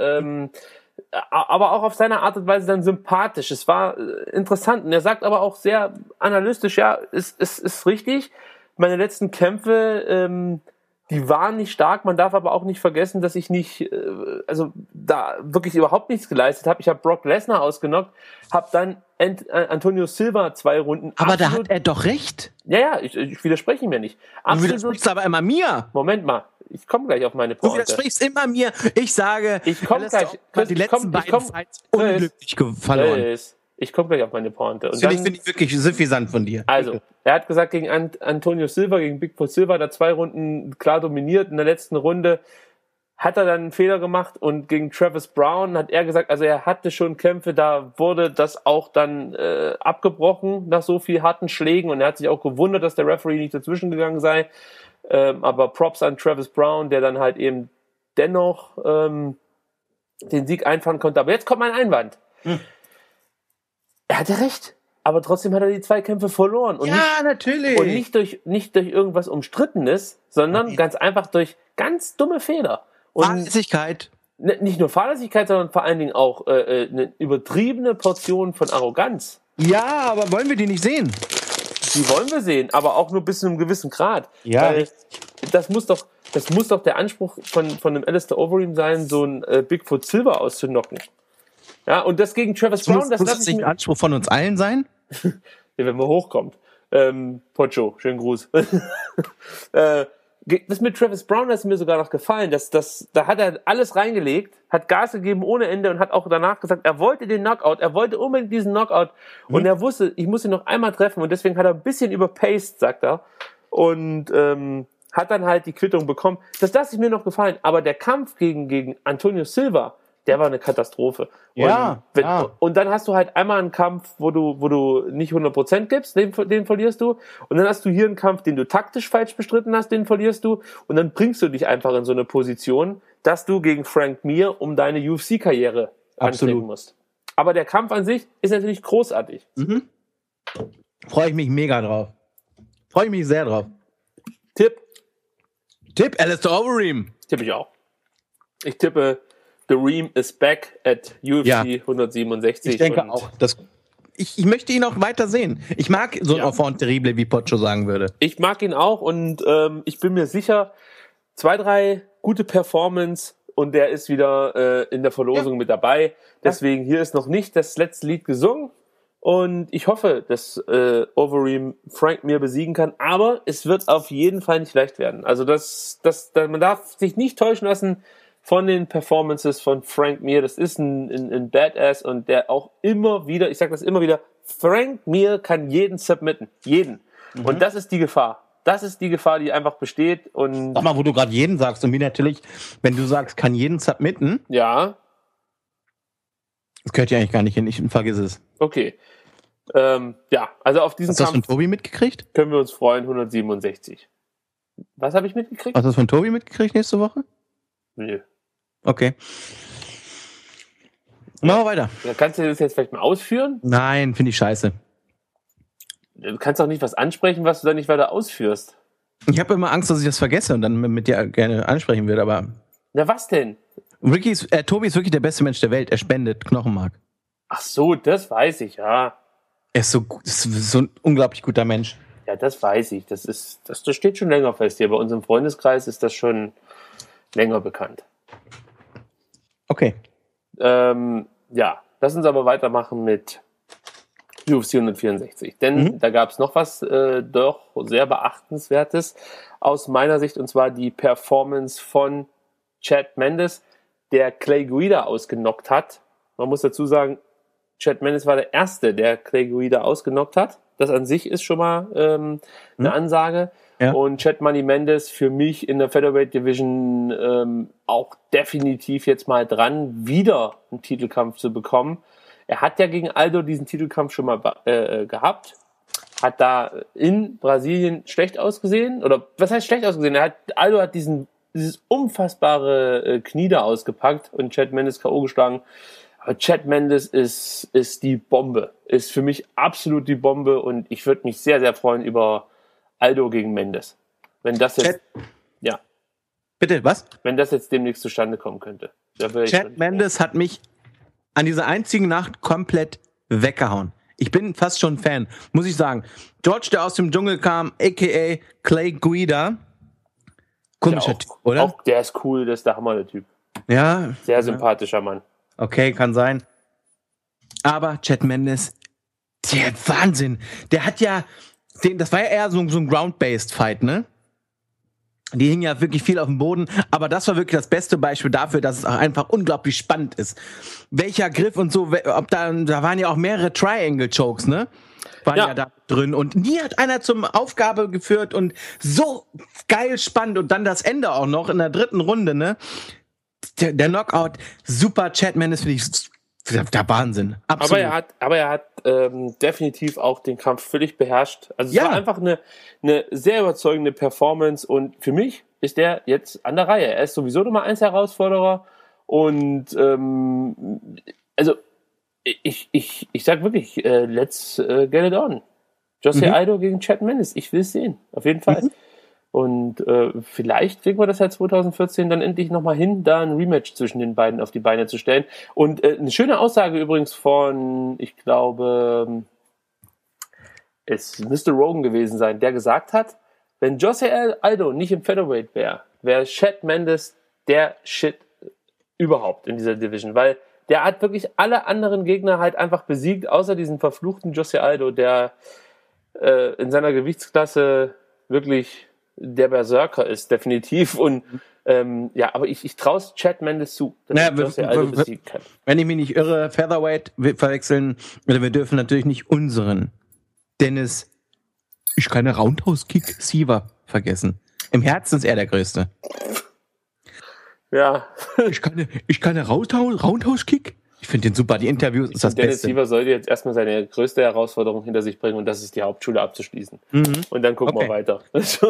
aber auch auf seine Art und Weise dann sympathisch. Es war interessant. Und er sagt aber auch sehr analytisch, ja, es ist richtig. Meine letzten Kämpfe, die waren nicht stark. Man darf aber auch nicht vergessen, dass ich nicht, also da wirklich überhaupt nichts geleistet habe. Ich habe Brock Lesnar ausgenockt, habe dann Antonio Silva 2 Runden. Aber da hat er doch recht. Ja, ich widerspreche ihm ja nicht. Du widersprichst aber immer mir. Moment mal. Ich komme gleich auf meine Pointe. Du widersprichst immer mir. Ich sage, ich komme gleich. Die letzten beiden Fights unglücklich verloren. Ich komme gleich auf meine Pointe. Das finde ich wirklich suffisant von dir. Also, er hat gesagt, gegen Antonio Silva, gegen Bigfoot Silva, hat er 2 Runden klar dominiert. In der letzten Runde hat er dann einen Fehler gemacht und gegen Travis Brown hat er gesagt, also er hatte schon Kämpfe, da wurde das auch dann abgebrochen nach so viel harten Schlägen und er hat sich auch gewundert, dass der Referee nicht dazwischen gegangen sei. Aber Props an Travis Brown, der dann halt eben dennoch den Sieg einfahren konnte. Aber jetzt kommt mein Einwand. Er hatte recht, aber trotzdem hat er die 2 Kämpfe verloren. Und natürlich. Und nicht durch irgendwas Umstrittenes, sondern ganz einfach durch ganz dumme Fehler. Und Fahrlässigkeit. Nicht nur Fahrlässigkeit, sondern vor allen Dingen auch eine übertriebene Portion von Arroganz. Ja, aber wollen wir die nicht sehen? Die wollen wir sehen, aber auch nur bis zu einem gewissen Grad. Ja. Weil das muss doch der Anspruch von einem Alistair Overeem sein, so ein Bigfoot Silva auszunocken. Ja, und das gegen Travis Brown, das muss nicht ein Anspruch von uns allen sein? Ja, wenn man hochkommt. Pocho, schönen Gruß. Das mit Travis Brown, das ist mir sogar noch gefallen. Da hat er alles reingelegt, hat Gas gegeben ohne Ende und hat auch danach gesagt, er wollte den Knockout, er wollte unbedingt diesen Knockout und er wusste, ich muss ihn noch einmal treffen und deswegen hat er ein bisschen überpaced, sagt er. Und hat dann halt die Quittung bekommen. Das ist mir noch gefallen. Aber der Kampf gegen Antonio Silva, der war eine Katastrophe. Und dann hast du halt einmal einen Kampf, wo du nicht 100% gibst, den verlierst du. Und dann hast du hier einen Kampf, den du taktisch falsch bestritten hast, den verlierst du. Und dann bringst du dich einfach in so eine Position, dass du gegen Frank Mir um deine UFC-Karriere antreten musst. Aber der Kampf an sich ist natürlich großartig. Freue ich mich mega drauf. Freue ich mich sehr drauf. Tipp, Alistair Overeem. Tippe ich auch. Ich tippe, The Reem is back at UFC 167. Ich denke auch. Ich möchte ihn auch weiter sehen. Ich mag so ein Enfant terrible, wie Pocho sagen würde. Ich mag ihn auch und ich bin mir sicher, 2, 3 gute Performance und der ist wieder in der Verlosung mit dabei. Deswegen hier ist noch nicht das letzte Lied gesungen. Und ich hoffe, dass Overeem Frank Mir besiegen kann. Aber es wird auf jeden Fall nicht leicht werden. Also man darf sich nicht täuschen lassen von den Performances von Frank Mir. Das ist ein Badass und der auch immer wieder, ich sage das immer wieder, Frank Mir kann jeden submitten. Jeden. Und das ist die Gefahr. Das ist die Gefahr, die einfach besteht. Und Sag mal, wo du gerade jeden sagst. Und mir natürlich, wenn du sagst, kann jeden submitten. ja. Das gehört ja eigentlich gar nicht hin. Ich vergiss es. Okay. Ja, also auf diesen Hast du das von Kampf Tobi mitgekriegt? können wir uns freuen, 167. Was habe ich mitgekriegt? Hast du das von Tobi mitgekriegt nächste Woche? Nö. Okay. Machen wir weiter. Ja, kannst du das jetzt vielleicht mal ausführen? Nein, finde ich scheiße. Du kannst doch nicht was ansprechen, was du dann nicht weiter ausführst. Ich habe immer Angst, dass ich das vergesse und dann mit dir gerne ansprechen würde, aber Na, was denn? Tobi ist wirklich der beste Mensch der Welt. Er spendet Knochenmark. Ach so, das weiß ich, ja. Er ist so ein unglaublich guter Mensch. Ja, das weiß ich. Das steht schon länger fest hier. Bei uns im Freundeskreis ist das schon länger bekannt. Okay. Ja, lass uns aber weitermachen mit UFC 164. Denn da gab es noch was doch sehr Beachtenswertes aus meiner Sicht, und zwar die Performance von Chad Mendes, der Clay Guida ausgenockt hat. Man muss dazu sagen, Chad Mendes war der Erste, der Clay Guida ausgenockt hat. Das an sich ist schon mal eine Ansage. Ja. Und Chad Money Mendes für mich in der Featherweight Division auch definitiv jetzt mal dran, wieder einen Titelkampf zu bekommen. Er hat ja gegen Aldo diesen Titelkampf schon mal gehabt. Hat da in Brasilien schlecht ausgesehen. Oder was heißt schlecht ausgesehen? Aldo hat dieses unfassbare Knie da ausgepackt und Chad Mendes K.O. geschlagen. Aber Chad Mendes ist die Bombe. Ist für mich absolut die Bombe und ich würde mich sehr, sehr freuen über Aldo gegen Mendes. Wenn das jetzt, ja. Bitte, was? Wenn das jetzt demnächst zustande kommen könnte. Chad Mendes hat mich an dieser einzigen Nacht komplett weggehauen. Ich bin fast schon Fan, muss ich sagen. George, der aus dem Dschungel kam, a.k.a. Clay Guida. Komischer Typ, oder? Auch der ist cool, das ist der Hammer, der Typ. Ja. Sehr sympathischer Mann. Okay, kann sein. Aber Chad Mendes, der Wahnsinn. Der hat ja, das war ja eher so ein Ground-Based Fight, ne? Die hingen ja wirklich viel auf dem Boden, aber das war wirklich das beste Beispiel dafür, dass es auch einfach unglaublich spannend ist. Welcher Griff und so, da waren ja auch mehrere Triangle-Chokes, ne? Waren ja da drin und nie hat einer zum Aufgabe geführt und so geil spannend und dann das Ende auch noch in der dritten Runde, ne? Der Knockout, super. Chad Mendes finde ich der Wahnsinn. Absolut. Aber er hat definitiv auch den Kampf völlig beherrscht. Also es war einfach eine sehr überzeugende Performance und für mich ist der jetzt an der Reihe. Er ist sowieso Nummer 1 Herausforderer und also ich sag wirklich, let's get it on. Jose Aldo gegen Chad Mendes. Ich will es sehen. Auf jeden Fall. Und vielleicht kriegen wir das ja 2014 dann endlich nochmal hin, da ein Rematch zwischen den beiden auf die Beine zu stellen. Und eine schöne Aussage übrigens von, ich glaube, es müsste Rogan gewesen sein, der gesagt hat, wenn Jose Aldo nicht im Featherweight wäre Chad Mendes der Shit überhaupt in dieser Division, weil der hat wirklich alle anderen Gegner halt einfach besiegt, außer diesen verfluchten Jose Aldo, der in seiner Gewichtsklasse wirklich der Berserker ist, definitiv. Und aber ich traue es Chad Mendes zu, dass er Jose Aldo besiegen kann. Wenn ich mich nicht irre, Featherweight verwechseln, oder wir dürfen natürlich nicht unseren Dennis, ich kann Roundhouse-Kick Siever vergessen. Im Herzen ist er der Größte. Ja. Ich kann Roundhouse-Kick? Ich finde den super, die Interviews ist das Dennis Beste. Siever sollte jetzt erstmal seine größte Herausforderung hinter sich bringen und das ist die Hauptschule abzuschließen. Und dann gucken wir weiter.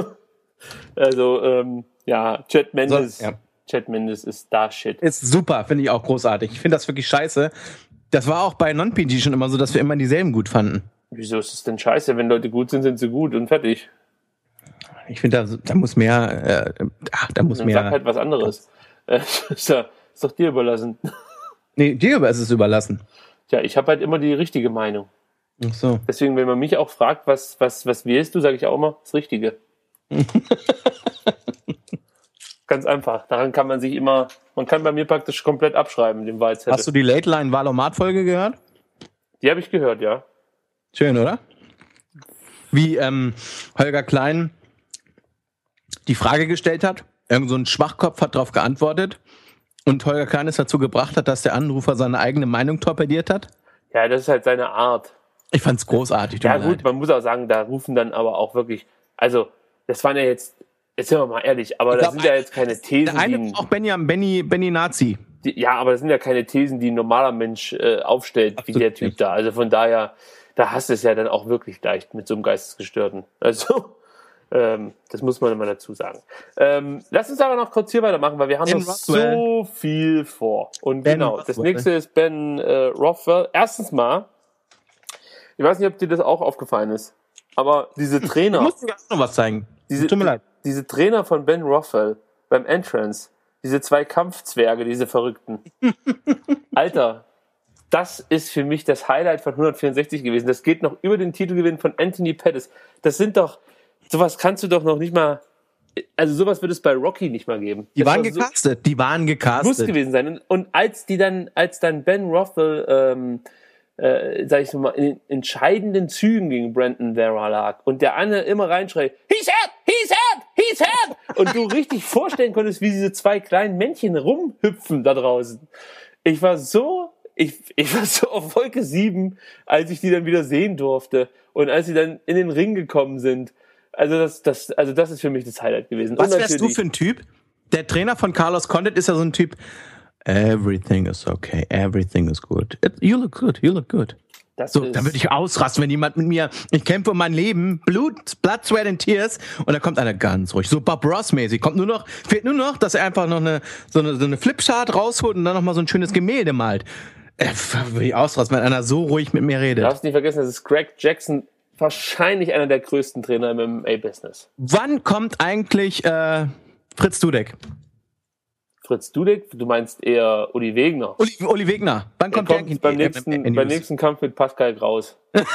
Also, Chad Mendes. Chad Mendes ist da Shit. Ist super, finde ich auch großartig. Ich finde das wirklich scheiße. Das war auch bei Non-PG schon immer so, dass wir immer dieselben gut fanden. Wieso ist es denn scheiße? Wenn Leute gut sind, sind sie gut und fertig. Ich finde, da muss mehr, Sag halt was anderes. Ist doch dir überlassen. Nee, dir ist es überlassen. Ja, ich habe halt immer die richtige Meinung. Ach so. Deswegen, wenn man mich auch fragt, was wählst du, sage ich auch immer das Richtige. Ganz einfach. Daran kann man kann bei mir praktisch komplett abschreiben, den Wahlzettel. Hast du die Late Line Valomat-Folge gehört? Die habe ich gehört, ja. Schön, oder? Wie Holger Klein die Frage gestellt hat. Irgend so ein Schwachkopf hat darauf geantwortet. Und Holger Klein es dazu gebracht hat, dass der Anrufer seine eigene Meinung torpediert hat. Ja, das ist halt seine Art. Ich fand's großartig. Ja gut, man muss auch sagen, da rufen dann aber auch wirklich, also das waren ja jetzt sind wir mal ehrlich, aber das sind ja jetzt keine Thesen, der eine auch Benny Nazi. Ja, aber das sind ja keine Thesen, die ein normaler Mensch aufstellt, Absolut wie der Typ nicht. da. Also von daher, da hast du es ja dann auch wirklich leicht mit so einem Geistesgestörten. Also, das muss man immer dazu sagen. Lass uns aber noch kurz hier weitermachen, weil wir haben noch so viel vor. Und Ben genau, das nächste ist Ben Rothwell. Erstens mal, ich weiß nicht, ob dir das auch aufgefallen ist, aber diese Trainer... Ich muss dir noch was zeigen. Tut mir leid. Diese Trainer von Ben Rothwell beim Entrance, diese 2 Kampfzwerge, diese Verrückten. Alter, das ist für mich das Highlight von 164 gewesen. Das geht noch über den Titelgewinn von Anthony Pettis. Das sind doch, sowas kannst du doch noch nicht mal, also sowas wird es bei Rocky nicht mal geben. Die waren gecastet. Muss gewesen sein. Und als dann Ben Rothwell, sag ich mal, in den entscheidenden Zügen gegen Brandon Vera lag und der eine immer reinschreit, he's hurt, he's hurt, he's hurt, und du richtig vorstellen konntest, wie diese 2 kleinen Männchen rumhüpfen da draußen. Ich war so auf Wolke 7, als ich die dann wieder sehen durfte und als sie dann in den Ring gekommen sind. Also das ist für mich das Highlight gewesen. Was wärst du für ein Typ? Der Trainer von Carlos Condit ist ja so ein Typ, everything is okay, everything is good. You look good. So, dann würde ich ausrasten, wenn jemand mit mir, ich kämpfe um mein Leben, Blood, Sweat and Tears, und da kommt einer ganz ruhig, so Bob Ross-mäßig, fehlt nur noch, dass er einfach noch so eine Flipchart rausholt und dann noch mal so ein schönes Gemälde malt. Würde ich ausrasten, wenn einer so ruhig mit mir redet. Du darfst nicht vergessen, das ist Greg Jackson, wahrscheinlich einer der größten Trainer im MMA-Business. Wann kommt eigentlich Fritz Dudek? Fritz Dudek? Du meinst eher Uli Wegner. Uli Wegner. Wann kommt der beim nächsten Kampf mit Pascal Kraus.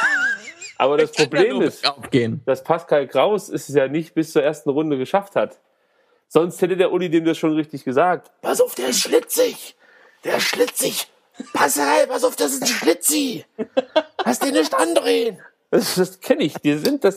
Aber das Problem ist, dass Pascal Kraus es ja nicht bis zur ersten Runde geschafft hat. Sonst hätte der Uli dem das schon richtig gesagt. Pass auf, der ist schlitzig. Der ist schlitzig. Pascal, pass auf, das ist ein Schlitzi. Lass den nicht andrehen. Das kenne ich.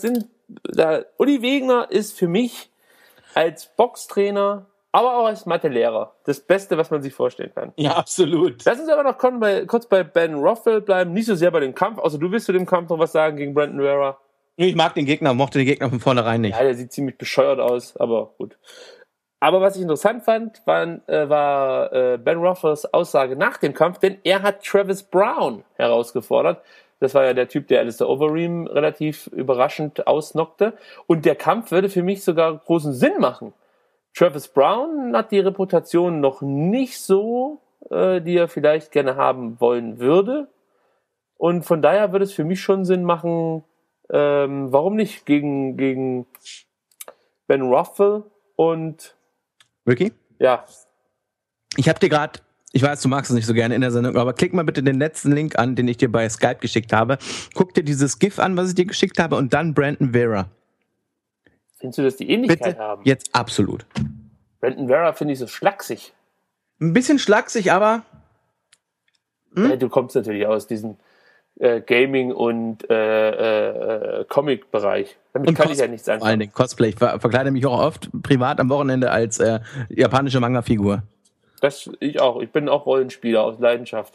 Uli Wegner ist für mich als Boxtrainer, aber auch als Mathelehrer das Beste, was man sich vorstellen kann. Ja, absolut. Lass uns aber noch kurz bei Ben Rothwell bleiben. Nicht so sehr bei dem Kampf. Also du willst zu dem Kampf noch was sagen gegen Brandon Vera? Ich mag den Gegner, mochte den Gegner von vornherein nicht. Ja, der sieht ziemlich bescheuert aus, aber gut. Aber was ich interessant fand, war Ben Rothwells Aussage nach dem Kampf, denn er hat Travis Brown herausgefordert. Das war ja der Typ, der Alistair Overeem relativ überraschend ausnockte. Und der Kampf würde für mich sogar großen Sinn machen. Travis Brown hat die Reputation noch nicht so, die er vielleicht gerne haben wollen würde. Und von daher würde es für mich schon Sinn machen, warum nicht gegen Ben Rothwell und Ricky? Ja. Ich habe dir gerade, ich weiß, du magst es nicht so gerne in der Sendung, aber klick mal bitte den letzten Link an, den ich dir bei Skype geschickt habe. Guck dir dieses GIF an, was ich dir geschickt habe, und dann Brandon Vera. Findest du, dass die Ähnlichkeit bitte? Haben? Jetzt absolut. Brandon Vera finde ich so schlaksig. Ein bisschen schlaksig, aber... Ja, du kommst natürlich aus diesem Gaming- und Comic-Bereich. Damit kann ich ja nichts anfangen. Vor allen Dingen Cosplay. Ich verkleide mich auch oft privat am Wochenende als japanische Manga-Figur. Das ich auch. Ich bin auch Rollenspieler aus Leidenschaft.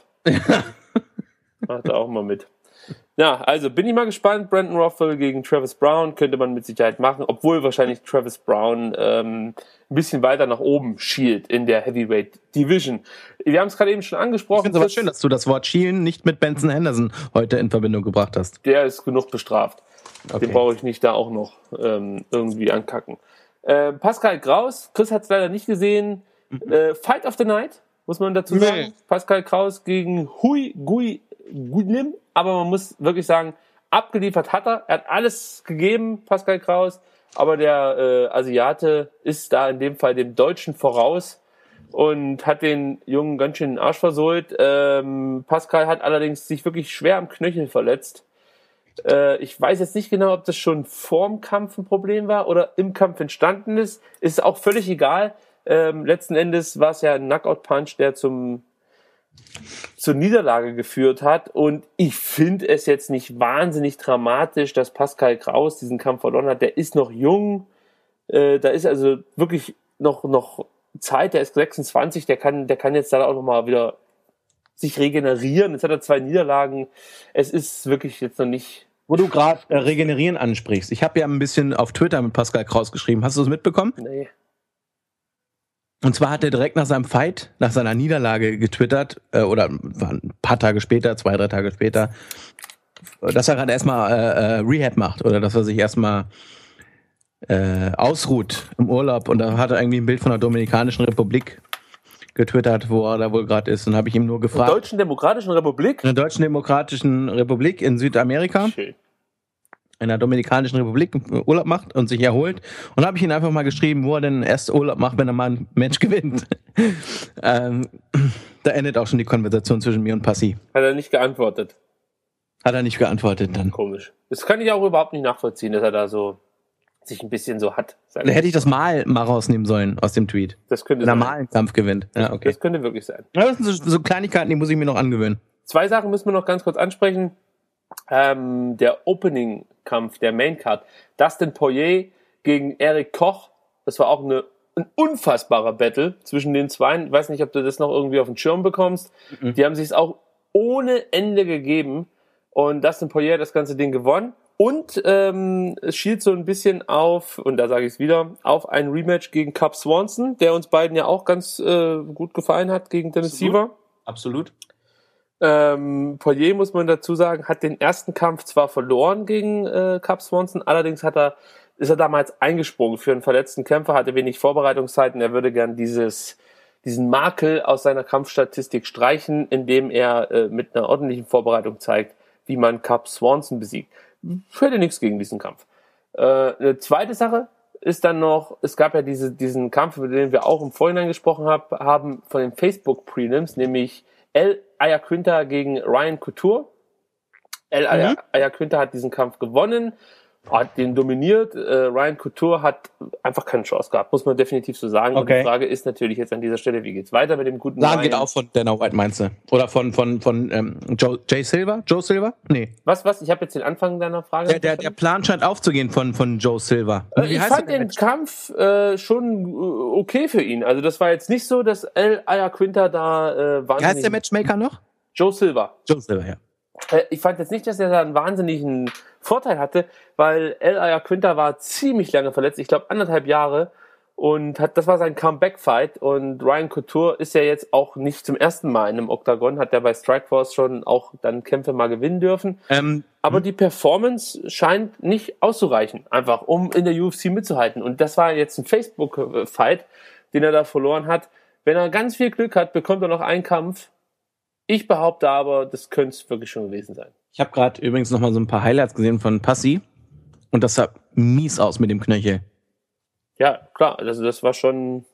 Mach da auch mal mit. Ja, also bin ich mal gespannt. Brandon Rothwell gegen Travis Brown könnte man mit Sicherheit machen, obwohl wahrscheinlich Travis Brown ein bisschen weiter nach oben schielt in der Heavyweight Division. Wir haben es gerade eben schon angesprochen. Ich finde es aber schön, dass du das Wort schielen nicht mit Benson Henderson heute in Verbindung gebracht hast. Der ist genug bestraft. Okay. Den brauche ich nicht da auch noch irgendwie ankacken. Pascal Kraus, Chris hat es leider nicht gesehen. Fight of the Night, muss man dazu sagen. Nee. Pascal Kraus gegen Hui Gui Lim, aber man muss wirklich sagen, abgeliefert hat er. Er hat alles gegeben, Pascal Kraus, aber der Asiate ist da in dem Fall dem Deutschen voraus und hat den Jungen ganz schön den Arsch versohlt. Pascal hat allerdings sich wirklich schwer am Knöchel verletzt. Ich weiß jetzt nicht genau, ob das schon vorm Kampf ein Problem war oder im Kampf entstanden ist. Ist auch völlig egal. letzten Endes war es ja ein Knockout-Punch, der zur Niederlage geführt hat. Und ich finde es jetzt nicht wahnsinnig dramatisch, dass Pascal Kraus diesen Kampf verloren hat. Der ist noch jung. Da ist also wirklich noch Zeit. Der ist 26. Der kann jetzt da auch noch mal wieder sich regenerieren. Jetzt hat er 2 Niederlagen. Es ist wirklich jetzt noch nicht... Wo du gerade regenerieren ansprichst. Ich habe ja ein bisschen auf Twitter mit Pascal Kraus geschrieben. Hast du es mitbekommen? Nee. Und zwar hat er direkt nach seinem Fight, nach seiner Niederlage getwittert, oder ein paar Tage später, 2-3 Tage später, dass er gerade erstmal Rehab macht oder dass er sich erstmal ausruht im Urlaub. Und da hat er irgendwie ein Bild von der Dominikanischen Republik getwittert, wo er da wohl gerade ist. Und habe ich ihm nur gefragt. In der Deutschen Demokratischen Republik? In der Deutschen Demokratischen Republik in Südamerika. Schön. In der Dominikanischen Republik Urlaub macht und sich erholt. Und habe ich ihn einfach mal geschrieben, wo er denn erst Urlaub macht, wenn er mal ein Match gewinnt. Da endet auch schon die Konversation zwischen mir und Passi. Hat er nicht geantwortet. Hat er nicht geantwortet dann. Komisch. Das kann ich auch überhaupt nicht nachvollziehen, dass er da so sich ein bisschen so hat. Da hätte ich das mal rausnehmen sollen aus dem Tweet. Das könnte wenn er sein. mal einen Kampf gewinnt. Ja, okay. Das könnte wirklich sein. Ja, das sind so Kleinigkeiten, die muss ich mir noch angewöhnen. 2 Sachen müssen wir noch ganz kurz ansprechen. Der Opening-Kampf, der Main-Card. Dustin Poirier gegen Eric Koch. Das war auch ein unfassbarer Battle zwischen den zwei. Ich weiß nicht, ob du das noch irgendwie auf den Schirm bekommst. Mhm. Die haben sich es auch ohne Ende gegeben. Und Dustin Poirier hat das ganze Ding gewonnen. Und es schielt so ein bisschen auf, und da sage ich es wieder, auf ein Rematch gegen Cub Swanson, der uns beiden ja auch ganz gut gefallen hat gegen Dennis Siver. Absolut. Poirier, muss man dazu sagen, hat den ersten Kampf zwar verloren gegen Cub Swanson, allerdings ist er damals eingesprungen für einen verletzten Kämpfer, hatte wenig Vorbereitungszeiten. Er würde gern diesen Makel aus seiner Kampfstatistik streichen, indem er mit einer ordentlichen Vorbereitung zeigt, wie man Cub Swanson besiegt. Ich hätte nichts gegen diesen Kampf. Eine zweite Sache ist dann noch, es gab ja diesen Kampf, über den wir auch im Vorhinein gesprochen haben von den Facebook-Prelims, nämlich El Ayaquinta gegen Ryan Couture. El Ayaquinta hat diesen Kampf gewonnen, hat den dominiert. Ryan Couture hat einfach keine Chance gehabt, muss man definitiv so sagen. Okay. Und die Frage ist natürlich jetzt an dieser Stelle, wie geht's weiter mit dem guten Ryan? Geht auch von Dana White, meinst du? Oder von Joe Silva? Joe Silva? Nee. Was? Ich habe jetzt den Anfang deiner Frage. Der Plan scheint aufzugehen von Joe Silva. Ich fand den Kampf schon okay für ihn. Also das war jetzt nicht so, dass El Ayaquinta da wahnsinnig... Wie heißt der Matchmaker noch? Joe Silva. Joe Silva, ja. Ich fand jetzt nicht, dass er da einen wahnsinnigen Vorteil hatte, weil El Ayaquinta war ziemlich lange verletzt, ich glaube 1,5 Jahre, und das war sein Comeback-Fight, und Ryan Couture ist ja jetzt auch nicht zum ersten Mal in einem Oktagon, hat ja bei Strikeforce schon auch dann Kämpfe mal gewinnen dürfen, aber die Performance scheint nicht auszureichen, einfach um in der UFC mitzuhalten, und das war jetzt ein Facebook-Fight, den er da verloren hat. Wenn er ganz viel Glück hat, bekommt er noch einen Kampf. Ich behaupte aber, das könnte es wirklich schon gewesen sein. Ich habe gerade übrigens noch mal so ein paar Highlights gesehen von Passi, und das sah mies aus mit dem Knöchel. Ja, klar, also das war schon,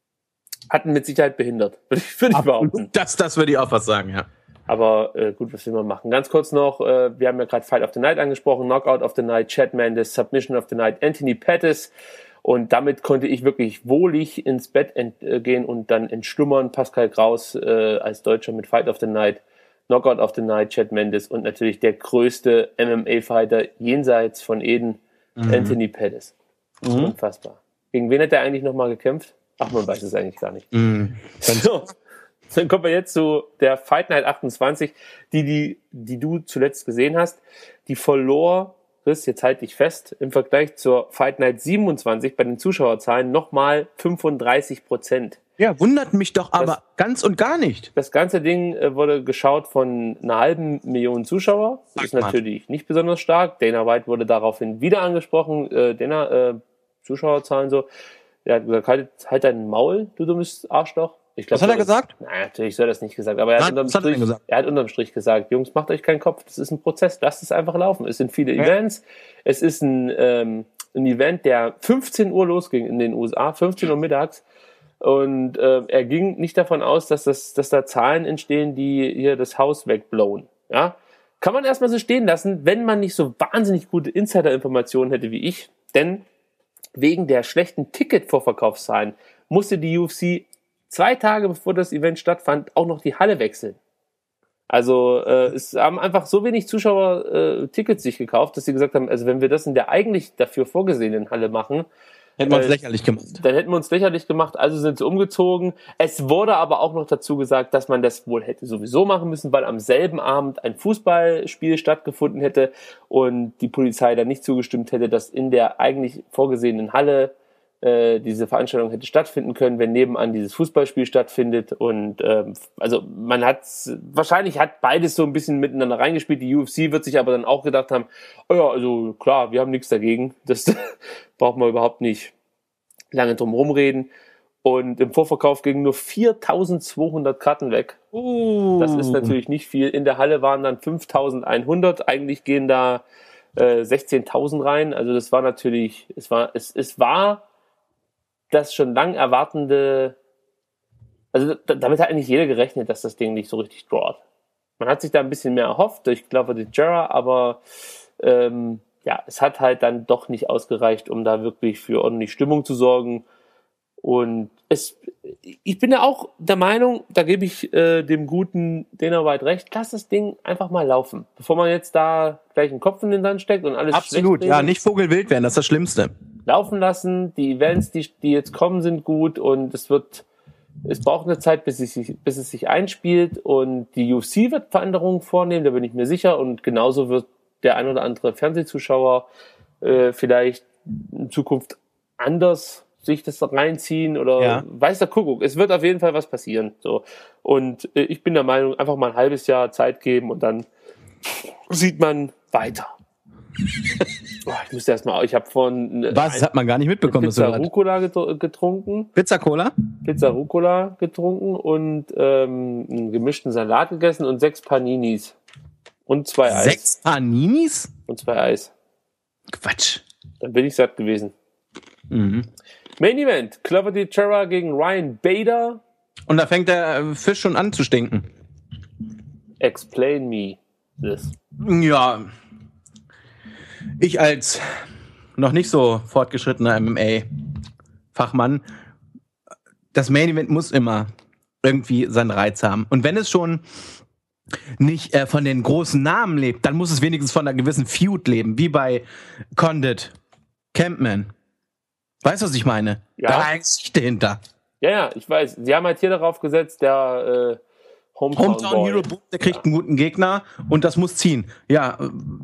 hat ihn mit Sicherheit behindert, würde ich behaupten. Das würde ich auch was sagen, ja. Aber gut, was will man machen? Ganz kurz noch, wir haben ja gerade Fight of the Night angesprochen, Knockout of the Night, Chad Mendes, Submission of the Night, Anthony Pettis. Und damit konnte ich wirklich wohlig ins Bett gehen und dann entschlummern. Pascal Kraus als Deutscher mit Fight of the Night, Knockout of the Night, Chad Mendes und natürlich der größte MMA-Fighter jenseits von Eden, Anthony Pettis. Unfassbar. Gegen wen hat er eigentlich nochmal gekämpft? Ach, man weiß es eigentlich gar nicht. So, dann kommen wir jetzt zu der Fight Night 28, die du zuletzt gesehen hast. Die verlor, Chris, jetzt halt dich fest, im Vergleich zur Fight Night 27 bei den Zuschauerzahlen nochmal 35%. Ja, wundert mich doch aber ganz und gar nicht. Das ganze Ding wurde geschaut von 500.000 Zuschauer. Das ist natürlich nicht besonders stark. Dana White wurde daraufhin wieder angesprochen. Zuschauerzahlen so. Er hat gesagt, halt dein Maul, du dummes Arschloch. Ich glaub, was hat er gesagt? Nein, natürlich soll er das nicht gesagt, aber er hat unterm Strich gesagt, Jungs, macht euch keinen Kopf, das ist ein Prozess, lasst es einfach laufen. Es sind viele Events, es ist ein Event, der 15 Uhr losging in den USA, 15 Uhr mittags, und er ging nicht davon aus, dass da Zahlen entstehen, die hier das Haus wegblowen. Ja? Kann man erstmal so stehen lassen, wenn man nicht so wahnsinnig gute Insider-Informationen hätte wie ich, denn wegen der schlechten Ticketvorverkaufszahlen musste die UFC 2 Tage bevor das Event stattfand auch noch die Halle wechseln. Also es haben einfach so wenig Zuschauer Tickets sich gekauft, dass sie gesagt haben, also wenn wir das in der eigentlich dafür vorgesehenen Halle machen, hätten wir uns lächerlich gemacht. Dann hätten wir uns lächerlich gemacht, also sind sie umgezogen. Es wurde aber auch noch dazu gesagt, dass man das wohl hätte sowieso machen müssen, weil am selben Abend ein Fußballspiel stattgefunden hätte und die Polizei dann nicht zugestimmt hätte, dass in der eigentlich vorgesehenen Halle diese Veranstaltung hätte stattfinden können, wenn nebenan dieses Fußballspiel stattfindet. Und also wahrscheinlich hat beides so ein bisschen miteinander reingespielt. Die UFC wird sich aber dann auch gedacht haben, oh ja, also klar, wir haben nichts dagegen. Das braucht man überhaupt nicht lange drum rumreden. Und im Vorverkauf gingen nur 4.200 Karten weg. Das ist natürlich nicht viel. In der Halle waren dann 5.100. Eigentlich gehen da 16.000 rein. Also das war natürlich, es war das schon lang erwartende, also damit hat eigentlich jeder gerechnet, dass das Ding nicht so richtig drawt. Man hat sich da ein bisschen mehr erhofft durch Glover Teixeira, aber es hat halt dann doch nicht ausgereicht, um da wirklich für ordentlich Stimmung zu sorgen. Und ich bin ja auch der Meinung, da gebe ich dem guten Dana White recht, lass das Ding einfach mal laufen, bevor man jetzt da gleich einen Kopf in den Sand steckt und alles absolut, ja, nicht vogelwild werden, das ist das Schlimmste. Laufen lassen, die Events, die jetzt kommen, sind gut und es braucht eine Zeit, bis es sich einspielt und die UFC wird Veränderungen vornehmen, da bin ich mir sicher und genauso wird der ein oder andere Fernsehzuschauer vielleicht in Zukunft anders sich das reinziehen oder weiß der Kuckuck. Es wird auf jeden Fall was passieren. So. Und ich bin der Meinung, einfach mal ein halbes Jahr Zeit geben und dann sieht man weiter. Ich habe was hat man gar nicht mitbekommen? Pizza Rucola getrunken. Pizza Cola? Pizza Rucola getrunken und einen gemischten Salat gegessen und 6 Paninis. Und 2 Eis. 6 Paninis? Und 2 Eis. Quatsch. Dann bin ich satt gewesen. Mhm. Main Event, Glover Teixeira gegen Ryan Bader. Und da fängt der Fisch schon an zu stinken. Explain me this. Ja. Ich als noch nicht so fortgeschrittener MMA-Fachmann, das Main Event muss immer irgendwie seinen Reiz haben. Und wenn es schon nicht von den großen Namen lebt, dann muss es wenigstens von einer gewissen Feud leben, wie bei Condit, Campman. Weißt du, was ich meine? Ja. Da war eine Geschichte hinter. Ja, ich weiß. Sie haben halt hier darauf gesetzt, der Hometown Hero, der kriegt einen guten Gegner und das muss ziehen. Ja,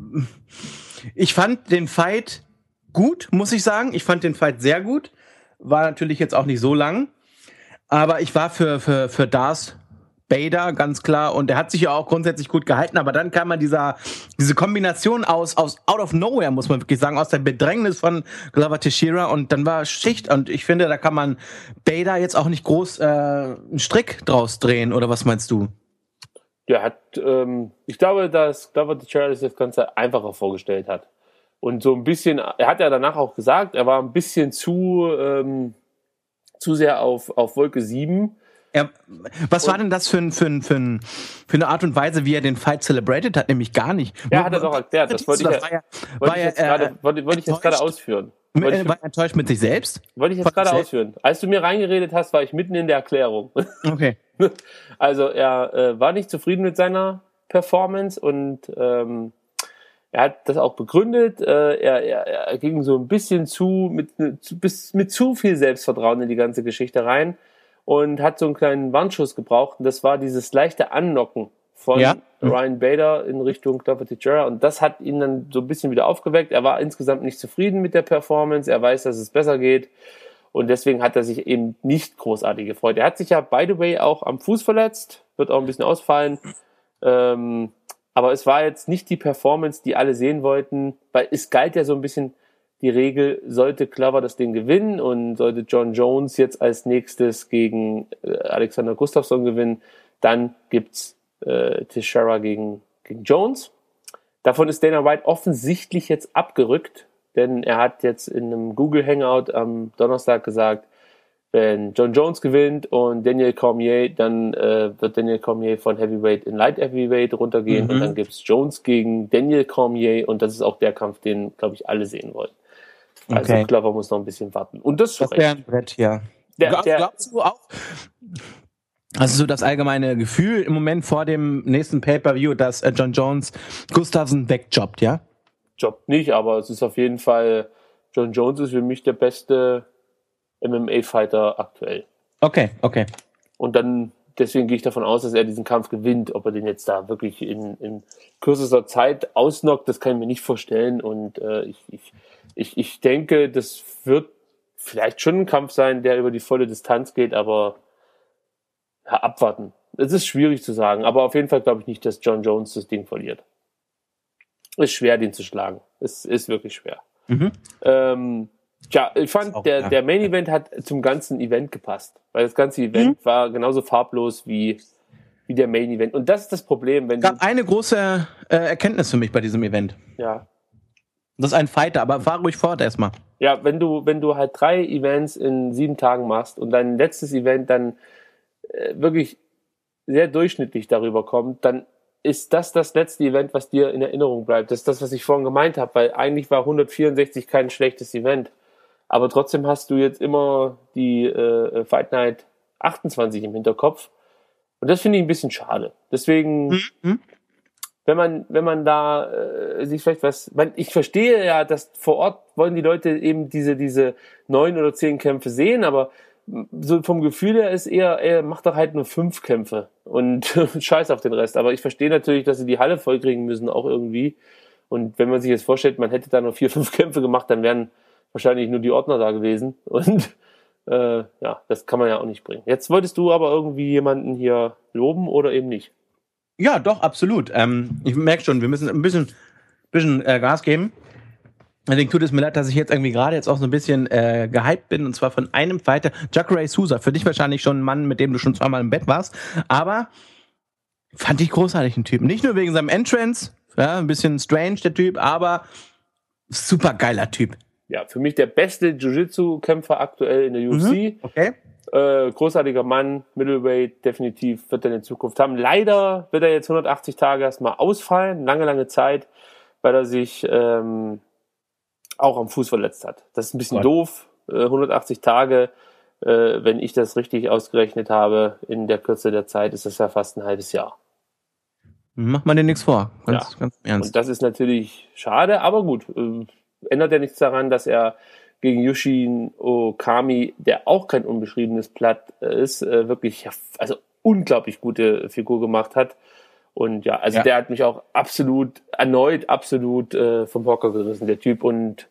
ich fand den Fight gut, muss ich sagen. Ich fand den Fight sehr gut. War natürlich jetzt auch nicht so lang. Aber ich war für Darth Bader, ganz klar. Und er hat sich ja auch grundsätzlich gut gehalten. Aber dann kam diese Kombination aus out of nowhere, muss man wirklich sagen, aus der Bedrängnis von Glover Teixeira. Und dann war Schicht. Und ich finde, da kann man Bader jetzt auch nicht groß einen Strick draus drehen. Oder was meinst du? Der ich glaube, dass Glover Teixeira das Ganze einfacher vorgestellt hat. Und so ein bisschen, er hat ja danach auch gesagt, er war ein bisschen zu sehr auf Wolke 7. Was war denn das für eine Art und Weise, wie er den Fight celebrated hat? Nämlich gar nicht. Ja, hat er doch erklärt. Das wollte ich jetzt gerade ausführen. War er enttäuscht mit sich selbst? Wollte ich jetzt gerade ausführen. Als du mir reingeredet hast, war ich mitten in der Erklärung. Okay. Also er war nicht zufrieden mit seiner Performance und er hat das auch begründet. Er ging so ein bisschen mit zu viel Selbstvertrauen in die ganze Geschichte rein und hat so einen kleinen Warnschuss gebraucht. Und das war dieses leichte Annocken von Ryan Bader in Richtung Glover Teixeira. Und das hat ihn dann so ein bisschen wieder aufgeweckt. Er war insgesamt nicht zufrieden mit der Performance. Er weiß, dass es besser geht. Und deswegen hat er sich eben nicht großartig gefreut. Er hat sich ja, by the way, auch am Fuß verletzt. Wird auch ein bisschen ausfallen. Aber es war jetzt nicht die Performance, die alle sehen wollten. Weil es galt ja so ein bisschen die Regel, sollte Glover das Ding gewinnen und sollte John Jones jetzt als nächstes gegen Alexander Gustafsson gewinnen, dann gibt's Teixeira gegen Jones. Davon ist Dana White offensichtlich jetzt abgerückt, denn er hat jetzt in einem Google Hangout am Donnerstag gesagt, wenn John Jones gewinnt und Daniel Cormier, dann wird Daniel Cormier von Heavyweight in Light Heavyweight runtergehen und dann gibt's Jones gegen Daniel Cormier und das ist auch der Kampf, den, glaube ich, alle sehen wollen. Also Glover muss noch ein bisschen warten. Und das wäre ein Brett, ja. Glaubst du auch? Also so das allgemeine Gefühl im Moment vor dem nächsten Pay-Per-View, dass John Jones Gustafsson wegjobbt, ja? Jobbt nicht, aber es ist auf jeden Fall, John Jones ist für mich der beste MMA-Fighter aktuell. Okay. Und dann, deswegen gehe ich davon aus, dass er diesen Kampf gewinnt. Ob er den jetzt da wirklich in kürzester Zeit ausnockt, das kann ich mir nicht vorstellen. Und ich denke, das wird vielleicht schon ein Kampf sein, der über die volle Distanz geht, aber ja, abwarten. Es ist schwierig zu sagen, aber auf jeden Fall glaube ich nicht, dass John Jones das Ding verliert. Ist schwer, den zu schlagen. Es ist wirklich schwer. Ich fand, der Main Event hat zum ganzen Event gepasst, weil das ganze Event war genauso farblos wie der Main Event. Und das ist das Problem. Es gab eine große Erkenntnis für mich bei diesem Event. Ja. Das ist ein Fighter, aber fahr ruhig fort erstmal. Ja, wenn du halt 3 Events in 7 Tagen machst und dein letztes Event dann wirklich sehr durchschnittlich darüber kommt, dann ist das letzte Event, was dir in Erinnerung bleibt. Das ist das, was ich vorhin gemeint habe, weil eigentlich war 164 kein schlechtes Event. Aber trotzdem hast du jetzt immer die Fight Night 28 im Hinterkopf. Und das finde ich ein bisschen schade. Deswegen, wenn man da sich vielleicht ich verstehe ja, dass vor Ort wollen die Leute eben diese 9 oder 10 Kämpfe sehen, aber so vom Gefühl her ist er macht doch halt nur 5 Kämpfe und scheiß auf den Rest. Aber ich verstehe natürlich, dass sie die Halle vollkriegen müssen, auch irgendwie. Und wenn man sich jetzt vorstellt, man hätte da nur 4, 5 Kämpfe gemacht, dann wären wahrscheinlich nur die Ordner da gewesen. Und das kann man ja auch nicht bringen. Jetzt wolltest du aber irgendwie jemanden hier loben oder eben nicht? Ja, doch, absolut. Ich merke schon, wir müssen ein bisschen Gas geben. Deswegen tut es mir leid, dass ich jetzt irgendwie gerade jetzt auch so ein bisschen gehypt bin, und zwar von einem Fighter, Jacare Souza. Für dich wahrscheinlich schon ein Mann, mit dem du schon zweimal im Bett warst, aber fand ich großartig, den Typen. Nicht nur wegen seinem Entrance, ja, ein bisschen strange, der Typ, aber super geiler Typ. Ja, für mich der beste Jiu-Jitsu-Kämpfer aktuell in der UFC. Okay. Großartiger Mann, Middleweight, definitiv wird er in Zukunft haben. Leider wird er jetzt 180 Tage erstmal ausfallen, lange Zeit, weil er sich auch am Fuß verletzt hat. Das ist ein bisschen doof. 180 Tage, wenn ich das richtig ausgerechnet habe, in der Kürze der Zeit ist das ja fast ein halbes Jahr. Macht man dir nichts vor. Ganz ernst. Und das ist natürlich schade, aber gut. Ändert ja nichts daran, dass er gegen Yushin Okami, der auch kein unbeschriebenes Blatt ist, wirklich unglaublich gute Figur gemacht hat. Und der hat mich auch erneut absolut vom Hocker gerissen, der Typ, und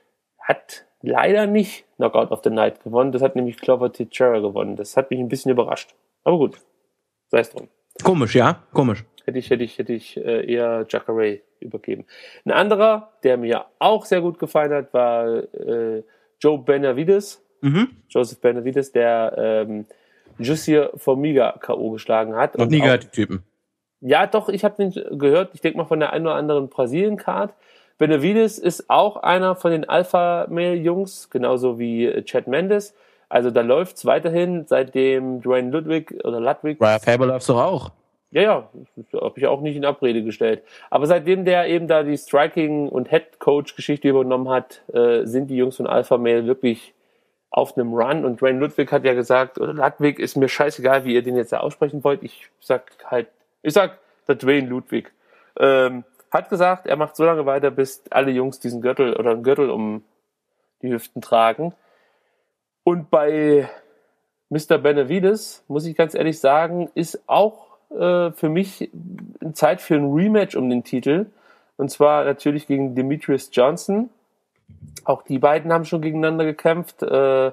hat leider nicht Knockout of the Night gewonnen. Das hat nämlich Glover Teixeira gewonnen. Das hat mich ein bisschen überrascht. Aber gut, sei es drum. Komisch, ja, komisch. Hätte ich eher Jacare übergeben. Ein anderer, der mir auch sehr gut gefallen hat, war Joe Benavidez. Joseph Benavidez, der Jussier Formiga K.O. geschlagen hat. Und nie gehört, die Typen. Ja, doch, ich habe den gehört. Ich denke mal von der einen oder anderen Brasilien-Card. Benavidez ist auch einer von den Alpha-Male-Jungs, genauso wie Chad Mendes. Also da läuft's weiterhin, seitdem Dwayne Ludwig. Ryan Faber läuft doch auch. Ja, habe ich auch nicht in Abrede gestellt. Aber seitdem der eben da die Striking- und Head-Coach-Geschichte übernommen hat, sind die Jungs von Alpha Male wirklich auf einem Run. Und Dwayne Ludwig hat ja gesagt, oder Ludwig, ist mir scheißegal, wie ihr den jetzt da aussprechen wollt. Ich sag der Dwayne Ludwig. Hat gesagt, er macht so lange weiter, bis alle Jungs diesen Gürtel oder einen Gürtel um die Hüften tragen. Und bei Mr. Benavidez, muss ich ganz ehrlich sagen, ist auch für mich Zeit für ein Rematch um den Titel. Und zwar natürlich gegen Demetrius Johnson. Auch die beiden haben schon gegeneinander gekämpft. Aber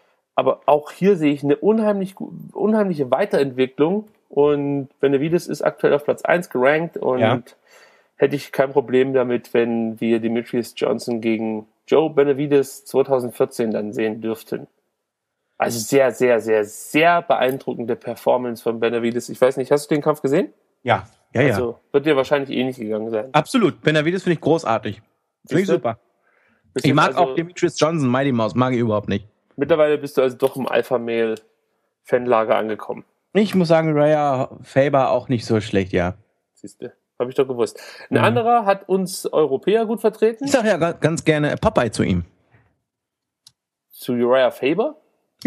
auch hier sehe ich eine unheimliche Weiterentwicklung. Und Benavidez ist aktuell auf Platz 1 gerankt. Und hätte ich kein Problem damit, wenn wir Demetrius Johnson gegen Joe Benavidez 2014 dann sehen dürften. Also sehr, sehr, sehr, sehr beeindruckende Performance von Benavidez. Ich weiß nicht, hast du den Kampf gesehen? Ja. Also wird dir wahrscheinlich ähnlich gegangen sein. Absolut. Benavidez finde ich großartig. Finde ich super. Ich mag auch Demetrius Johnson, Mighty Mouse, mag ich überhaupt nicht. Mittlerweile bist du also doch im Alpha-Male-Fanlager angekommen. Ich muss sagen, Raya Faber auch nicht so schlecht, ja. Siehste, habe ich doch gewusst. Ein anderer hat uns Europäer gut vertreten. Ich sag ja ganz gerne Popeye zu ihm. Zu Uriah Faber? Ja,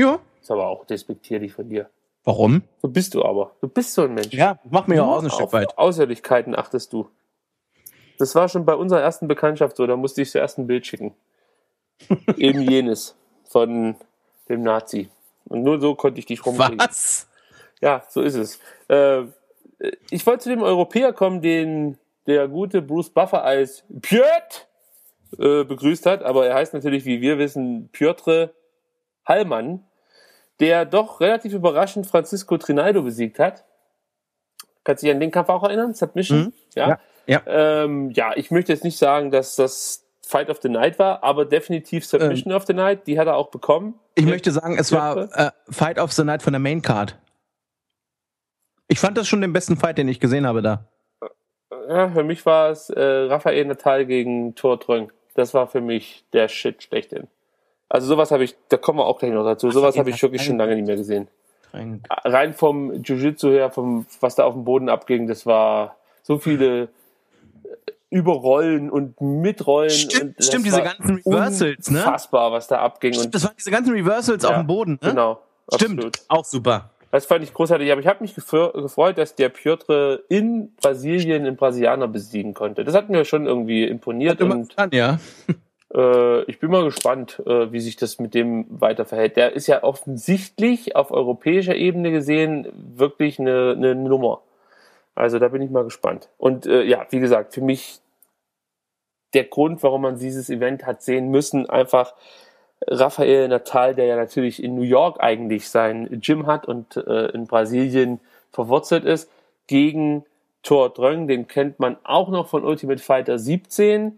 Ist aber auch despektierlich von dir. Warum? So bist du aber. Du bist so ein Mensch. Ja, mach mir ja Nur auch ein Stück auf weit. Außerlichkeiten achtest du. Das war schon bei unserer ersten Bekanntschaft so, da musste ich zuerst ein Bild schicken. Eben jenes von dem Nazi. Und nur so konnte ich dich rumkriegen. Was? Ja, so ist es. Ich wollte zu dem Europäer kommen, den der gute Bruce Buffer als Piotr begrüßt hat, aber er heißt natürlich, wie wir wissen, Piotr Hallmann, der doch relativ überraschend Francisco Trinaldo besiegt hat. Kannst du dich an den Kampf auch erinnern? Submission? Ja. Ja, ich möchte jetzt nicht sagen, dass das Fight of the Night war, aber definitiv Submission of the Night, die hat er auch bekommen. Ich möchte sagen, es war Fight of the Night von der Main Card. Ich fand das schon den besten Fight, den ich gesehen habe da. Ja, für mich war es Rafael Natal gegen Thor Tröng. Das war für mich der Shit schlechthin. Also sowas habe ich, da kommen wir auch gleich noch dazu, sowas habe ich wirklich schon lange nicht mehr gesehen. Rein vom Jiu-Jitsu her, vom was da auf dem Boden abging, das war so viele Überrollen und Mitrollen. Stimmt, diese ganzen Reversals, ne? Unfassbar, was da abging. Stimmt, das waren diese ganzen Reversals auf dem Boden, ne? Genau, stimmt, absolut. auch super. Das fand ich großartig, aber ich habe mich gefreut, dass der Piotr in Brasilien den Brasilianer besiegen konnte. Das hat mir schon irgendwie imponiert und ja. Ich bin mal gespannt, wie sich das mit dem weiter verhält. Der ist ja offensichtlich auf europäischer Ebene gesehen wirklich eine Nummer. Also da bin ich mal gespannt. Und ja, wie gesagt, für mich der Grund, warum man dieses Event hat sehen müssen, einfach Rafael Natal, der ja natürlich in New York eigentlich sein Gym hat und in Brasilien verwurzelt ist, gegen Thor Tröng, den kennt man auch noch von Ultimate Fighter 17.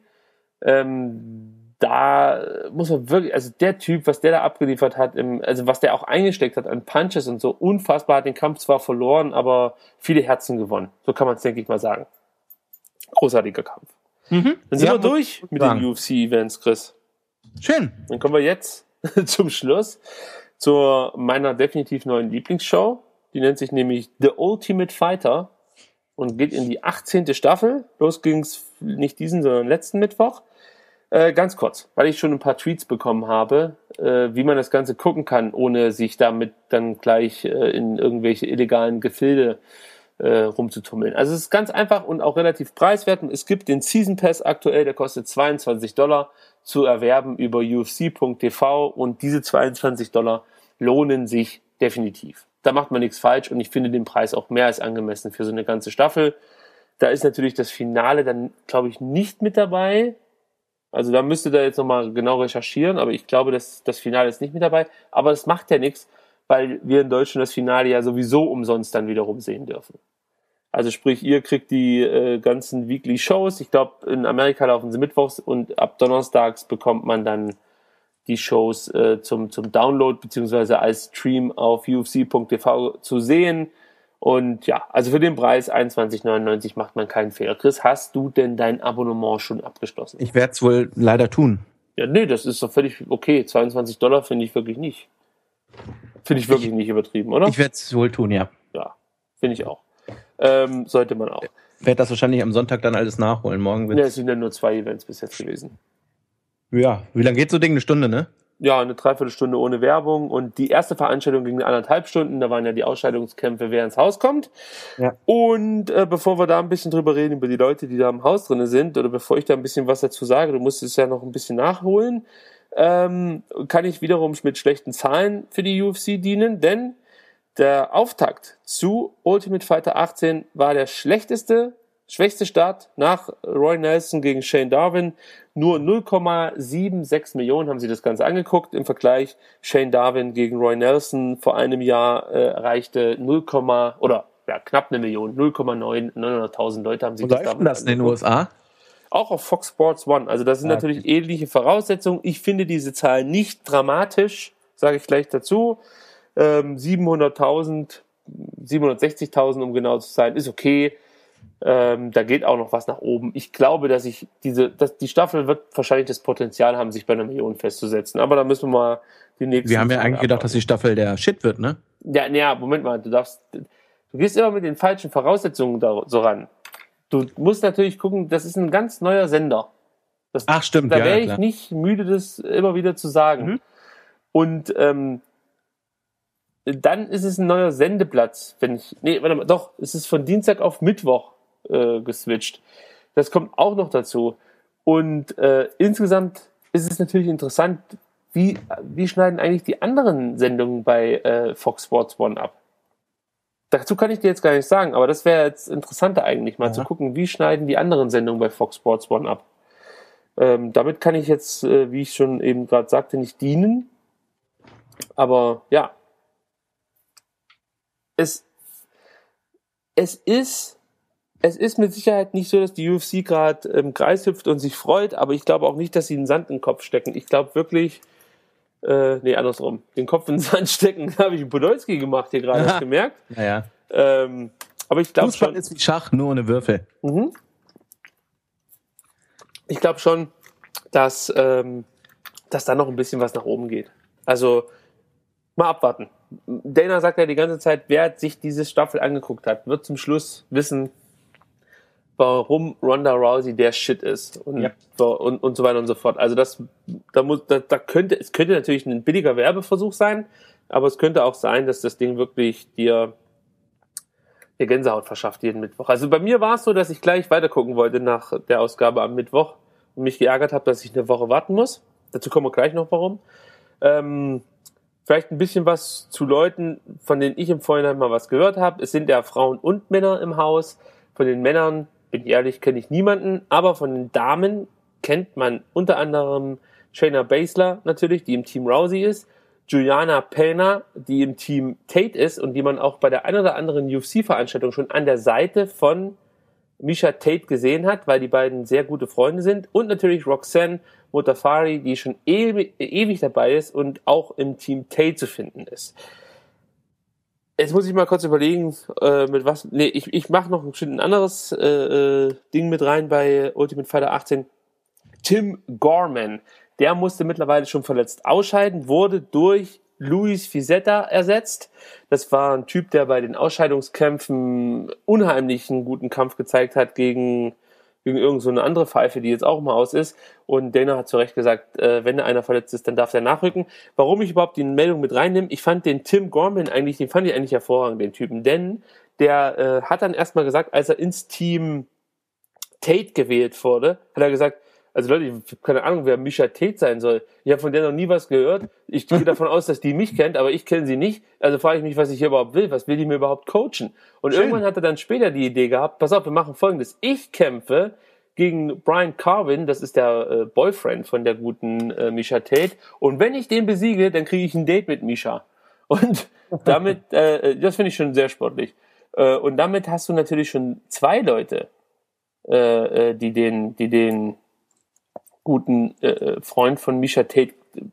Da muss man wirklich, also der Typ, was der da abgeliefert hat, also was der auch eingesteckt hat an Punches und so, unfassbar, hat den Kampf zwar verloren, aber viele Herzen gewonnen. So kann man es, denke ich mal, sagen. Großartiger Kampf. Dann sind wir durch mit den UFC-Events, Chris. Schön. Dann kommen wir jetzt zum Schluss zu meiner definitiv neuen Lieblingsshow. Die nennt sich nämlich The Ultimate Fighter und geht in die 18. Staffel. Los ging's nicht diesen, sondern letzten Mittwoch. Ganz kurz, weil ich schon ein paar Tweets bekommen habe, wie man das Ganze gucken kann, ohne sich damit dann gleich in irgendwelche illegalen Gefilde rumzutummeln. Also es ist ganz einfach und auch relativ preiswert. Es gibt den Season Pass aktuell, der kostet $22 zu erwerben über UFC.tv und diese $22 lohnen sich definitiv. Da macht man nichts falsch und ich finde den Preis auch mehr als angemessen für so eine ganze Staffel. Da ist natürlich das Finale dann, glaube ich, nicht mit dabei. Also da müsst ihr da jetzt nochmal genau recherchieren, aber ich glaube, das Finale ist nicht mit dabei. Aber das macht ja nichts, weil wir in Deutschland das Finale ja sowieso umsonst dann wiederum sehen dürfen. Also sprich, ihr kriegt die ganzen Weekly Shows. Ich glaube, in Amerika laufen sie mittwochs und ab donnerstags bekommt man dann die Shows zum Download beziehungsweise als Stream auf UFC.tv zu sehen. Und ja, also für den Preis 21,99 macht man keinen Fehler. Chris, hast du denn dein Abonnement schon abgeschlossen? Ich werde es wohl leider tun. Ja, nee, das ist doch völlig okay. $22 finde ich wirklich nicht. Finde ich wirklich nicht übertrieben, oder? Ich werde es wohl tun, ja. Ja, finde ich auch. Sollte man auch. Ich werde das wahrscheinlich am Sonntag dann alles nachholen. Morgen Ja, es sind ja nur 2 Events bis jetzt gewesen. Ja, wie lange geht so Ding? Eine Stunde, ne? Ja, eine Dreiviertelstunde ohne Werbung und die erste Veranstaltung ging 1,5 Stunden, da waren ja die Ausscheidungskämpfe, wer ins Haus kommt. Ja. Und bevor wir da ein bisschen drüber reden, über die Leute, die da im Haus drin sind, oder bevor ich da ein bisschen was dazu sage, du musst es ja noch ein bisschen nachholen, kann ich wiederum mit schlechten Zahlen für die UFC dienen, denn der Auftakt zu Ultimate Fighter 18 war der schwächste Start nach Roy Nelson gegen Shane Darwin. Nur 0,76 Millionen haben sie das Ganze angeguckt. Im Vergleich Shane Darwin gegen Roy Nelson vor einem Jahr erreichte knapp 1 Million, 900.000 Leute haben sie das damals das in den USA? Auch auf Fox Sports One. Also das sind natürlich ähnliche Voraussetzungen. Ich finde diese Zahl nicht dramatisch, sage ich gleich dazu. 700.000, 760.000, um genau zu sein, ist okay. Da geht auch noch was nach oben. Ich glaube, dass die Staffel wird wahrscheinlich das Potenzial haben, sich bei 1 Million festzusetzen. Aber da müssen wir mal die nächsten... Wir haben ja eigentlich gedacht, dass die Staffel der Shit wird, ne? Ja, Moment mal. Du gehst immer mit den falschen Voraussetzungen so ran. Du musst natürlich gucken, das ist ein ganz neuer Sender. Stimmt. Da wäre ich nicht müde, das immer wieder zu sagen. Und dann ist es ein neuer Sendeplatz, es ist von Dienstag auf Mittwoch geswitcht. Das kommt auch noch dazu. Und insgesamt ist es natürlich interessant, wie schneiden eigentlich die anderen Sendungen bei Fox Sports One ab? Dazu kann ich dir jetzt gar nicht sagen, aber das wäre jetzt interessanter eigentlich, mal zu gucken, wie schneiden die anderen Sendungen bei Fox Sports One ab. Damit kann ich jetzt, wie ich schon eben gerade sagte, nicht dienen. Aber ja, es ist mit Sicherheit nicht so, dass die UFC gerade im Kreis hüpft und sich freut, aber ich glaube auch nicht, dass sie den Sand in den Kopf stecken. Ich glaube wirklich, andersrum. Den Kopf in den Sand stecken habe ich in Podolski gemacht hier gerade, hast du gemerkt? Naja. Aber ich glaube Fußball schon, ist wie Schach, nur ohne Würfel. ich glaube schon, dass da noch ein bisschen was nach oben geht. Also mal abwarten. Dana sagt ja die ganze Zeit, wer sich diese Staffel angeguckt hat, wird zum Schluss wissen, warum Ronda Rousey der Shit ist und so weiter und so fort. Also es könnte natürlich ein billiger Werbeversuch sein, aber es könnte auch sein, dass das Ding wirklich dir Gänsehaut verschafft jeden Mittwoch. Also bei mir war es so, dass ich gleich weitergucken wollte nach der Ausgabe am Mittwoch und mich geärgert habe, dass ich eine Woche warten muss. Dazu kommen wir gleich noch warum. Vielleicht ein bisschen was zu Leuten, von denen ich im Vorhinein mal was gehört habe. Es sind ja Frauen und Männer im Haus. Von den Männern, bin ich ehrlich, kenne ich niemanden. Aber von den Damen kennt man unter anderem Shayna Baszler natürlich, die im Team Rousey ist. Juliana Pena, die im Team Tate ist und die man auch bei der ein oder anderen UFC-Veranstaltung schon an der Seite von Miesha Tate gesehen hat, weil die beiden sehr gute Freunde sind. Und natürlich Roxanne Modafferi, die schon ewig dabei ist und auch im Team Tate zu finden ist. Jetzt muss ich mal kurz überlegen, mit was. Nee, ich mache noch ein anderes Ding mit rein bei Ultimate Fighter 18. Tim Gorman, der musste mittlerweile schon verletzt ausscheiden, wurde durch Luis Fizetta ersetzt. Das war ein Typ, der bei den Ausscheidungskämpfen unheimlich einen guten Kampf gezeigt hat gegen irgend so eine andere Pfeife, die jetzt auch mal aus ist. Und Dana hat zu Recht gesagt, wenn einer verletzt ist, dann darf der nachrücken. Warum ich überhaupt die Meldung mit reinnehme, ich fand den Tim Gorman eigentlich hervorragend, den Typen. Denn der hat dann erstmal gesagt, als er ins Team Tate gewählt wurde, hat er gesagt, also Leute, ich habe keine Ahnung, wer Miesha Tate sein soll. Ich habe von der noch nie was gehört. Ich gehe davon aus, dass die mich kennt, aber ich kenne sie nicht. Also frage ich mich, was ich hier überhaupt will. Was will die mir überhaupt coachen? Und irgendwann hat er dann später die Idee gehabt, pass auf, wir machen Folgendes. Ich kämpfe gegen Brian Carvin, das ist der Boyfriend von der guten Miesha Tate. Und wenn ich den besiege, dann kriege ich ein Date mit Miesha. Und damit, das finde ich schon sehr sportlich. Und damit hast du natürlich schon zwei Leute, die den guten Freund von Miesha Tate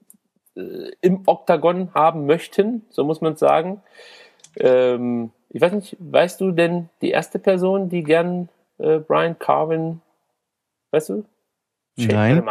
im Oktagon haben möchten, so muss man sagen. Ich weiß nicht, weißt du denn die erste Person, die gern Brian Carvin, weißt du? Nein.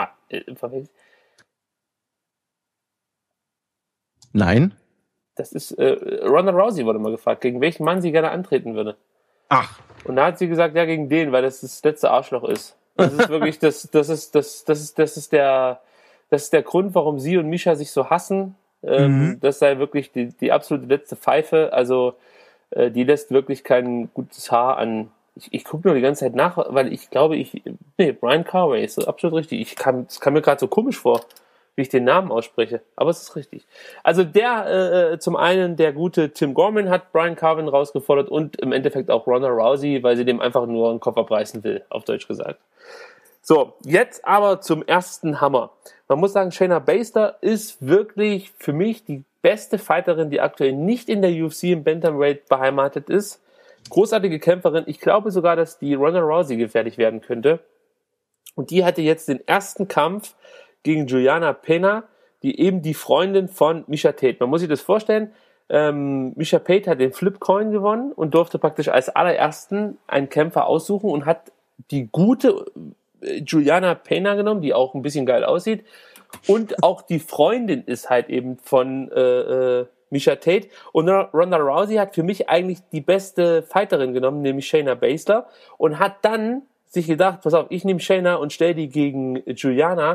Nein. Das ist Ronda Rousey wurde mal gefragt, gegen welchen Mann sie gerne antreten würde. Ach. Und da hat sie gesagt, ja, gegen den, weil das letzte Arschloch ist. Das ist wirklich, das ist der Grund, warum sie und Miesha sich so hassen. Das sei wirklich die absolute letzte Pfeife. Also, die lässt wirklich kein gutes Haar an. Ich gucke nur die ganze Zeit nach, weil ich glaube, Brian Carvey ist so absolut richtig. Es kam mir gerade so komisch vor, wie ich den Namen ausspreche. Aber es ist richtig. Also zum einen der gute Tim Gorman hat Brian Carvin rausgefordert und im Endeffekt auch Ronda Rousey, weil sie dem einfach nur einen Kopf abreißen will, auf Deutsch gesagt. So, jetzt aber zum ersten Hammer. Man muss sagen, Shayna Baszler ist wirklich für mich die beste Fighterin, die aktuell nicht in der UFC im Bantamweight beheimatet ist. Großartige Kämpferin. Ich glaube sogar, dass die Ronda Rousey gefährlich werden könnte. Und die hatte jetzt den ersten Kampf gegen Juliana Pena, die eben die Freundin von Miesha Tate. Man muss sich das vorstellen, Miesha Tate hat den Flipcoin gewonnen und durfte praktisch als allerersten einen Kämpfer aussuchen und hat die gute Juliana Pena genommen, die auch ein bisschen geil aussieht. Und auch die Freundin ist halt eben von Miesha Tate. Und Ronda Rousey hat für mich eigentlich die beste Fighterin genommen, nämlich Shayna Baszler. Und hat dann sich gedacht, pass auf, ich nehme Shayna und stelle die gegen Juliana,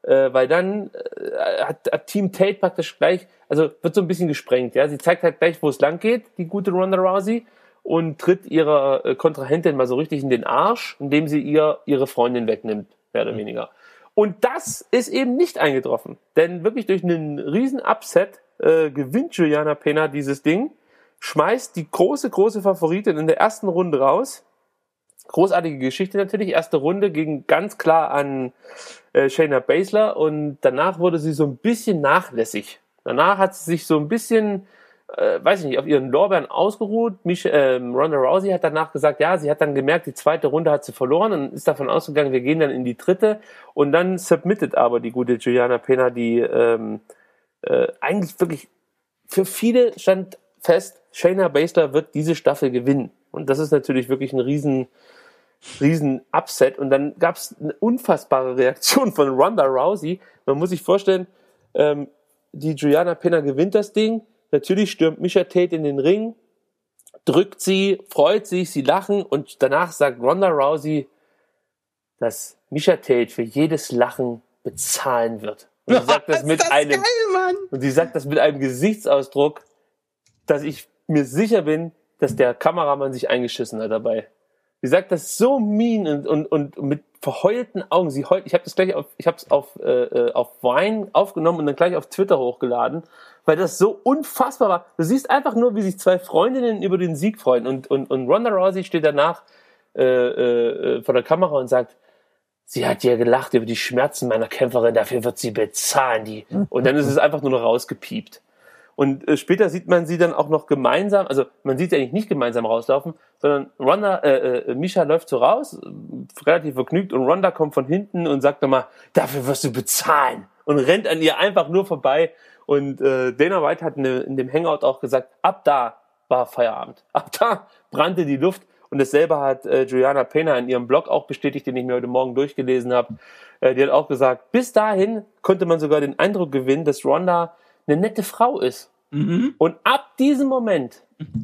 weil dann hat Team Tate praktisch gleich, also wird so ein bisschen gesprengt, ja. Sie zeigt halt gleich, wo es lang geht, die gute Ronda Rousey, und tritt ihrer Kontrahentin mal so richtig in den Arsch, indem sie ihre Freundin wegnimmt, mehr oder weniger. Und das ist eben nicht eingetroffen, denn wirklich durch einen riesen Upset gewinnt Juliana Pena dieses Ding, schmeißt die große Favoritin in der ersten Runde raus. Großartige Geschichte natürlich. Erste Runde ging ganz klar an Shayna Baszler und danach wurde sie so ein bisschen nachlässig. Danach hat sie sich so ein bisschen, weiß ich nicht, auf ihren Lorbeeren ausgeruht. Ronda Rousey hat danach gesagt, ja, sie hat dann gemerkt, die zweite Runde hat sie verloren und ist davon ausgegangen, wir gehen dann in die dritte. Und dann submittet aber die gute Juliana Pena, die eigentlich wirklich für viele stand fest, Shayna Baszler wird diese Staffel gewinnen. Und das ist natürlich wirklich ein riesen Upset. Und dann gab es eine unfassbare Reaktion von Ronda Rousey. Man muss sich vorstellen, die Juliana Pena gewinnt das Ding. Natürlich stürmt Misha Tate in den Ring, drückt sie, freut sich, sie lachen. Und danach sagt Ronda Rousey, dass Misha Tate für jedes Lachen bezahlen wird. Und sie sagt das mit einem, geil, Mann. Und sie sagt das mit einem Gesichtsausdruck, dass ich mir sicher bin, dass der Kameramann sich eingeschissen hat dabei. Sie sagt das so mean und mit verheulten Augen. Sie heult. Ich habe das gleich auf Vine aufgenommen und dann gleich auf Twitter hochgeladen, weil das so unfassbar war. Du siehst einfach nur, wie sich zwei Freundinnen über den Sieg freuen und Ronda Rousey steht danach vor der Kamera und sagt, sie hat ja gelacht über die Schmerzen meiner Kämpferin, dafür wird sie bezahlen. Und dann ist es einfach nur noch rausgepiept. Und später sieht man sie dann auch noch gemeinsam, also man sieht sie eigentlich nicht gemeinsam rauslaufen, sondern Misha läuft so raus, relativ vergnügt, und Ronda kommt von hinten und sagt nochmal, dafür wirst du bezahlen, und rennt an ihr einfach nur vorbei. Und Dana White hat in dem Hangout auch gesagt, ab da war Feierabend. Ab da brannte die Luft. Und dasselbe hat Juliana Pena in ihrem Blog auch bestätigt, den ich mir heute Morgen durchgelesen habe. Die hat auch gesagt, bis dahin konnte man sogar den Eindruck gewinnen, dass Ronda eine nette Frau ist. Mhm. Und ab diesem Moment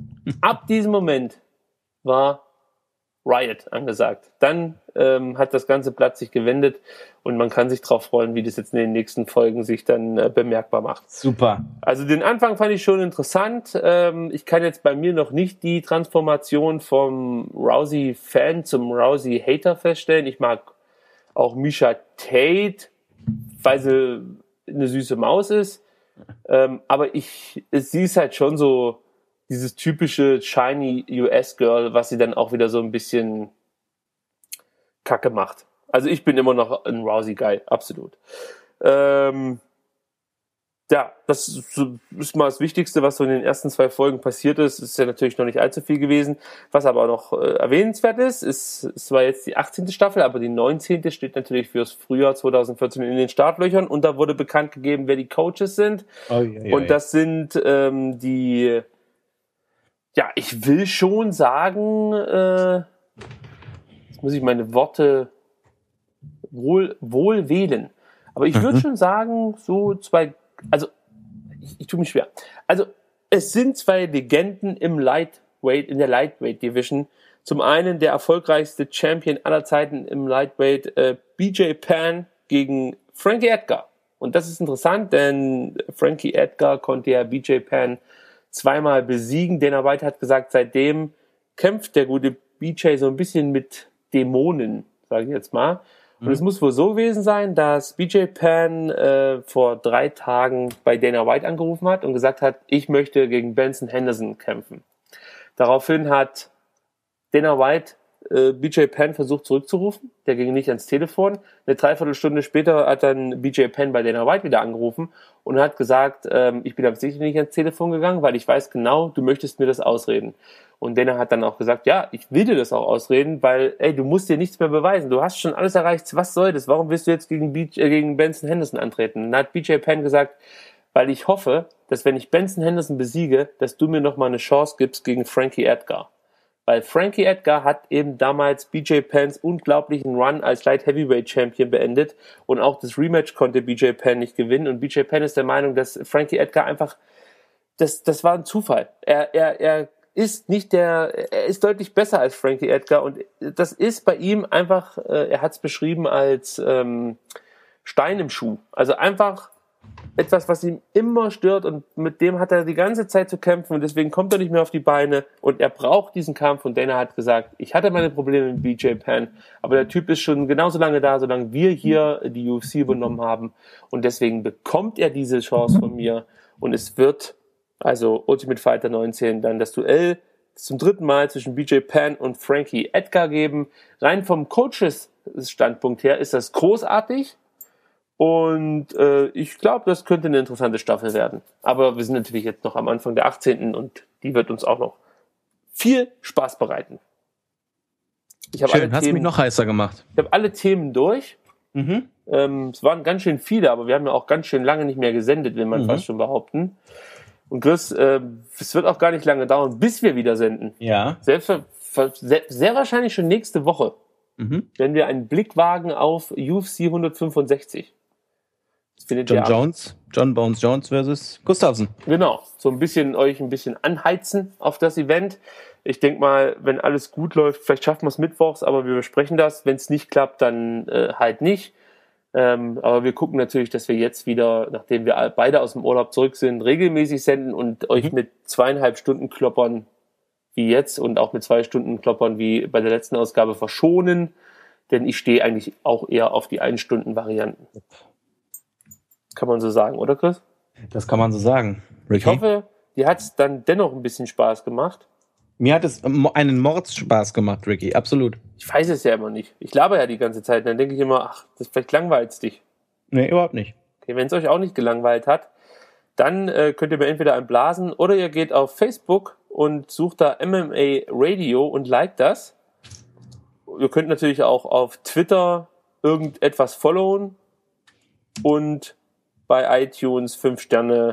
war Riot angesagt. Dann hat das ganze Blatt sich gewendet und man kann sich drauf freuen, wie das jetzt in den nächsten Folgen sich dann bemerkbar macht. Super. Also den Anfang fand ich schon interessant. Ich kann jetzt bei mir noch nicht die Transformation vom Rousey-Fan zum Rousey-Hater feststellen. Ich mag auch Misha Tate, weil sie eine süße Maus ist. Aber sie ist halt schon so dieses typische shiny US-Girl, was sie dann auch wieder so ein bisschen Kacke macht. Also ich bin immer noch ein Rousey-Guy, absolut. Ja, das ist mal das Wichtigste, was so in den ersten 2 Folgen passiert ist. Ist ja natürlich noch nicht allzu viel gewesen. Was aber noch erwähnenswert ist, es war jetzt die 18. Staffel, aber die 19. steht natürlich fürs Frühjahr 2014 in den Startlöchern, und da wurde bekannt gegeben, wer die Coaches sind. Und das sind die, ja, ich will schon sagen, jetzt muss ich meine Worte wohl wählen. Aber ich würde schon sagen, so 2, also ich tue mich schwer. Also es sind 2 Legenden in der Lightweight Division. Zum einen der erfolgreichste Champion aller Zeiten im Lightweight, BJ Penn gegen Frankie Edgar. Und das ist interessant, denn Frankie Edgar konnte ja BJ Penn 2-mal besiegen. Dana White hat gesagt, seitdem kämpft der gute BJ so ein bisschen mit Dämonen, sage ich jetzt mal. Und es muss wohl so gewesen sein, dass BJ Penn vor 3 Tagen bei Dana White angerufen hat und gesagt hat, ich möchte gegen Benson Henderson kämpfen. Daraufhin hat Dana White BJ Penn versucht zurückzurufen, der ging nicht ans Telefon. Eine Dreiviertelstunde später hat dann BJ Penn bei Dana White wieder angerufen und hat gesagt, ich bin absichtlich nicht ans Telefon gegangen, weil ich weiß genau, du möchtest mir das ausreden. Und Dana hat dann auch gesagt, ja, ich will dir das auch ausreden, weil, du musst dir nichts mehr beweisen. Du hast schon alles erreicht. Was soll das? Warum willst du jetzt gegen Benson Henderson antreten? Und dann hat BJ Penn gesagt, weil ich hoffe, dass wenn ich Benson Henderson besiege, dass du mir nochmal eine Chance gibst gegen Frankie Edgar. Weil Frankie Edgar hat eben damals BJ Penns unglaublichen Run als Light Heavyweight Champion beendet und auch das Rematch konnte BJ Penn nicht gewinnen. Und BJ Penn ist der Meinung, dass Frankie Edgar einfach, das war ein Zufall. Er ist deutlich besser als Frankie Edgar und das ist bei ihm einfach, er hat es beschrieben als Stein im Schuh. Also einfach etwas, was ihn immer stört und mit dem hat er die ganze Zeit zu kämpfen und deswegen kommt er nicht mehr auf die Beine und er braucht diesen Kampf und Dana hat gesagt, ich hatte meine Probleme mit BJ Penn, aber der Typ ist schon genauso lange da, solange wir hier die UFC übernommen haben und deswegen bekommt er diese Chance von mir und es wird, also Ultimate Fighter 19, dann das Duell zum 3. Mal zwischen BJ Penn und Frankie Edgar geben. Rein vom Coaches-Standpunkt her ist das großartig. Und ich glaube, das könnte eine interessante Staffel werden. Aber wir sind natürlich jetzt noch am Anfang der 18. und die wird uns auch noch viel Spaß bereiten. Schön, hast du mich noch heißer gemacht. Ich habe alle Themen durch. Es waren ganz schön viele, aber wir haben ja auch ganz schön lange nicht mehr gesendet, will man fast schon behaupten. Und Chris, es wird auch gar nicht lange dauern, bis wir wieder senden. Ja. Sehr wahrscheinlich schon nächste Woche, wenn wir einen Blick wagen auf UFC 165. John Bones Jones versus Gustafsson. Genau, euch ein bisschen anheizen auf das Event. Ich denke mal, wenn alles gut läuft, vielleicht schaffen wir es mittwochs, aber wir besprechen das. Wenn es nicht klappt, dann halt nicht. Aber wir gucken natürlich, dass wir jetzt wieder, nachdem wir beide aus dem Urlaub zurück sind, regelmäßig senden und euch mit 2,5 Stunden Kloppern wie jetzt und auch mit 2 Stunden Kloppern wie bei der letzten Ausgabe verschonen. Denn ich stehe eigentlich auch eher auf die 1-Stunden-Varianten. Kann man so sagen, oder Chris? Das kann man so sagen. Ricky? Ich hoffe, dir hat es dann dennoch ein bisschen Spaß gemacht. Mir hat es einen Mordspaß gemacht, Ricky, absolut. Ich weiß es ja immer nicht. Ich laber ja die ganze Zeit. Dann denke ich immer, vielleicht langweilt es dich. Nee, überhaupt nicht. Okay, wenn es euch auch nicht gelangweilt hat, dann könnt ihr mir entweder einblasen oder ihr geht auf Facebook und sucht da MMA Radio und liked das. Ihr könnt natürlich auch auf Twitter irgendetwas followen und bei iTunes 5 Sterne.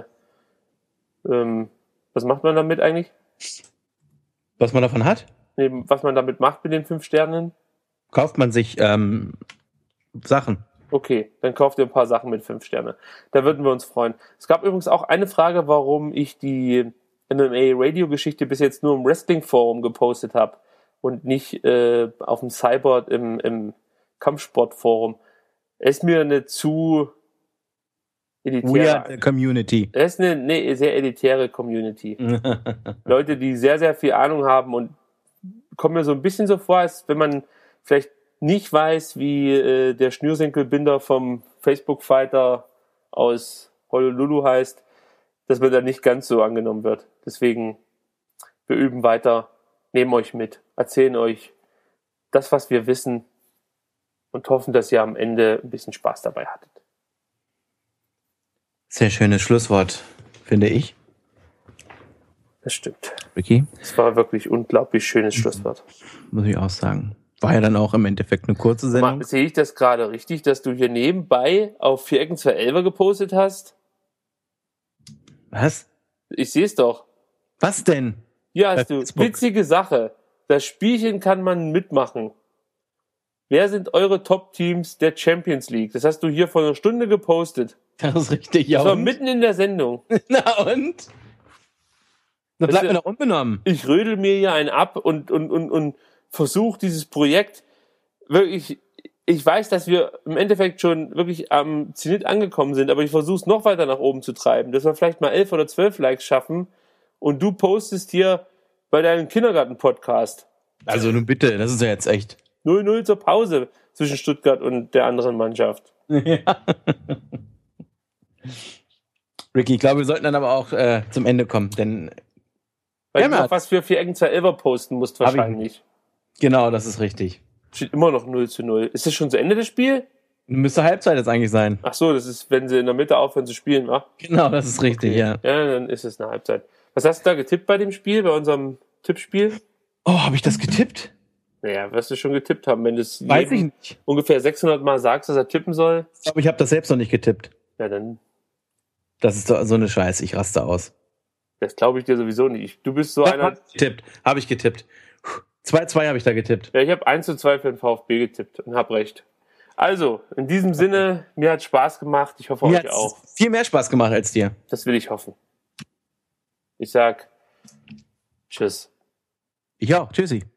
Was macht man damit eigentlich? Was man davon hat? Nee, was man damit macht mit den 5 Sternen? Kauft man sich Sachen. Okay, dann kauft ihr ein paar Sachen mit 5 Sterne. Da würden wir uns freuen. Es gab übrigens auch eine Frage, warum ich die MMA-Radio-Geschichte bis jetzt nur im Wrestling-Forum gepostet habe und nicht auf dem Cyborg im Kampfsportforum. Es ist mir eine zu elitäre Community. Es ist eine sehr elitäre Community. Leute, die sehr, sehr viel Ahnung haben und kommen mir so ein bisschen so vor, als wenn man vielleicht nicht weiß, wie der Schnürsenkelbinder vom Facebook-Fighter aus Honolulu heißt, dass man da nicht ganz so angenommen wird. Deswegen, wir üben weiter, nehmen euch mit, erzählen euch das, was wir wissen und hoffen, dass ihr am Ende ein bisschen Spaß dabei hattet. Sehr schönes Schlusswort, finde ich. Das stimmt. Ricky? Es war wirklich unglaublich schönes Schlusswort. Muss ich auch sagen. War ja dann auch im Endeffekt eine kurze Sendung. Sehe ich das gerade richtig, dass du hier nebenbei auf 4 Ecken 2 Elfer gepostet hast? Was? Ich sehe es doch. Was denn? Ja, hast du. Witzige Sache. Das Spielchen kann man mitmachen. Wer sind eure Top-Teams der Champions League? Das hast du hier vor einer Stunde gepostet. Das ist richtig, ja. Das war mitten in der Sendung. Na und? Da bleibt mir noch unbenommen. Ich rödel mir hier einen ab und versuche dieses Projekt wirklich. Ich weiß, dass wir im Endeffekt schon wirklich am Zenit angekommen sind, aber ich versuche es noch weiter nach oben zu treiben, dass wir vielleicht mal 11 oder 12 Likes schaffen und du postest hier bei deinem Kindergarten-Podcast. Also nun bitte, das ist ja jetzt echt. 0-0 zur Pause zwischen Stuttgart und der anderen Mannschaft. Ja. Ricky, ich glaube, wir sollten dann aber auch zum Ende kommen, denn weil du noch was für 4 Ecken 2 Elfer posten musst wahrscheinlich. Genau, das ist richtig. Steht immer noch 0-0. Ist das schon zu Ende des Spiels? Müsste Halbzeit jetzt eigentlich sein. Ach so, das ist, wenn sie in der Mitte aufhören zu spielen, wa? Genau, das ist richtig, okay. Ja. Ja, dann ist es eine Halbzeit. Was hast du da getippt bei dem Spiel, bei unserem Tippspiel? Oh, habe ich das getippt? Naja, wirst du schon getippt haben, wenn du es nicht. Ungefähr 600 Mal sagst, dass er tippen soll. Ich glaube, ich habe das selbst noch nicht getippt. Ja, dann. Das ist so eine Scheiße, ich raste aus. Das glaube ich dir sowieso nicht. Du bist so einer. Habe ich getippt. 2-2 habe ich da getippt. Ja, ich habe 1-2 für den VfB getippt und habe recht. Also, in diesem Sinne, mir hat Spaß gemacht. Ich hoffe, euch auch. Viel mehr Spaß gemacht als dir. Das will ich hoffen. Ich sag Tschüss. Ich auch. Tschüssi.